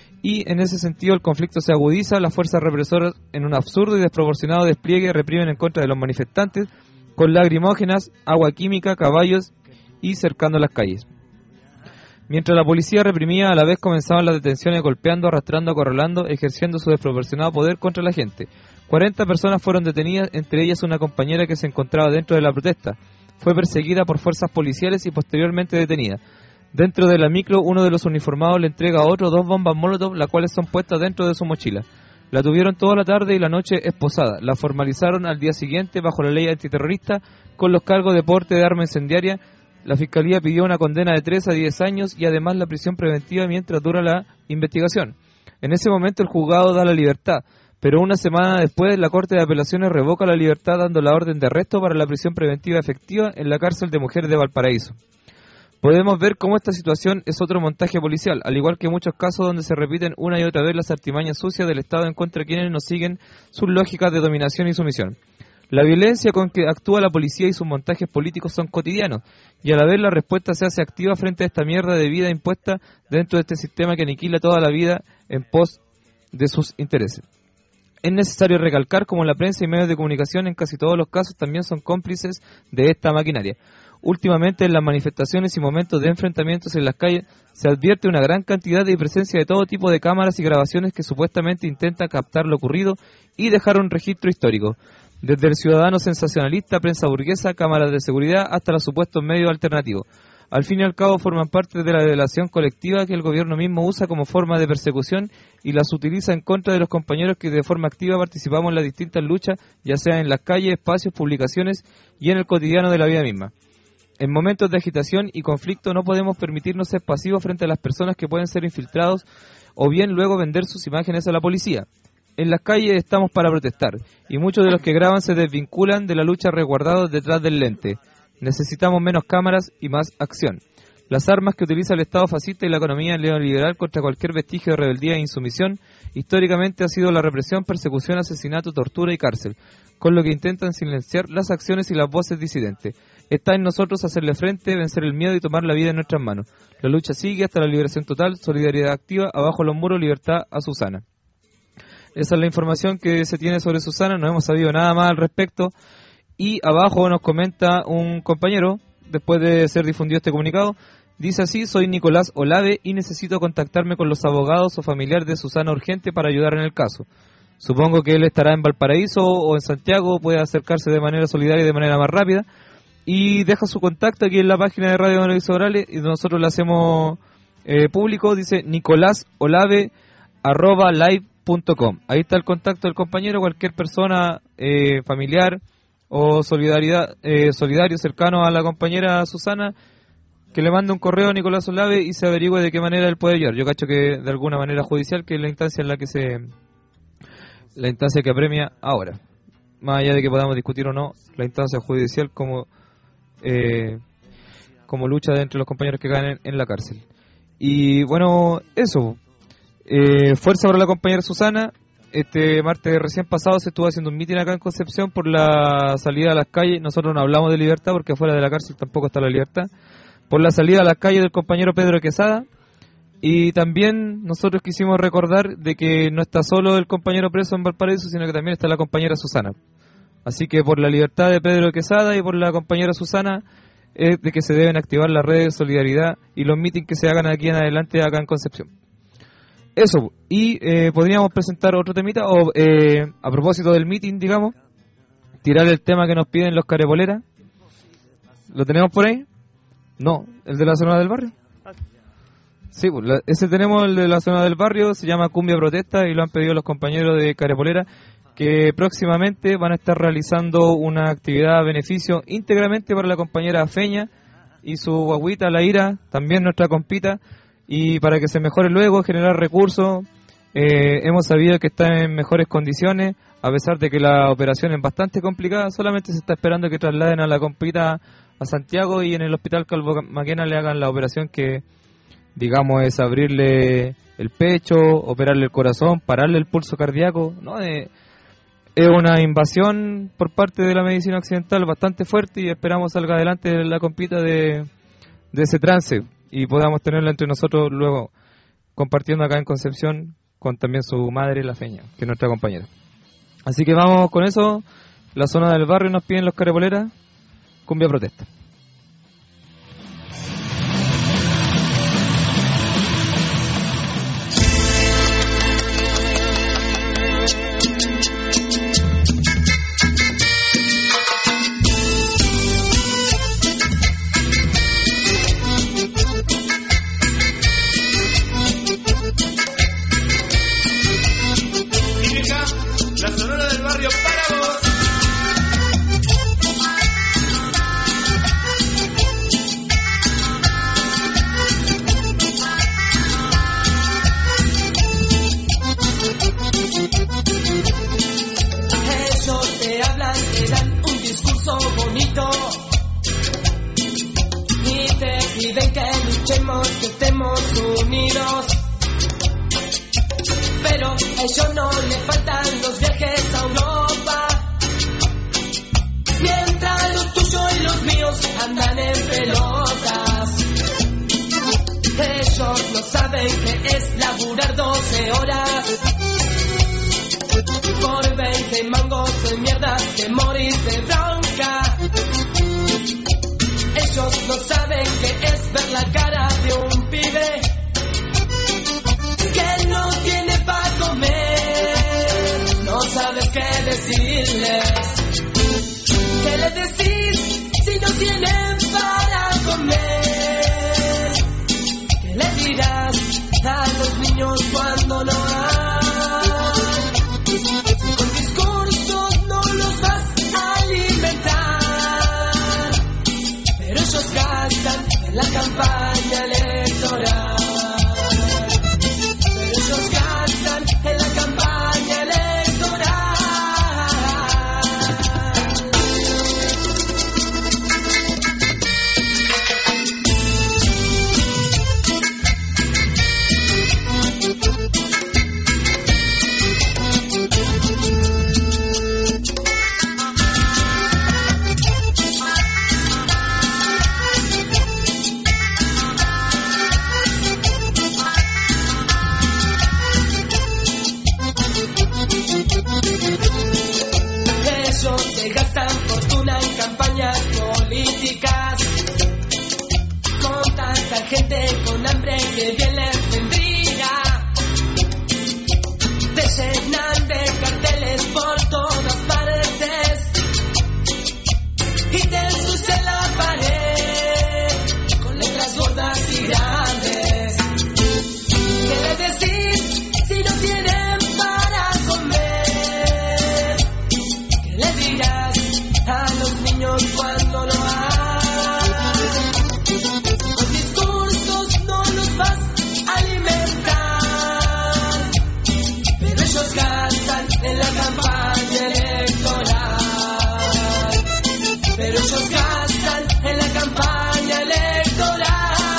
Y en ese sentido el conflicto se agudiza, las fuerzas represoras en un absurdo y desproporcionado despliegue reprimen en contra de los manifestantes con lacrimógenas, agua química, caballos y cercando las calles. Mientras la policía reprimía, a la vez comenzaban las detenciones golpeando, arrastrando, acorralando, ejerciendo su desproporcionado poder contra la gente. cuarenta personas fueron detenidas, entre ellas una compañera que se encontraba dentro de la protesta. Fue perseguida por fuerzas policiales y posteriormente detenida. Dentro de la micro, uno de los uniformados le entrega a otro dos bombas molotov, las cuales son puestas dentro de su mochila. La tuvieron toda la tarde y la noche esposada. La formalizaron al día siguiente bajo la ley antiterrorista con los cargos de porte de arma incendiaria. La Fiscalía pidió una condena de tres a diez años y además la prisión preventiva mientras dura la investigación. En ese momento el juzgado da la libertad, pero una semana después la Corte de Apelaciones revoca la libertad dando la orden de arresto para la prisión preventiva efectiva en la cárcel de mujeres de Valparaíso. Podemos ver cómo esta situación es otro montaje policial, al igual que muchos casos donde se repiten una y otra vez las artimañas sucias del Estado en contra de quienes no siguen sus lógicas de dominación y sumisión. La violencia con que actúa la policía y sus montajes políticos son cotidianos, y a la vez la respuesta se hace activa frente a esta mierda de vida impuesta dentro de este sistema que aniquila toda la vida en pos de sus intereses. Es necesario recalcar como la prensa y medios de comunicación en casi todos los casos también son cómplices de esta maquinaria. Últimamente en las manifestaciones y momentos de enfrentamientos en las calles se advierte una gran cantidad y presencia de todo tipo de cámaras y grabaciones que supuestamente intentan captar lo ocurrido y dejar un registro histórico. Desde el ciudadano sensacionalista, prensa burguesa, cámaras de seguridad, hasta los supuestos medios alternativos. Al fin y al cabo forman parte de la delación colectiva que el gobierno mismo usa como forma de persecución y las utiliza en contra de los compañeros que de forma activa participamos en las distintas luchas, ya sea en las calles, espacios, publicaciones y en el cotidiano de la vida misma. En momentos de agitación y conflicto no podemos permitirnos ser pasivos frente a las personas que pueden ser infiltrados o bien luego vender sus imágenes a la policía. En las calles estamos para protestar, y muchos de los que graban se desvinculan de la lucha resguardados detrás del lente. Necesitamos menos cámaras y más acción. Las armas que utiliza el Estado fascista y la economía neoliberal contra cualquier vestigio de rebeldía e insumisión, históricamente ha sido la represión, persecución, asesinato, tortura y cárcel, con lo que intentan silenciar las acciones y las voces disidentes. Está en nosotros hacerle frente, vencer el miedo y tomar la vida en nuestras manos. La lucha sigue hasta la liberación total, solidaridad activa, abajo los muros, libertad a Susana. Esa es la información que se tiene sobre Susana, no hemos sabido nada más al respecto. Y abajo nos comenta un compañero, después de ser difundido este comunicado, dice así: soy Nicolás Olave y necesito contactarme con los abogados o familiares de Susana urgente para ayudar en el caso. Supongo que él estará en Valparaíso o en Santiago, puede acercarse de manera solidaria y de manera más rápida. Y deja su contacto aquí en la página de Radio Valparaíso Orales y nosotros lo hacemos eh, público. Dice Nicolás Olave arroba live punto com. Ahí está el contacto del compañero, cualquier persona eh, familiar o solidaridad eh, solidario cercano a la compañera Susana, que le mande un correo a Nicolás Olave y se averigüe de qué manera él puede ayudar. Yo cacho que de alguna manera judicial, que es la instancia en la que se la instancia que apremia ahora, más allá de que podamos discutir o no la instancia judicial como eh, como lucha de entre los compañeros que caen en, en la cárcel. Y bueno, eso eh, fuerza para la compañera Susana. Este martes recién pasado se estuvo haciendo un mitin acá en Concepción por la salida a las calles. Nosotros no hablamos de libertad porque afuera de la cárcel tampoco está la libertad. Por la salida a las calles del compañero Pedro Quesada. Y también nosotros quisimos recordar de que no está solo el compañero preso en Valparaíso, sino que también está la compañera Susana. Así que por la libertad de Pedro Quesada y por la compañera Susana es de que se deben activar las redes de solidaridad y los mítines que se hagan aquí en adelante acá en Concepción. Eso, y eh, podríamos presentar otro temita, o eh, a propósito del meeting, digamos, tirar el tema que nos piden los carepoleras. ¿Lo tenemos por ahí? No, el de la zona del barrio. Sí, pues, la, ese tenemos el de la zona del barrio, se llama Cumbia Protesta y lo han pedido los compañeros de Carepolera, que próximamente van a estar realizando una actividad a beneficio íntegramente para la compañera Feña y su guaguita, la Ira, también nuestra compita, y para que se mejore luego, generar recursos. Eh, hemos sabido que está en mejores condiciones, a pesar de que la operación es bastante complicada, solamente se está esperando que trasladen a la compita a Santiago y en el hospital Calvo Maquena le hagan la operación que, digamos, es abrirle el pecho, operarle el corazón, pararle el pulso cardíaco, ¿no? Eh, es una invasión por parte de la medicina occidental bastante fuerte y esperamos salga adelante la compita de, de ese trance y podamos tenerla entre nosotros luego, compartiendo acá en Concepción con también su madre, la Feña, que es nuestra compañera. Así que vamos con eso. La zona del barrio nos piden los Carepoleras, Cumbia Protesta. La Sonora del Barrio para vos. Ellos te hablan, te dan un discurso bonito y te piden que luchemos, que estemos unidos. Pero a ellos no le faltan los viajes a Europa, mientras los tuyos y los míos andan en pelotas. Ellos no saben que es laburar doce horas por veinte mangos de mierda, de morir de bronca. Ellos no saben que es ver la cara de un pibe que no tiene para comer. No sabes qué decirles. ¿Qué les decís si no tienen para comer? ¿Qué les dirás a los niños cuando no hay? Con discursos no los vas a alimentar, pero ellos gastan en la campaña electoral. En la campaña electoral. Ellos te gastan fortuna en campañas políticas, con tanta gente con hambre que bien les vendría. Te llenan de carteles por todas partes y te ensucian la pared con letras gordas y grandes. ¿Qué les decís si no tienen para comer? ¿Qué les dirás a los niños cuando no hay? Con discursos no los vas a alimentar, pero ellos gastan en la campaña electoral. Pero ellos gastan en la campaña electoral.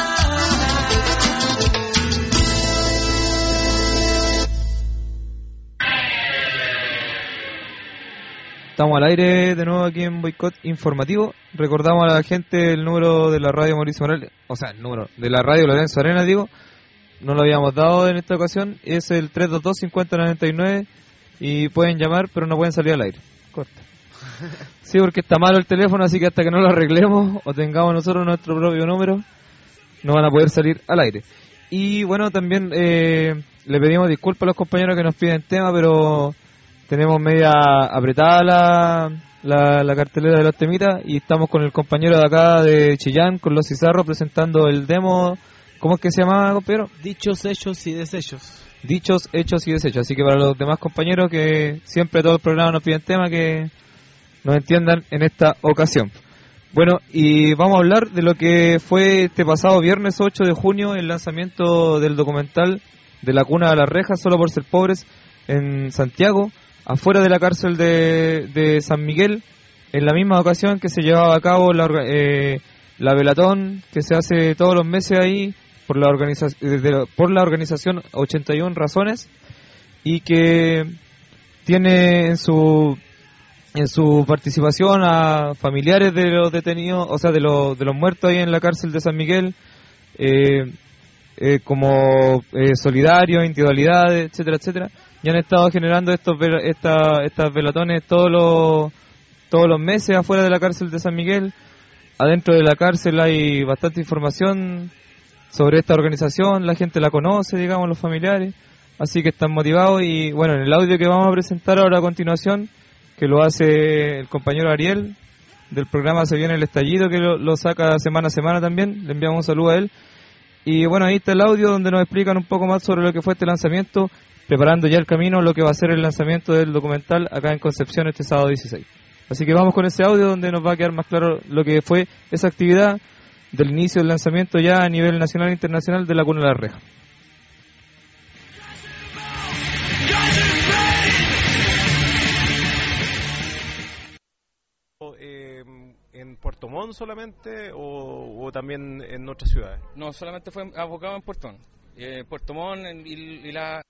Estamos al aire de nuevo aquí en Boicot Informativo. Recordamos a la gente el número de la radio Mauricio Morales, o sea, el número de la radio Lorenzo Arena, digo, no lo habíamos dado en esta ocasión, es el tres dos dos, cinco cero nueve nueve y pueden llamar, pero no pueden salir al aire. Corta. Sí, porque está malo el teléfono, así que hasta que no lo arreglemos o tengamos nosotros nuestro propio número, no van a poder salir al aire. Y bueno, también eh, le pedimos disculpas a los compañeros que nos piden tema, pero tenemos media apretada la, la, la cartelera de los temitas y estamos con el compañero de acá de Chillán, con los Cizarros, presentando el demo ¿Cómo es que se llama, compañero? Dichos, hechos y desechos. Dichos, hechos y desechos. Así que para los demás compañeros que siempre todos los programas nos piden tema, que nos entiendan en esta ocasión. Bueno, y vamos a hablar de lo que fue este pasado viernes ocho de junio, el lanzamiento del documental de La Cuna a las Rejas, Solo por Ser Pobres, en Santiago, afuera de la cárcel de, de San Miguel, en la misma ocasión que se llevaba a cabo la, eh, la velatón que se hace todos los meses ahí por la, organiza de, por la organización ochenta y una Razones, y que tiene en su en su participación a familiares de los detenidos, o sea, de los de los muertos ahí en la cárcel de San Miguel, eh, eh, como eh, solidarios, individualidades, etcétera, etcétera, y han estado generando estos esta, estas velatones todos los todos los meses afuera de la cárcel de San Miguel. Adentro de la cárcel hay bastante información sobre esta organización, la gente la conoce, digamos, los familiares, así que están motivados. Y bueno, en el audio que vamos a presentar ahora a continuación, que lo hace el compañero Ariel del programa Se Viene el Estallido, que lo, lo saca semana a semana también, le enviamos un saludo a él. Y bueno, ahí está el audio donde nos explican un poco más sobre lo que fue este lanzamiento, preparando ya el camino, lo que va a ser el lanzamiento del documental acá en Concepción este sábado dieciséis. Así que vamos con ese audio donde nos va a quedar más claro lo que fue esa actividad del inicio del lanzamiento ya a nivel nacional e internacional de La Cuna a las Rejas. ¿En Puerto Montt solamente o, o también en otras ciudades? No, solamente fue abocado en Puerto Montt. Eh, Puerto Montt y, y la...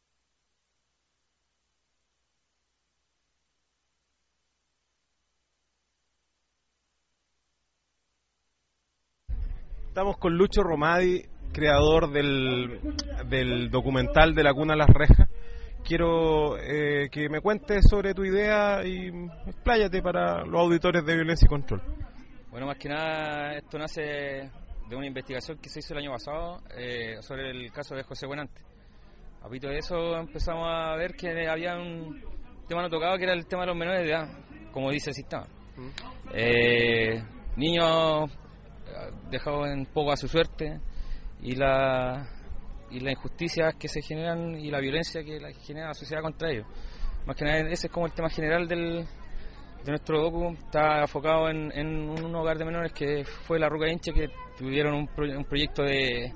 Estamos con Lucho Romadi, creador del, del documental de La Cuna a las Rejas. Quiero eh, que me cuentes sobre tu idea y expláyate para los auditores de Violencia y Control. Bueno, más que nada esto nace de una investigación que se hizo el año pasado eh, sobre el caso de José Buenante. A propósito de eso empezamos a ver que había un tema no tocado, que era el tema de los menores de edad, como dice el sistema. Eh, niños dejados un poco a su suerte, y la y las injusticias que se generan y la violencia que la genera la sociedad contra ellos. Más que nada ese es como el tema general del de nuestro docu. Está enfocado en, en un hogar de menores que fue la Ruca Hinche, que tuvieron un, pro, un proyecto de,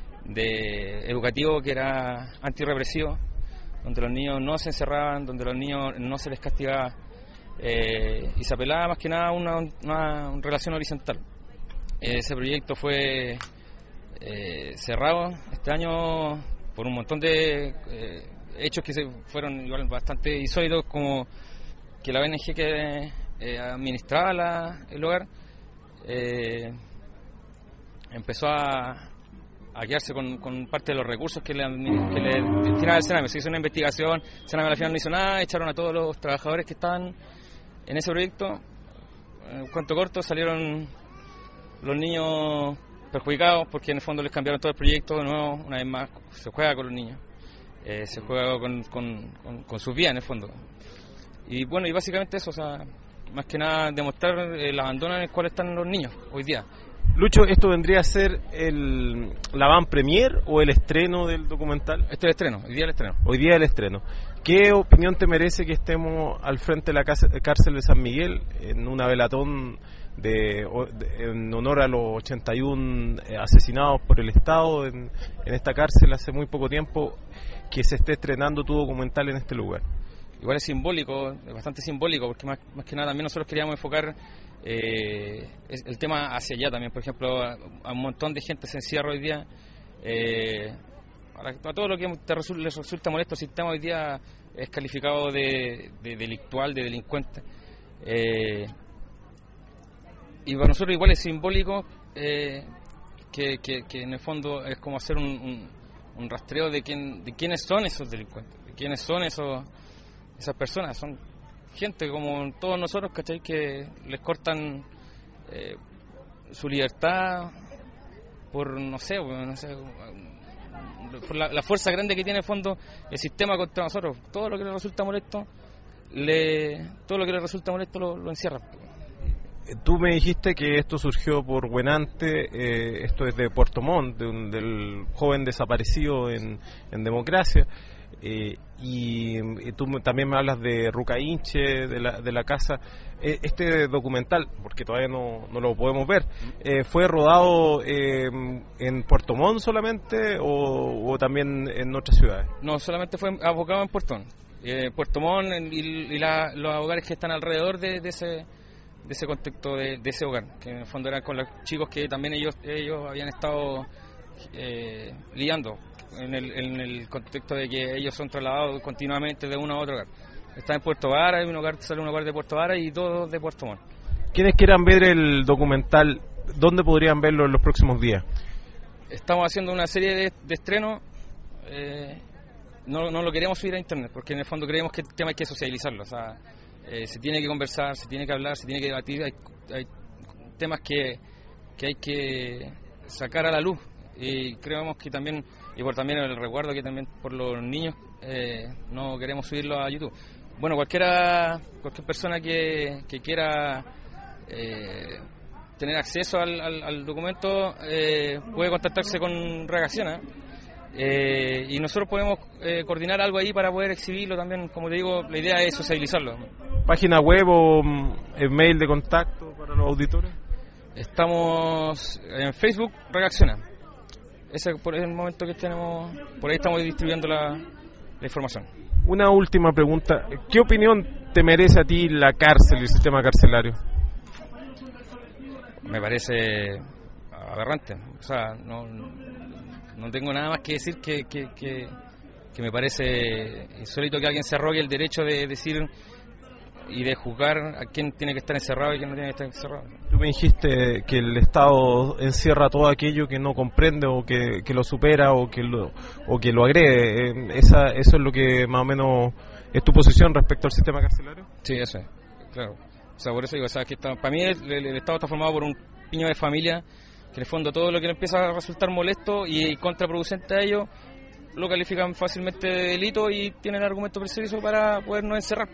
de educativo que era antirrepresivo, donde los niños no se encerraban, donde los niños no se les castigaba, eh, y se apelaba más que nada a una, una, una relación horizontal. Ese proyecto fue eh, cerrado este año por un montón de eh, hechos que se fueron igual bastante insólitos, como que la O N G que eh, administraba la, el hogar eh, empezó a, a quedarse con, con parte de los recursos que le, que le destinaba el Sename. Se hizo una investigación, el Sename al final no hizo nada, echaron a todos los trabajadores que estaban en ese proyecto. En cuanto corto salieron los niños perjudicados, porque en el fondo les cambiaron todo el proyecto de nuevo. Una vez más se juega con los niños, eh, se juega con, con, con, con sus vidas en el fondo. Y bueno, y básicamente eso, o sea, más que nada demostrar el abandono en el cual están los niños hoy día. Lucho, ¿esto vendría a ser el, la van premier o el estreno del documental? Este es el estreno, hoy día el estreno. Hoy día el estreno. ¿Qué opinión te merece que estemos al frente de la cárcel de San Miguel en una velatón de, de, en honor a los ochenta y uno asesinados por el Estado en, en esta cárcel hace muy poco tiempo, que se esté estrenando tu documental en este lugar? Igual es simbólico, es bastante simbólico, porque más, más que nada también nosotros queríamos enfocar eh, el tema hacia allá también. Por ejemplo, a, a un montón de gente se encierra hoy día, eh, a, a todo lo que te resulta, les resulta molesto el sistema hoy día es calificado de, de delictual, de delincuente. Eh, y para nosotros igual es simbólico, eh, que, que, que en el fondo es como hacer un, un, un rastreo de quién, de quiénes son esos delincuentes, de quiénes son esos esas personas. Son gente como todos nosotros, ¿cachai? Que les cortan eh, su libertad por, no sé, no sé por la, la fuerza grande que tiene en el fondo el sistema contra nosotros. Todo lo que les resulta molesto, le, todo lo que les resulta molesto lo, lo encierran. tú me dijiste que esto surgió por Buenante, eh, esto es de Puerto Montt, de un, del joven desaparecido en, en Democracia. Eh, y, y tú también me hablas de Ruca Inche, de la, de la casa. Eh, este documental, porque todavía no, no lo podemos ver, eh, ¿fue rodado eh, en Puerto Montt solamente o, o también en otras ciudades? No, solamente fue abocado en Puerto Montt. Eh, Puerto Montt y, y la, los hogares que están alrededor de, de ese de ese contexto de, de ese hogar, que en el fondo eran con los chicos que también ellos ellos habían estado eh, liando. En el, en el contexto de que ellos son trasladados continuamente de uno a otro hogar. Está en Puerto Vara, hay un hogar, sale un hogar de Puerto Vara y dos de Puerto Montt. Quienes quieran ver el documental, ¿dónde podrían verlo en los próximos días? Estamos haciendo una serie de, de estrenos, eh, no, no lo queremos subir a internet, porque en el fondo creemos que el tema hay que socializarlo, o sea, eh, se tiene que conversar, se tiene que hablar, se tiene que debatir, hay, hay temas que, que hay que sacar a la luz, y creemos que también, y por también el resguardo que también por los niños, eh, no queremos subirlo a YouTube. Bueno, cualquiera, cualquier persona que, que quiera eh, tener acceso al, al, al documento eh, puede contactarse con Reacciona, eh, y nosotros podemos eh, coordinar algo ahí para poder exhibirlo también. Como te digo, la idea es socializarlo. ¿Página web o eh, mail de contacto para los auditores? Estamos en Facebook, Reacciona. Ese por el momento que tenemos, por ahí estamos distribuyendo la, la información. Una última pregunta, ¿qué opinión te merece a ti la cárcel y el sistema carcelario? Me parece aberrante, o sea, no, no tengo nada más que decir que, que, que, que me parece insólito que alguien se arrogue el derecho de decir y de juzgar a quién tiene que estar encerrado y quién no tiene que estar encerrado. Tú me dijiste que el Estado encierra todo aquello que no comprende o que, que lo supera o que lo, o que lo agrede. Esa, ¿Eso es lo que más o menos es tu posición respecto al sistema carcelario? Sí, eso es, claro. O sea, por eso digo, o sea, que está, para mí el, el, el Estado está formado por un piño de familia que en el fondo todo lo que le empieza a resultar molesto y contraproducente a ellos lo califican fácilmente de delito y tienen argumento preciso para podernos encerrar.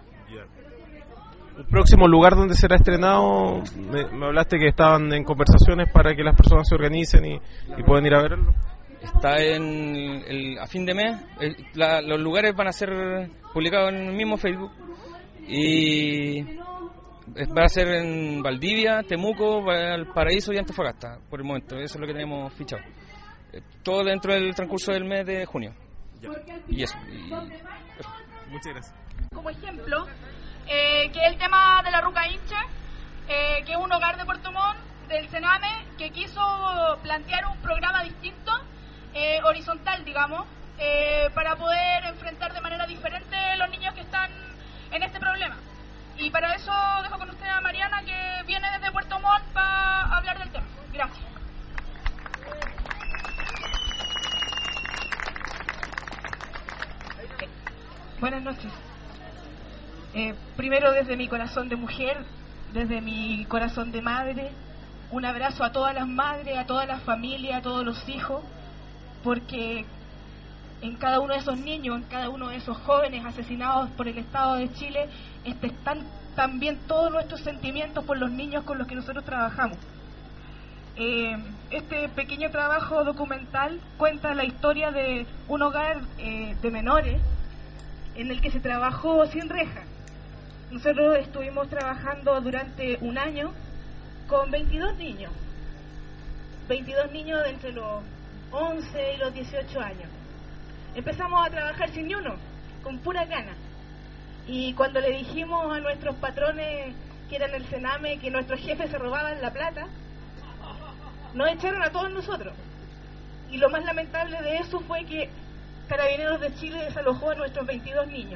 ¿El próximo lugar donde será estrenado? Me, me hablaste que estaban en conversaciones para que las personas se organicen y, y puedan ir a verlo. Está en el, a fin de mes. El, la, los lugares van a ser publicados en el mismo Facebook y va a ser en Valdivia, Temuco, Valparaíso y Antofagasta por el momento. Eso es lo que tenemos fichado. Todo dentro del transcurso del mes de junio. Ya. Y eso. Y eso. Muchas gracias. Como ejemplo, eh, que el tema de la Ruca Inche, eh, que es un hogar de Puerto Montt, del Sename, que quiso plantear un programa distinto, eh, horizontal, digamos, eh, para poder enfrentar de manera diferente los niños que están en este problema. Y para eso dejo con usted a Mariana, que viene desde Puerto Montt para hablar del tema. Gracias. Buenas noches. Eh, primero, desde mi corazón de mujer, desde mi corazón de madre, un abrazo a todas las madres, a todas las familias, a todos los hijos, porque en cada uno de esos niños, en cada uno de esos jóvenes asesinados por el Estado de Chile, están también todos nuestros sentimientos por los niños con los que nosotros trabajamos. Eh, este pequeño trabajo documental cuenta la historia de un hogar eh, de menores en el que se trabajó sin reja. Nosotros estuvimos trabajando durante un año con veintidós niños, veintidós niños de entre los once y los dieciocho años. Empezamos a trabajar sin ni uno, con pura gana. Y cuando le dijimos a nuestros patrones que eran el Sename, que nuestros jefes se robaban la plata, nos echaron a todos nosotros. Y lo más lamentable de eso fue que Carabineros de Chile desalojó a nuestros veintidós niños.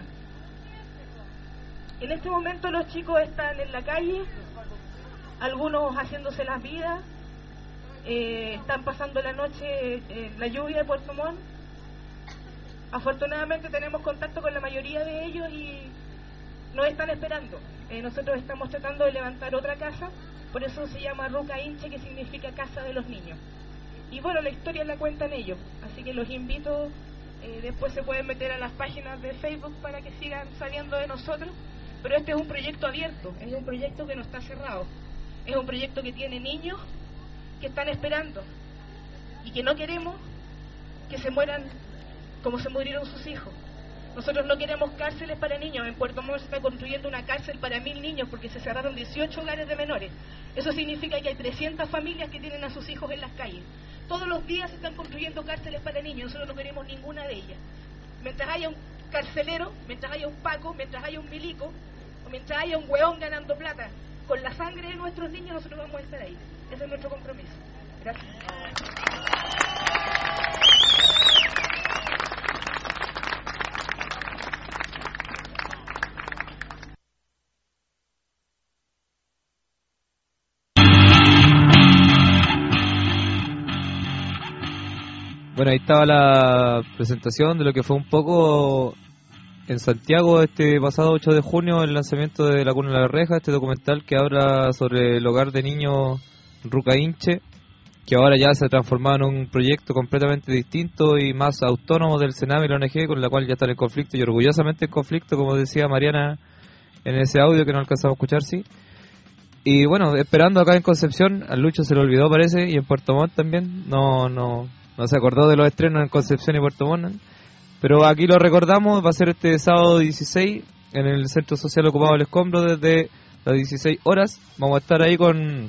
En este momento los chicos están en la calle, algunos haciéndose las vidas, eh, están pasando la noche en la lluvia de Puerto Montt. Afortunadamente tenemos contacto con la mayoría de ellos y nos están esperando. Eh, nosotros estamos tratando de levantar otra casa, por eso se llama Ruca Inche, que significa casa de los niños. Y bueno, la historia la cuentan ellos, así que los invito, eh, después se pueden meter a las páginas de Facebook para que sigan sabiendo de nosotros, pero este es un proyecto abierto, es un proyecto que no está cerrado. Es un proyecto que tiene niños que están esperando y que no queremos que se mueran como se murieron sus hijos. Nosotros no queremos cárceles para niños. En Puerto Montt se está construyendo una cárcel para mil niños porque se cerraron dieciocho hogares de menores. Eso significa que hay trescientas familias que tienen a sus hijos en las calles. Todos los días se están construyendo cárceles para niños. Nosotros no queremos ninguna de ellas. Mientras haya un carcelero, mientras haya un paco, mientras haya un milico, o mientras haya un hueón ganando plata con la sangre de nuestros niños, nosotros vamos a estar ahí. Ese es nuestro compromiso. Gracias. Bueno, ahí estaba la presentación de lo que fue un poco en Santiago este pasado ocho de junio, el lanzamiento de La Cuna de la Reja, este documental que habla sobre el hogar de niños Ruca Inche, que ahora ya se ha transformado en un proyecto completamente distinto y más autónomo del Sename y la O N G, con la cual ya están en conflicto y orgullosamente en conflicto, como decía Mariana en ese audio que no alcanzamos a escuchar, sí. Y bueno, esperando acá en Concepción, a Lucho se le olvidó parece, y en Puerto Montt también, no no no se acordó de los estrenos en Concepción y Puerto Montt, pero aquí lo recordamos, va a ser este sábado dieciséis en el Centro Social Ocupado del Escombro desde las dieciséis horas. Vamos a estar ahí con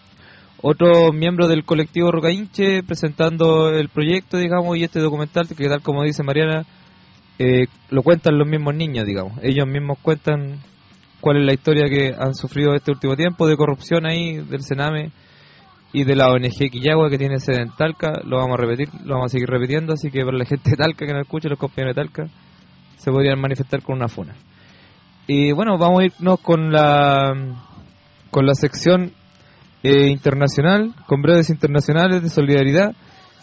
otros miembros del colectivo Ruca Inche presentando el proyecto, digamos, y este documental que, tal como dice Mariana, eh, lo cuentan los mismos niños, digamos. Ellos mismos cuentan cuál es la historia que han sufrido este último tiempo de corrupción ahí del Sename y de la O N G Quillagua, que tiene sede en Talca. Lo vamos a repetir, lo vamos a seguir repitiendo, así que para la gente de Talca que nos escuche, los compañeros de Talca, se podrían manifestar con una funa. Y bueno, vamos a irnos con la con la sección eh, internacional, con breves internacionales de solidaridad.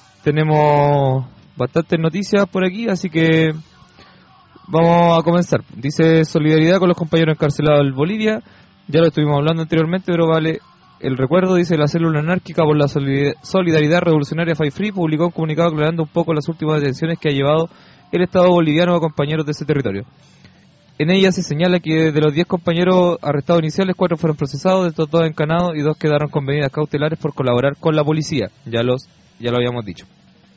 Tenemos bastantes noticias por aquí, así que vamos a comenzar. Dice: solidaridad con los compañeros encarcelados en Bolivia. Ya lo estuvimos hablando anteriormente, pero vale el recuerdo. Dice: la célula anárquica por la solidaridad revolucionaria FAIFRI publicó un comunicado aclarando un poco las últimas detenciones que ha llevado el Estado boliviano a compañeros de ese territorio. En ella se señala que de los diez compañeros arrestados iniciales, cuatro fueron procesados, de estos dos encanados y dos quedaron con medidas cautelares por colaborar con la policía. Ya los ya lo habíamos dicho.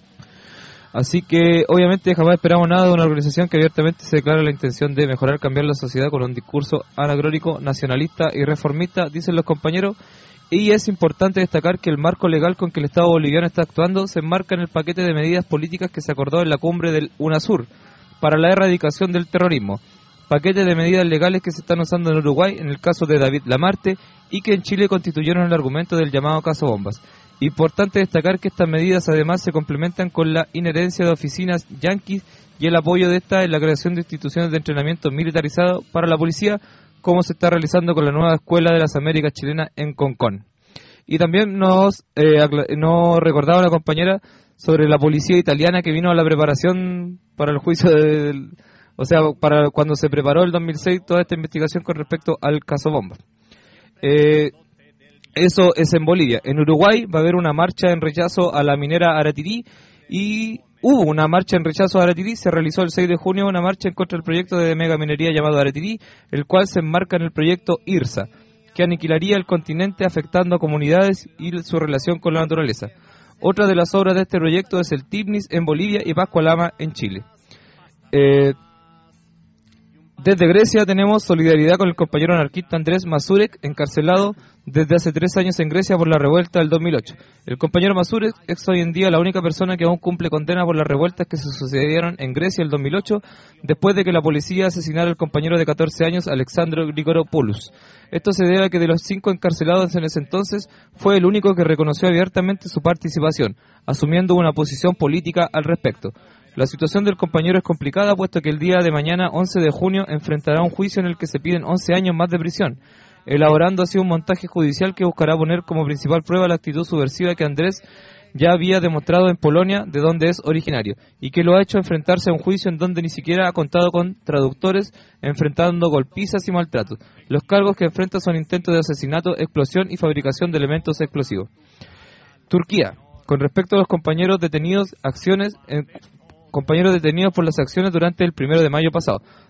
Así que obviamente jamás esperamos nada de una organización que abiertamente se declara la intención de mejorar, cambiar la sociedad con un discurso anacrónico, nacionalista y reformista, dicen los compañeros. Y es importante destacar que el marco legal con que el Estado boliviano está actuando se enmarca en el paquete de medidas políticas que se acordó en la cumbre del UNASUR para la erradicación del terrorismo. Paquete de medidas legales que se están usando en Uruguay en el caso de David Lamarque y que en Chile constituyeron el argumento del llamado caso Bombas. Importante destacar que estas medidas además se complementan con la inherencia de oficinas yanquis y el apoyo de esta en la creación de instituciones de entrenamiento militarizado para la policía, como se está realizando con la nueva Escuela de las Américas chilena en Concón. Y también nos, eh, nos recordaba una compañera sobre la policía italiana que vino a la preparación para el juicio del... O sea, para cuando se preparó el dos mil seis toda esta investigación con respecto al caso Bomba. Eh, eso es en Bolivia. En Uruguay va a haber una marcha en rechazo a la minera Aratirí y hubo una marcha en rechazo a Aratirí. Se realizó el seis de junio una marcha en contra del proyecto de mega minería llamado Aratirí, el cual se enmarca en el proyecto IRSA, que aniquilaría el continente afectando a comunidades y su relación con la naturaleza. Otra de las obras de este proyecto es el Tibnis en Bolivia y Pascua Lama en Chile. Eh... Desde Grecia tenemos solidaridad con el compañero anarquista Andrés Mazurek, encarcelado desde hace tres años en Grecia por la revuelta del dos mil ocho. El compañero Mazurek es hoy en día la única persona que aún cumple condena por las revueltas que se sucedieron en Grecia el dos mil ocho, después de que la policía asesinara al compañero de catorce años, Alexandro Grigoropoulos. Esto se debe a que de los cinco encarcelados en ese entonces, fue el único que reconoció abiertamente su participación, asumiendo una posición política al respecto. La situación del compañero es complicada, puesto que el día de mañana, once de junio, enfrentará un juicio en el que se piden once años más de prisión, elaborando así un montaje judicial que buscará poner como principal prueba la actitud subversiva que Andrés ya había demostrado en Polonia, de donde es originario, y que lo ha hecho enfrentarse a un juicio en donde ni siquiera ha contado con traductores, enfrentando golpizas y maltratos. Los cargos que enfrenta son intentos de asesinato, explosión y fabricación de elementos explosivos. Turquía. Con respecto a los compañeros detenidos, acciones... En compañeros detenidos por las acciones durante el primero de mayo pasado.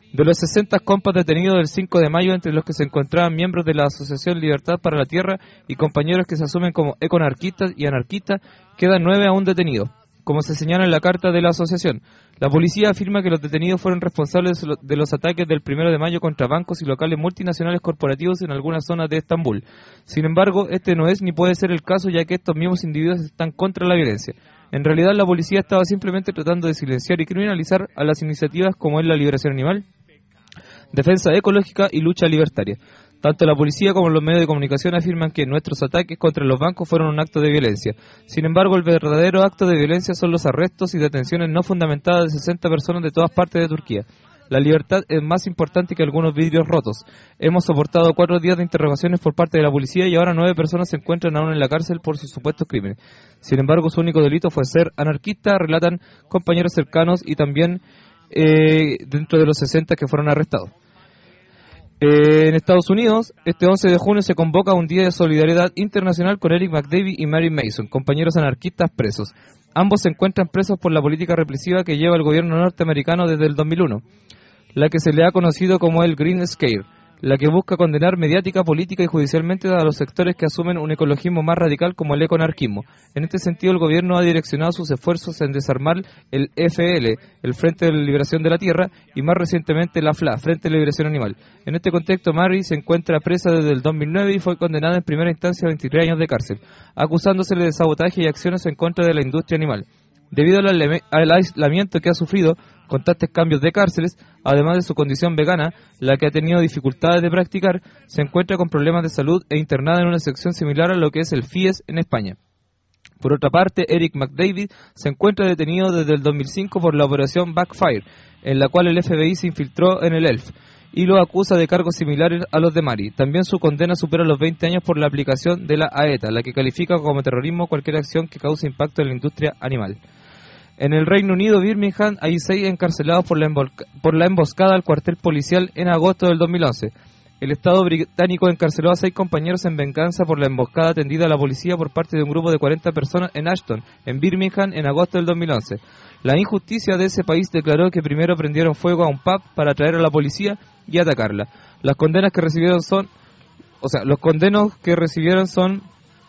De los sesenta compas detenidos del cinco de mayo, entre los que se encontraban miembros de la Asociación Libertad para la Tierra y compañeros que se asumen como econarquistas y anarquistas, quedan nueve aún detenidos, como se señala en la carta de la asociación. La policía afirma que los detenidos fueron responsables de los ataques del primero de mayo contra bancos y locales multinacionales corporativos en algunas zonas de Estambul. Sin embargo, este no es ni puede ser el caso, ya que estos mismos individuos están contra la violencia. En realidad, la policía estaba simplemente tratando de silenciar y criminalizar a las iniciativas como es la liberación animal, defensa ecológica y lucha libertaria. Tanto la policía como los medios de comunicación afirman que nuestros ataques contra los bancos fueron un acto de violencia. Sin embargo, el verdadero acto de violencia son los arrestos y detenciones no fundamentadas de sesenta personas de todas partes de Turquía. La libertad es más importante que algunos vidrios rotos. Hemos soportado cuatro días de interrogaciones por parte de la policía y ahora nueve personas se encuentran aún en la cárcel por sus supuestos crímenes. Sin embargo, su único delito fue ser anarquista, relatan compañeros cercanos y también eh, dentro de los sesenta que fueron arrestados. Eh, en Estados Unidos, este once de junio se convoca un día de solidaridad internacional con Eric McDavid y Mary Mason, compañeros anarquistas presos. Ambos se encuentran presos por la política represiva que lleva el gobierno norteamericano desde el dos mil uno, la que se le ha conocido como el Green Scare, la que busca condenar mediática, política y judicialmente a los sectores que asumen un ecologismo más radical como el econarquismo. En este sentido, el gobierno ha direccionado sus esfuerzos en desarmar el F L, el Frente de la Liberación de la Tierra, y más recientemente la F L A, Frente de la Liberación Animal. En este contexto, Mary se encuentra presa desde el dos mil nueve y fue condenada en primera instancia a veintitrés años de cárcel, acusándosele de sabotaje y acciones en contra de la industria animal. Debido al aislamiento que ha sufrido, constantes cambios de cárceles, además de su condición vegana, la que ha tenido dificultades de practicar, se encuentra con problemas de salud e internada en una sección similar a lo que es el F I E S en España. Por otra parte, Eric McDavid se encuentra detenido desde el dos mil cinco por la operación Backfire, en la cual el F B I se infiltró en el E L F, y lo acusa de cargos similares a los de Mari. También su condena supera los veinte años por la aplicación de la A E T A, la que califica como terrorismo cualquier acción que cause impacto en la industria animal. En el Reino Unido, Birmingham, hay seis encarcelados por la, por la emboscada al cuartel policial en agosto del dos mil once. El Estado británico encarceló a seis compañeros en venganza por la emboscada tendida a la policía por parte de un grupo de cuarenta personas en Ashton, en Birmingham, en agosto del dos mil once. La injusticia de ese país declaró que primero prendieron fuego a un pub para atraer a la policía y atacarla. Las condenas que recibieron son, o sea, los condenos que recibieron son,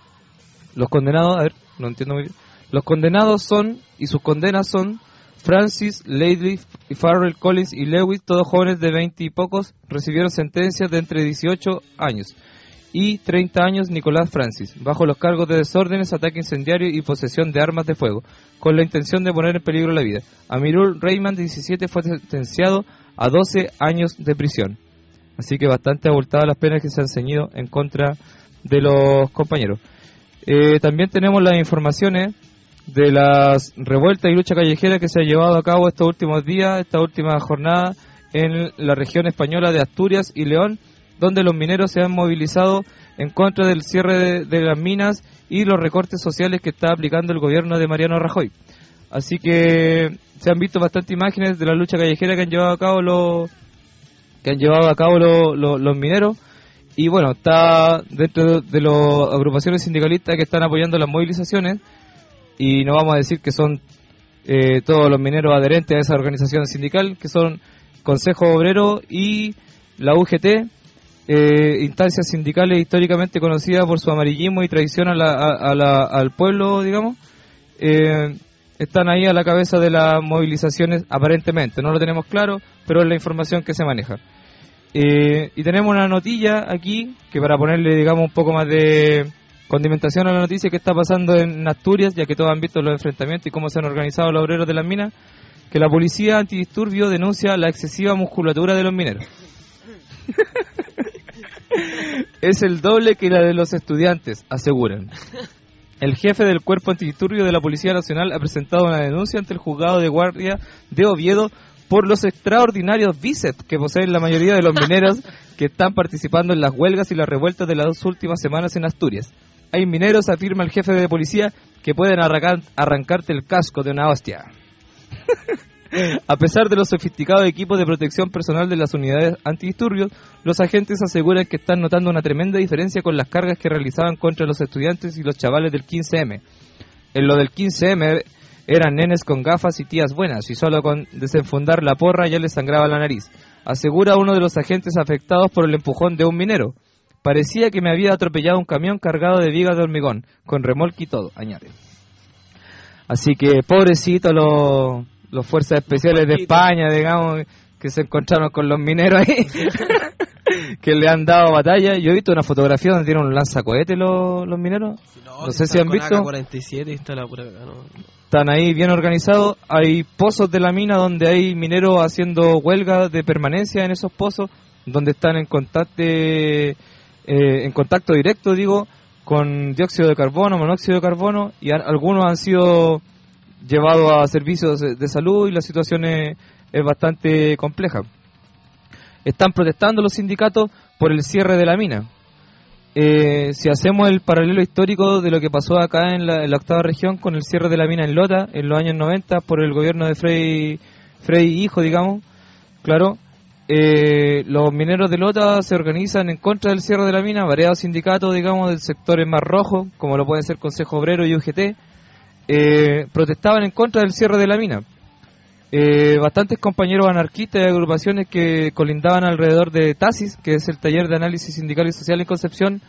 los condenados, a ver, no entiendo muy bien. Los condenados son, y sus condenas son, Francis, Ladley, Farrell, Collins y Lewis, todos jóvenes de veinte y pocos, recibieron sentencias de entre dieciocho años y treinta años Nicolás Francis, bajo los cargos de desórdenes, ataque incendiario y posesión de armas de fuego, con la intención de poner en peligro la vida. Amirul Raymond, de diecisiete, fue sentenciado a doce años de prisión. Así que bastante abultadas las penas que se han ceñido en contra de los compañeros. Eh, también tenemos las informaciones de las revueltas y lucha callejera que se ha llevado a cabo estos últimos días, esta última jornada en la región española de Asturias y León, donde los mineros se han movilizado en contra del cierre de, de las minas y los recortes sociales que está aplicando el gobierno de Mariano Rajoy. Así que se han visto bastantes imágenes de la lucha callejera que han llevado a cabo los que han llevado a cabo los, los, los mineros, y bueno, está dentro de las agrupaciones sindicalistas que están apoyando las movilizaciones. Y no vamos a decir que son eh, todos los mineros adherentes a esa organización sindical, que son Consejo Obrero y la U G T, eh, instancias sindicales históricamente conocidas por su amarillismo y traición a la, a, a la, al pueblo, digamos. Eh, están ahí a la cabeza de las movilizaciones aparentemente, no lo tenemos claro, pero es la información que se maneja. Eh, y tenemos una notilla aquí, que para ponerle, digamos, un poco más de condimentación a la noticia que está pasando en Asturias, ya que todos han visto los enfrentamientos y cómo se han organizado los obreros de las minas, que la policía antidisturbio denuncia la excesiva musculatura de los mineros. Es el doble que la de los estudiantes, aseguran. El jefe del cuerpo antidisturbio de la Policía Nacional ha presentado una denuncia ante el juzgado de guardia de Oviedo por los extraordinarios bíceps que poseen la mayoría de los mineros que están participando en las huelgas y las revueltas de las dos últimas semanas en Asturias. Hay mineros, afirma el jefe de policía, que pueden arrancar, arrancarte el casco de una hostia. A pesar de los sofisticados equipos de protección personal de las unidades antidisturbios, los agentes aseguran que están notando una tremenda diferencia con las cargas que realizaban contra los estudiantes y los chavales del quince eme. En lo del quince eme, Eran nenes con gafas y tías buenas, y solo con desenfundar la porra ya les sangraba la nariz. Asegura uno de los agentes afectados por el empujón de un minero. Parecía que me había atropellado un camión cargado de vigas de hormigón, con remolque y todo, añade. Así que, pobrecito los, los fuerzas especiales de España, digamos, que se encontraron con los mineros ahí, que le han dado batalla. Yo he visto una fotografía donde tienen un lanzacohetes los, los mineros. No, no sé si han visto. A K cuarenta y siete está la pura, no. Están ahí bien organizados. Hay pozos de la mina donde hay mineros haciendo huelga de permanencia en esos pozos, donde están en contacto, eh, en contacto directo, digo, con dióxido de carbono, monóxido de carbono, y han, algunos han sido llevados a servicios de, de salud y la situación es, es bastante compleja. Están protestando los sindicatos por el cierre de la mina. Eh, si hacemos el paralelo histórico de lo que pasó acá en la, en la octava región con el cierre de la mina en Lota en los años noventa por el gobierno de Frei, Frei hijo, digamos, claro, eh, los mineros de Lota se organizan en contra del cierre de la mina, variados sindicatos, digamos, del sector más rojo, como lo pueden ser Consejo Obrero y U G T, eh, protestaban en contra del cierre de la mina. Eh, bastantes compañeros anarquistas y agrupaciones que colindaban alrededor de TASIS, que es el taller de análisis sindical y social en Concepción,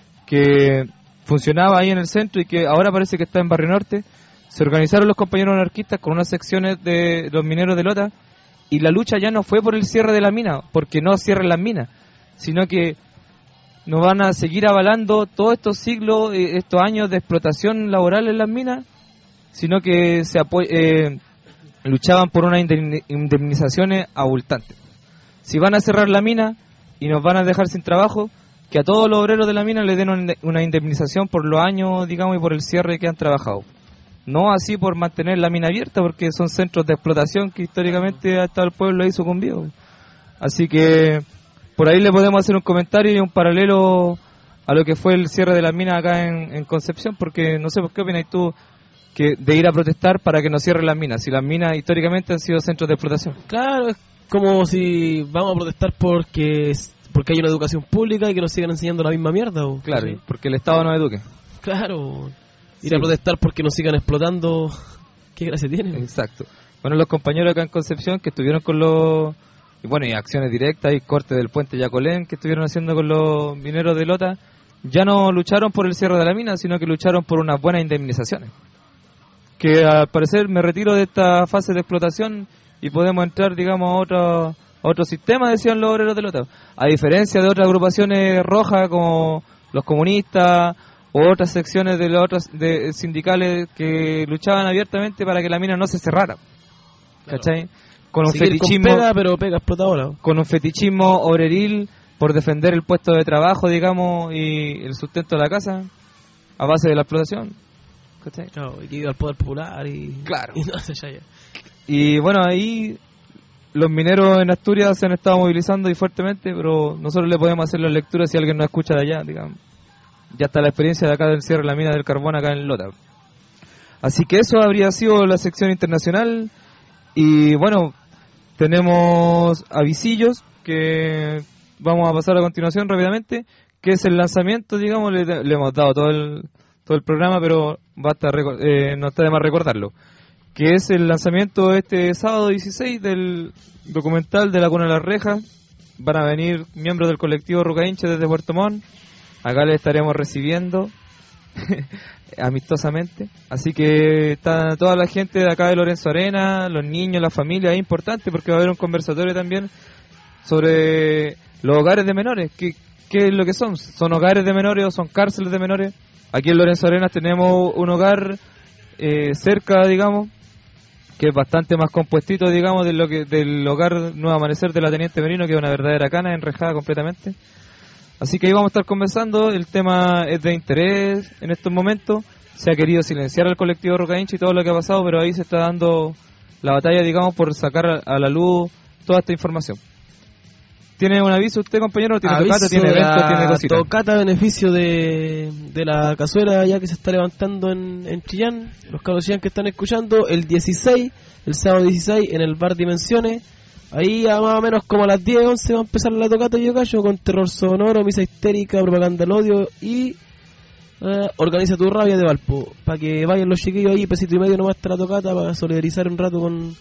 que funcionaba ahí en el centro y que ahora parece que está en Barrio Norte. Se organizaron los compañeros anarquistas con unas secciones de los mineros de Lota, y la lucha ya no fue por el cierre de la mina, porque no cierren las minas, sino que nos van a seguir avalando todos estos siglos, eh, estos años de explotación laboral en las minas, sino que se apoya... Eh, luchaban por unas indemnizaciones abultantes. Si van a cerrar la mina y nos van a dejar sin trabajo, que a todos los obreros de la mina les den una indemnización por los años, digamos, y por el cierre que han trabajado. No así por mantener la mina abierta, porque son centros de explotación que históricamente hasta el pueblo ahí sucumbió. Así que por ahí le podemos hacer un comentario y un paralelo a lo que fue el cierre de la mina acá en, en Concepción, porque no sé por qué opinas tú que de ir a protestar para que no cierren las minas, si las minas históricamente han sido centros de explotación. Claro, es como si vamos a protestar porque porque hay una educación pública y que nos sigan enseñando la misma mierda. ¿O? Claro, ¿sí? Porque el Estado nos eduque. Claro, ir sí. a protestar porque nos sigan explotando, ¿qué gracia tiene? Exacto. Bueno, los compañeros acá en Concepción que estuvieron con los, y bueno, y acciones directas y corte del puente Yacolén que estuvieron haciendo con los mineros de Lota, ya no lucharon por el cierre de la mina, sino que lucharon por unas buenas indemnizaciones. Que al parecer me retiro de esta fase de explotación y podemos entrar, digamos, a otro, a otro sistema, decían los obreros de Lota. A diferencia de otras agrupaciones rojas como los comunistas o otras secciones de las otras de sindicales que luchaban abiertamente para que la mina no se cerrara. ¿Cachai? Con un Seguir fetichismo, con pega, pero pega explotadora. Con un fetichismo obreril por defender el puesto de trabajo, digamos, y el sustento de la casa a base de la explotación. ¿Cachai? Claro, y que iba al poder popular y... Claro. Y, no sé, ya, ya. Y bueno, ahí los mineros en Asturias se han estado movilizando y fuertemente, pero nosotros le podemos hacer las lecturas si alguien nos escucha de allá, digamos. Ya está la experiencia de acá del cierre de la mina del carbón acá en Lota. Así que eso habría sido la sección internacional. Y bueno, tenemos avisillos que vamos a pasar a continuación rápidamente, que es el lanzamiento, digamos, le, le hemos dado todo el... todo el programa, pero basta eh, no está de más recordarlo, que es el lanzamiento este sábado dieciséis del documental de La Cuna de las Rejas. Van a venir miembros del colectivo Ruca Hinche desde Puerto Montt, acá les estaremos recibiendo amistosamente, así que está toda la gente de acá de Lorenzo Arena, los niños, la familia, es importante porque va a haber un conversatorio también sobre los hogares de menores. ¿Qué, qué es lo que son? ¿Son hogares de menores o son cárceles de menores? Aquí en Lorenzo Arenas tenemos un hogar eh, cerca, digamos, que es bastante más compuestito, digamos, de lo que del hogar Nuevo Amanecer de la Teniente Merino, que es una verdadera cana, enrejada completamente. Así que ahí vamos a estar conversando, el tema es de interés en estos momentos. Se ha querido silenciar al colectivo Roca Hincha y todo lo que ha pasado, pero ahí se está dando la batalla, digamos, por sacar a la luz toda esta información. ¿Tiene un aviso usted, compañero? ¿Tiene aviso tocata? ¿Tiene evento? ¿Tiene cositas? Tocata a beneficio de, de la cazuela ya que se está levantando en, en Chillán. Los cabros Chillán que están escuchando, el dieciséis, el sábado dieciséis, en el bar Dimensiones. Ahí a más o menos como a las diez, once va a empezar la tocata Yo Callo, con terror sonoro, misa histérica, propaganda al odio y eh, Organiza tu Rabia de Valpo, para que vayan los chiquillos ahí, pesito y medio nomás hasta la tocata, para solidarizar un rato con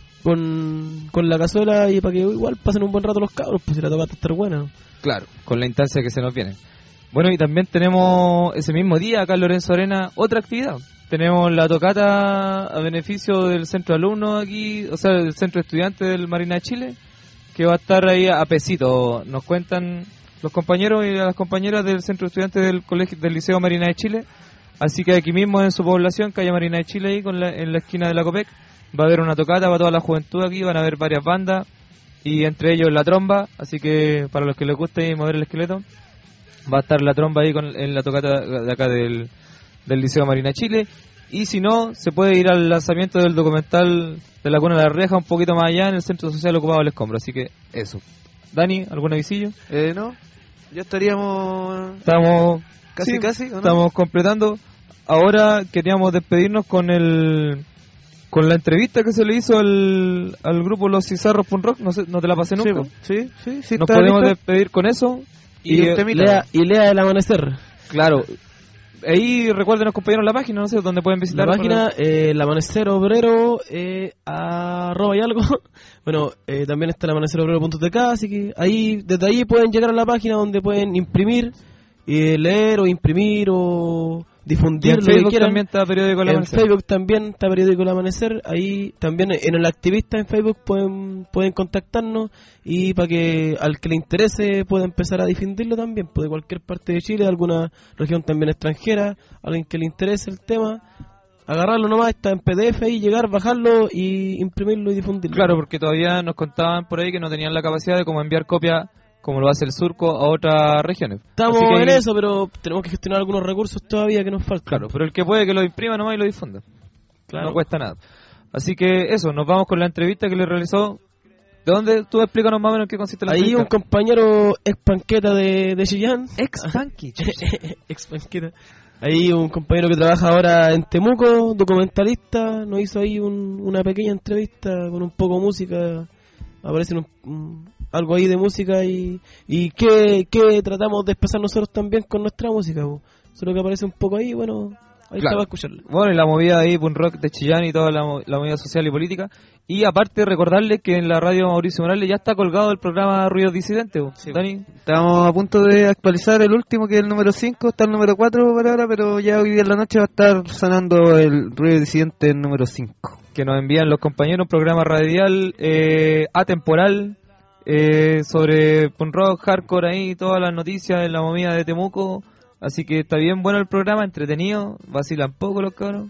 con, con la cazuela y para que igual pasen un buen rato los cabros, pues si la tocata estar buena. Claro, con la instancia que se nos viene. Bueno, y también tenemos ese mismo día acá en Lorenzo Arena otra actividad. Tenemos la tocata a beneficio del centro de alumnos aquí, o sea, del centro de estudiantes del Marina de Chile, que va a estar ahí a pesito. Nos cuentan los compañeros y las compañeras del centro de estudiantes del colegio del Liceo Marina de Chile. Así que aquí mismo en su población, calle Marina de Chile, ahí con la, en la esquina de la Copec, va a haber una tocata para toda la juventud aquí, van a haber varias bandas, y entre ellos la tromba, así que para los que les guste mover el esqueleto, va a estar la tromba ahí con, en la tocata de acá del, del Liceo Marina Chile. Y si no, se puede ir al lanzamiento del documental de la Cuna de la Reja un poquito más allá en el Centro Social Ocupado del Escombro. Así que eso. Dani, ¿algún avisillo? Eh, no, ya estaríamos... Estamos... Casi, sí, casi, ¿o no? Estamos completando. Ahora queríamos despedirnos con el... Con la entrevista que se le hizo al, al grupo Los Cizarros Punk Rock. No sé, no te la pasé nunca. Sí, sí, sí. Nos podemos lista. despedir con eso. Y, y, lea, y lea El Amanecer. Claro. Ahí recuerden compañeros la página, no sé, dónde pueden visitar. La página, eh, El Amanecer Obrero, eh, arroba y algo. Bueno, eh, también está el amanecer obrero punto t k, así que ahí, desde ahí pueden llegar a la página donde pueden imprimir, eh, leer o imprimir o difundir. Y en Facebook también está Periódico El Amanecer. En Facebook también está Periódico El Amanecer. Ahí también en el activista en Facebook pueden pueden contactarnos y para que al que le interese pueda empezar a difundirlo también, pues de cualquier parte de Chile, de alguna región también extranjera, alguien que le interese el tema, agarrarlo nomás, está en P D F y llegar, bajarlo y imprimirlo y difundirlo. Claro, porque todavía nos contaban por ahí que no tenían la capacidad de como enviar copia como lo hace el Surco a otras regiones. Estamos en hay... eso, pero tenemos que gestionar algunos recursos todavía que nos faltan. Claro, pero el que puede que lo imprima nomás y lo difunda. Claro. No cuesta nada. Así que eso, nos vamos con la entrevista que le realizó. ¿De dónde? Tú explícanos más o menos en qué consiste la Ahí entrevista. Ahí un compañero ex panqueta de, de Chillán. Ex panqui. Ex panqueta. Ahí un compañero que trabaja ahora en Temuco, documentalista, nos hizo ahí un, una pequeña entrevista con un poco de música. Aparece un, un, algo ahí de música y, y que, que tratamos de expresar nosotros también con nuestra música. Po. Solo que aparece un poco ahí, bueno, ahí claro. estaba a escucharla. Bueno, y la movida ahí, Punk Rock de Chillán y toda la, la movida social y política. Y aparte recordarles que en la radio Mauricio Morales ya está colgado el programa Ruidos Disidentes. Sí. Dani. Estamos a punto de actualizar el último, que es el número cinco, está el número cuatro para ahora, pero ya hoy día en la noche va a estar sonando el Ruidos Disidentes número cinco. Que nos envían los compañeros, un programa radial eh, atemporal eh, sobre punk rock, hardcore ahí, todas las noticias de la movida de Temuco. Así que está bien bueno el programa, entretenido, vacilan poco los cabros.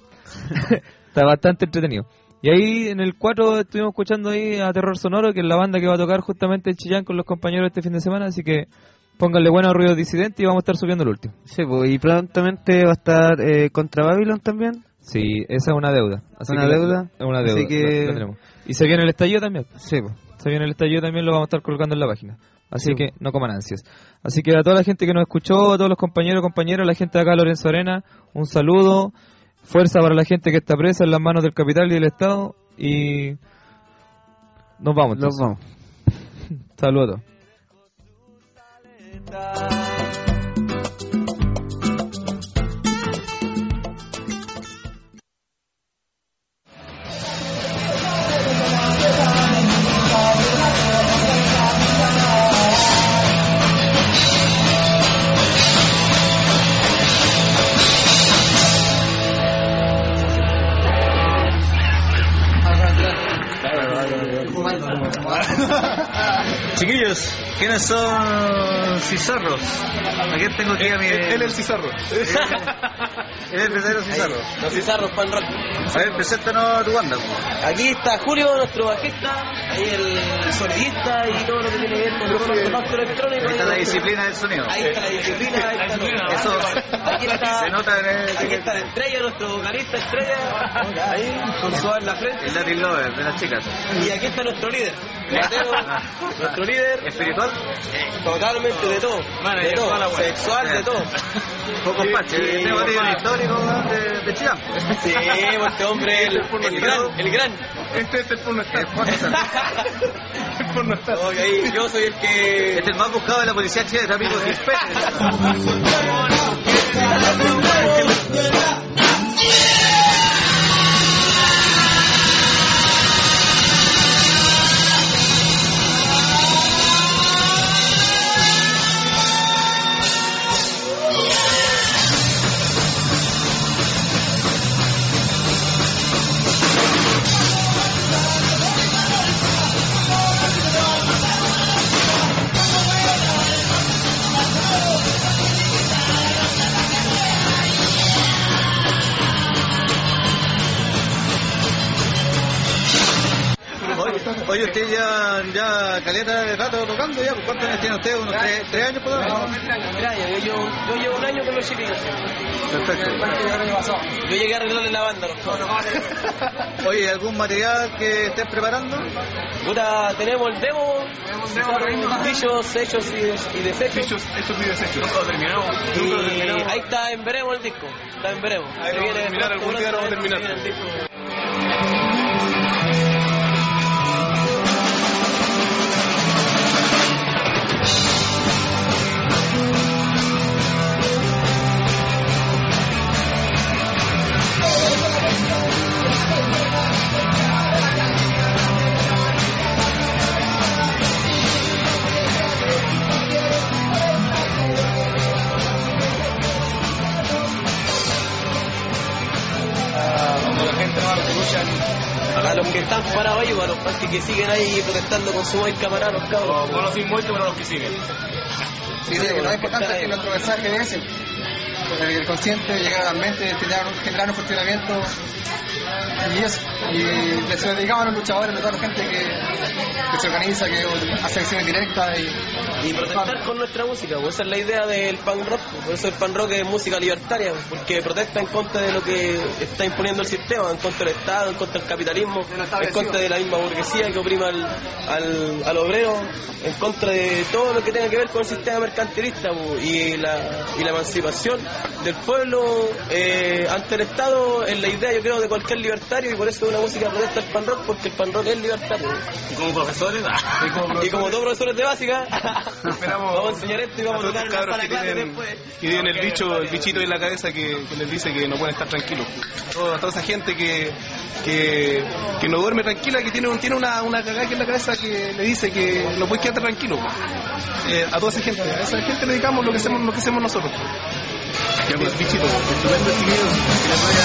Está bastante entretenido. Y ahí en el cuatro estuvimos escuchando ahí a Terror Sonoro, que es la banda que va a tocar justamente en Chillán con los compañeros este fin de semana, así que pónganle buenos Ruidos Disidentes y vamos a estar subiendo el último. Sí, pues, y prontamente va a estar eh, Contra Babylon también. Sí, esa es una deuda. Así ¿Una que deuda? Es una deuda, así que... lo, lo tenemos. Y se viene el estallido también. Sí, pues. Se viene el estallido también, lo vamos a estar colgando en la página. Así sí, que no coman ansias. Así que a toda la gente que nos escuchó, a todos los compañeros, compañeras, a la gente de acá, Lorenzo Arena, un saludo, fuerza para la gente que está presa en las manos del capital y del Estado, y nos vamos. Nos vamos. Saludos. Chiquillos, ¿quiénes son Cizarros? Aquí tengo aquí a mi... Él es el Cizarro. Él es el verdadero Cizarro. Los Cizarros Punk Rock. A ver, preséntanos tu banda. Aquí está Julio, nuestro bajista, ahí el sonidista y todo lo que tiene que ver con los artefactos electrónicos. Ahí está la disciplina del sonido. Ahí está la disciplina, ahí está lo... Eso aquí está, se nota en el... Aquí está la estrella, nuestro vocalista estrella, ahí con su en la frente. El Latin Lover de las chicas. Y aquí está nuestro líder, Mateo, nuestro líder. ¿Espiritual? Eh, totalmente de todo, Vale, de todo, sexual, de todo. Poco pache, tengo un histórico de, de Chillán. Sí, este hombre, el, el, el gran, el gran. Este es el porno star. El porno star. Okay, yo soy el que... Este es el más buscado de la policía chilena, amigo. Oye, usted ya, ya caleta de rato tocando ya, ¿cuántos años tiene usted? ¿Unos tres, tres años por ahora? No, tres años, yo, yo, yo llevo un año con los chiquillos. Perfecto. Yo llegué a arreglarle la banda a los cabros. Oye, ¿algún material que estés preparando? Puta, tenemos el demo, dichos, hechos y, y desechos. Dichos, hechos y desechos. Nunca lo terminamos. Y Nunca lo terminamos. ahí está en veremos el disco, está en veremos. Ahí lo vamos a terminar, algún día lo vamos a terminar. A los que están parados ahí, a los que, que siguen ahí protestando con su móvil camarada, los cabros. No los sin muertos, pero los que siguen. Sí, sí, lo importante es que nuestro mensaje es ese. El consciente, llegar a la mente, generar un, generar un funcionamiento y eso. Y se lo dedicamos a los luchadores, a toda la gente que, que se organiza, que hace acciones directas y, y protestar con nuestra música, pues esa es la idea del punk rock, por eso el punk rock es música libertaria, porque protesta en contra de lo que está imponiendo el sistema, en contra del Estado, en contra del capitalismo, en contra de la misma burguesía que oprima al, al, al obrero, en contra de todo lo que tenga que ver con el sistema mercantilista pues, y, la, y la emancipación del pueblo eh, ante el Estado es la idea, yo creo, de cualquier libertario, y por eso es una música protesta el punk rock, porque el punk rock es libertario. Y como profesores, y como, y como todos profesores de básica, esperamos, vamos a enseñar esto y vamos a tocar cabros para que clase tienen, después. que tienen el bicho, el bichito en la cabeza que, que les dice que no pueden estar tranquilos. Toda, toda esa gente que, que, que no duerme tranquila, que tiene, tiene una, una cagada aquí en la cabeza que le dice que no puedes quedarte tranquilo. Eh, a toda esa gente, a esa gente le dedicamos lo que hacemos, lo que hacemos nosotros. Ya pues, bichito, estupendo chiquillo, que les vaya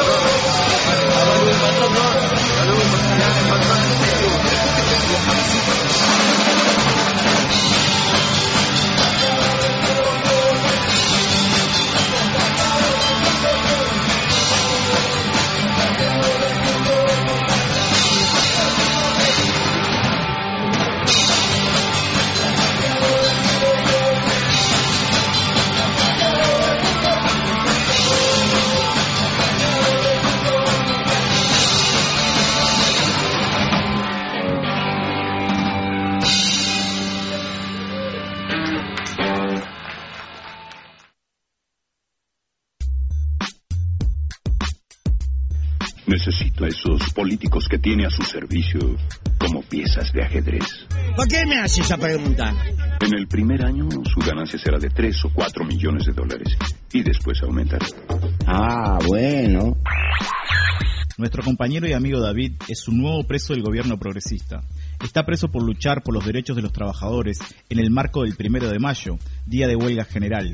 Necesito a esos políticos que tiene a su servicio como piezas de ajedrez. ¿Por qué me hace esa pregunta? En el primer año su ganancia será de tres o cuatro millones de dólares y después aumentará. Ah, bueno. Nuestro compañero y amigo David es un nuevo preso del gobierno progresista. Está preso por luchar por los derechos de los trabajadores en el marco del primero de mayo, día de huelga general.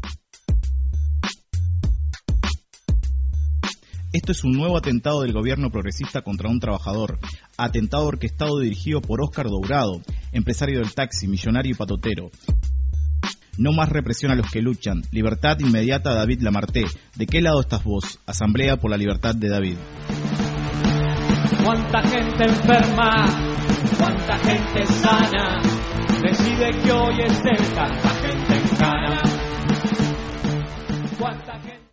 Esto es un nuevo atentado del gobierno progresista contra un trabajador, atentado orquestado y dirigido por Óscar Dourado, empresario del taxi, millonario y patotero. No más represión a los que luchan. Libertad inmediata a David Lamarté. ¿De qué lado estás vos? Asamblea por la libertad de David. Cuánta gente enferma, cuánta gente sana, decide que hoy es el tanta gente en cana. Cuánta gente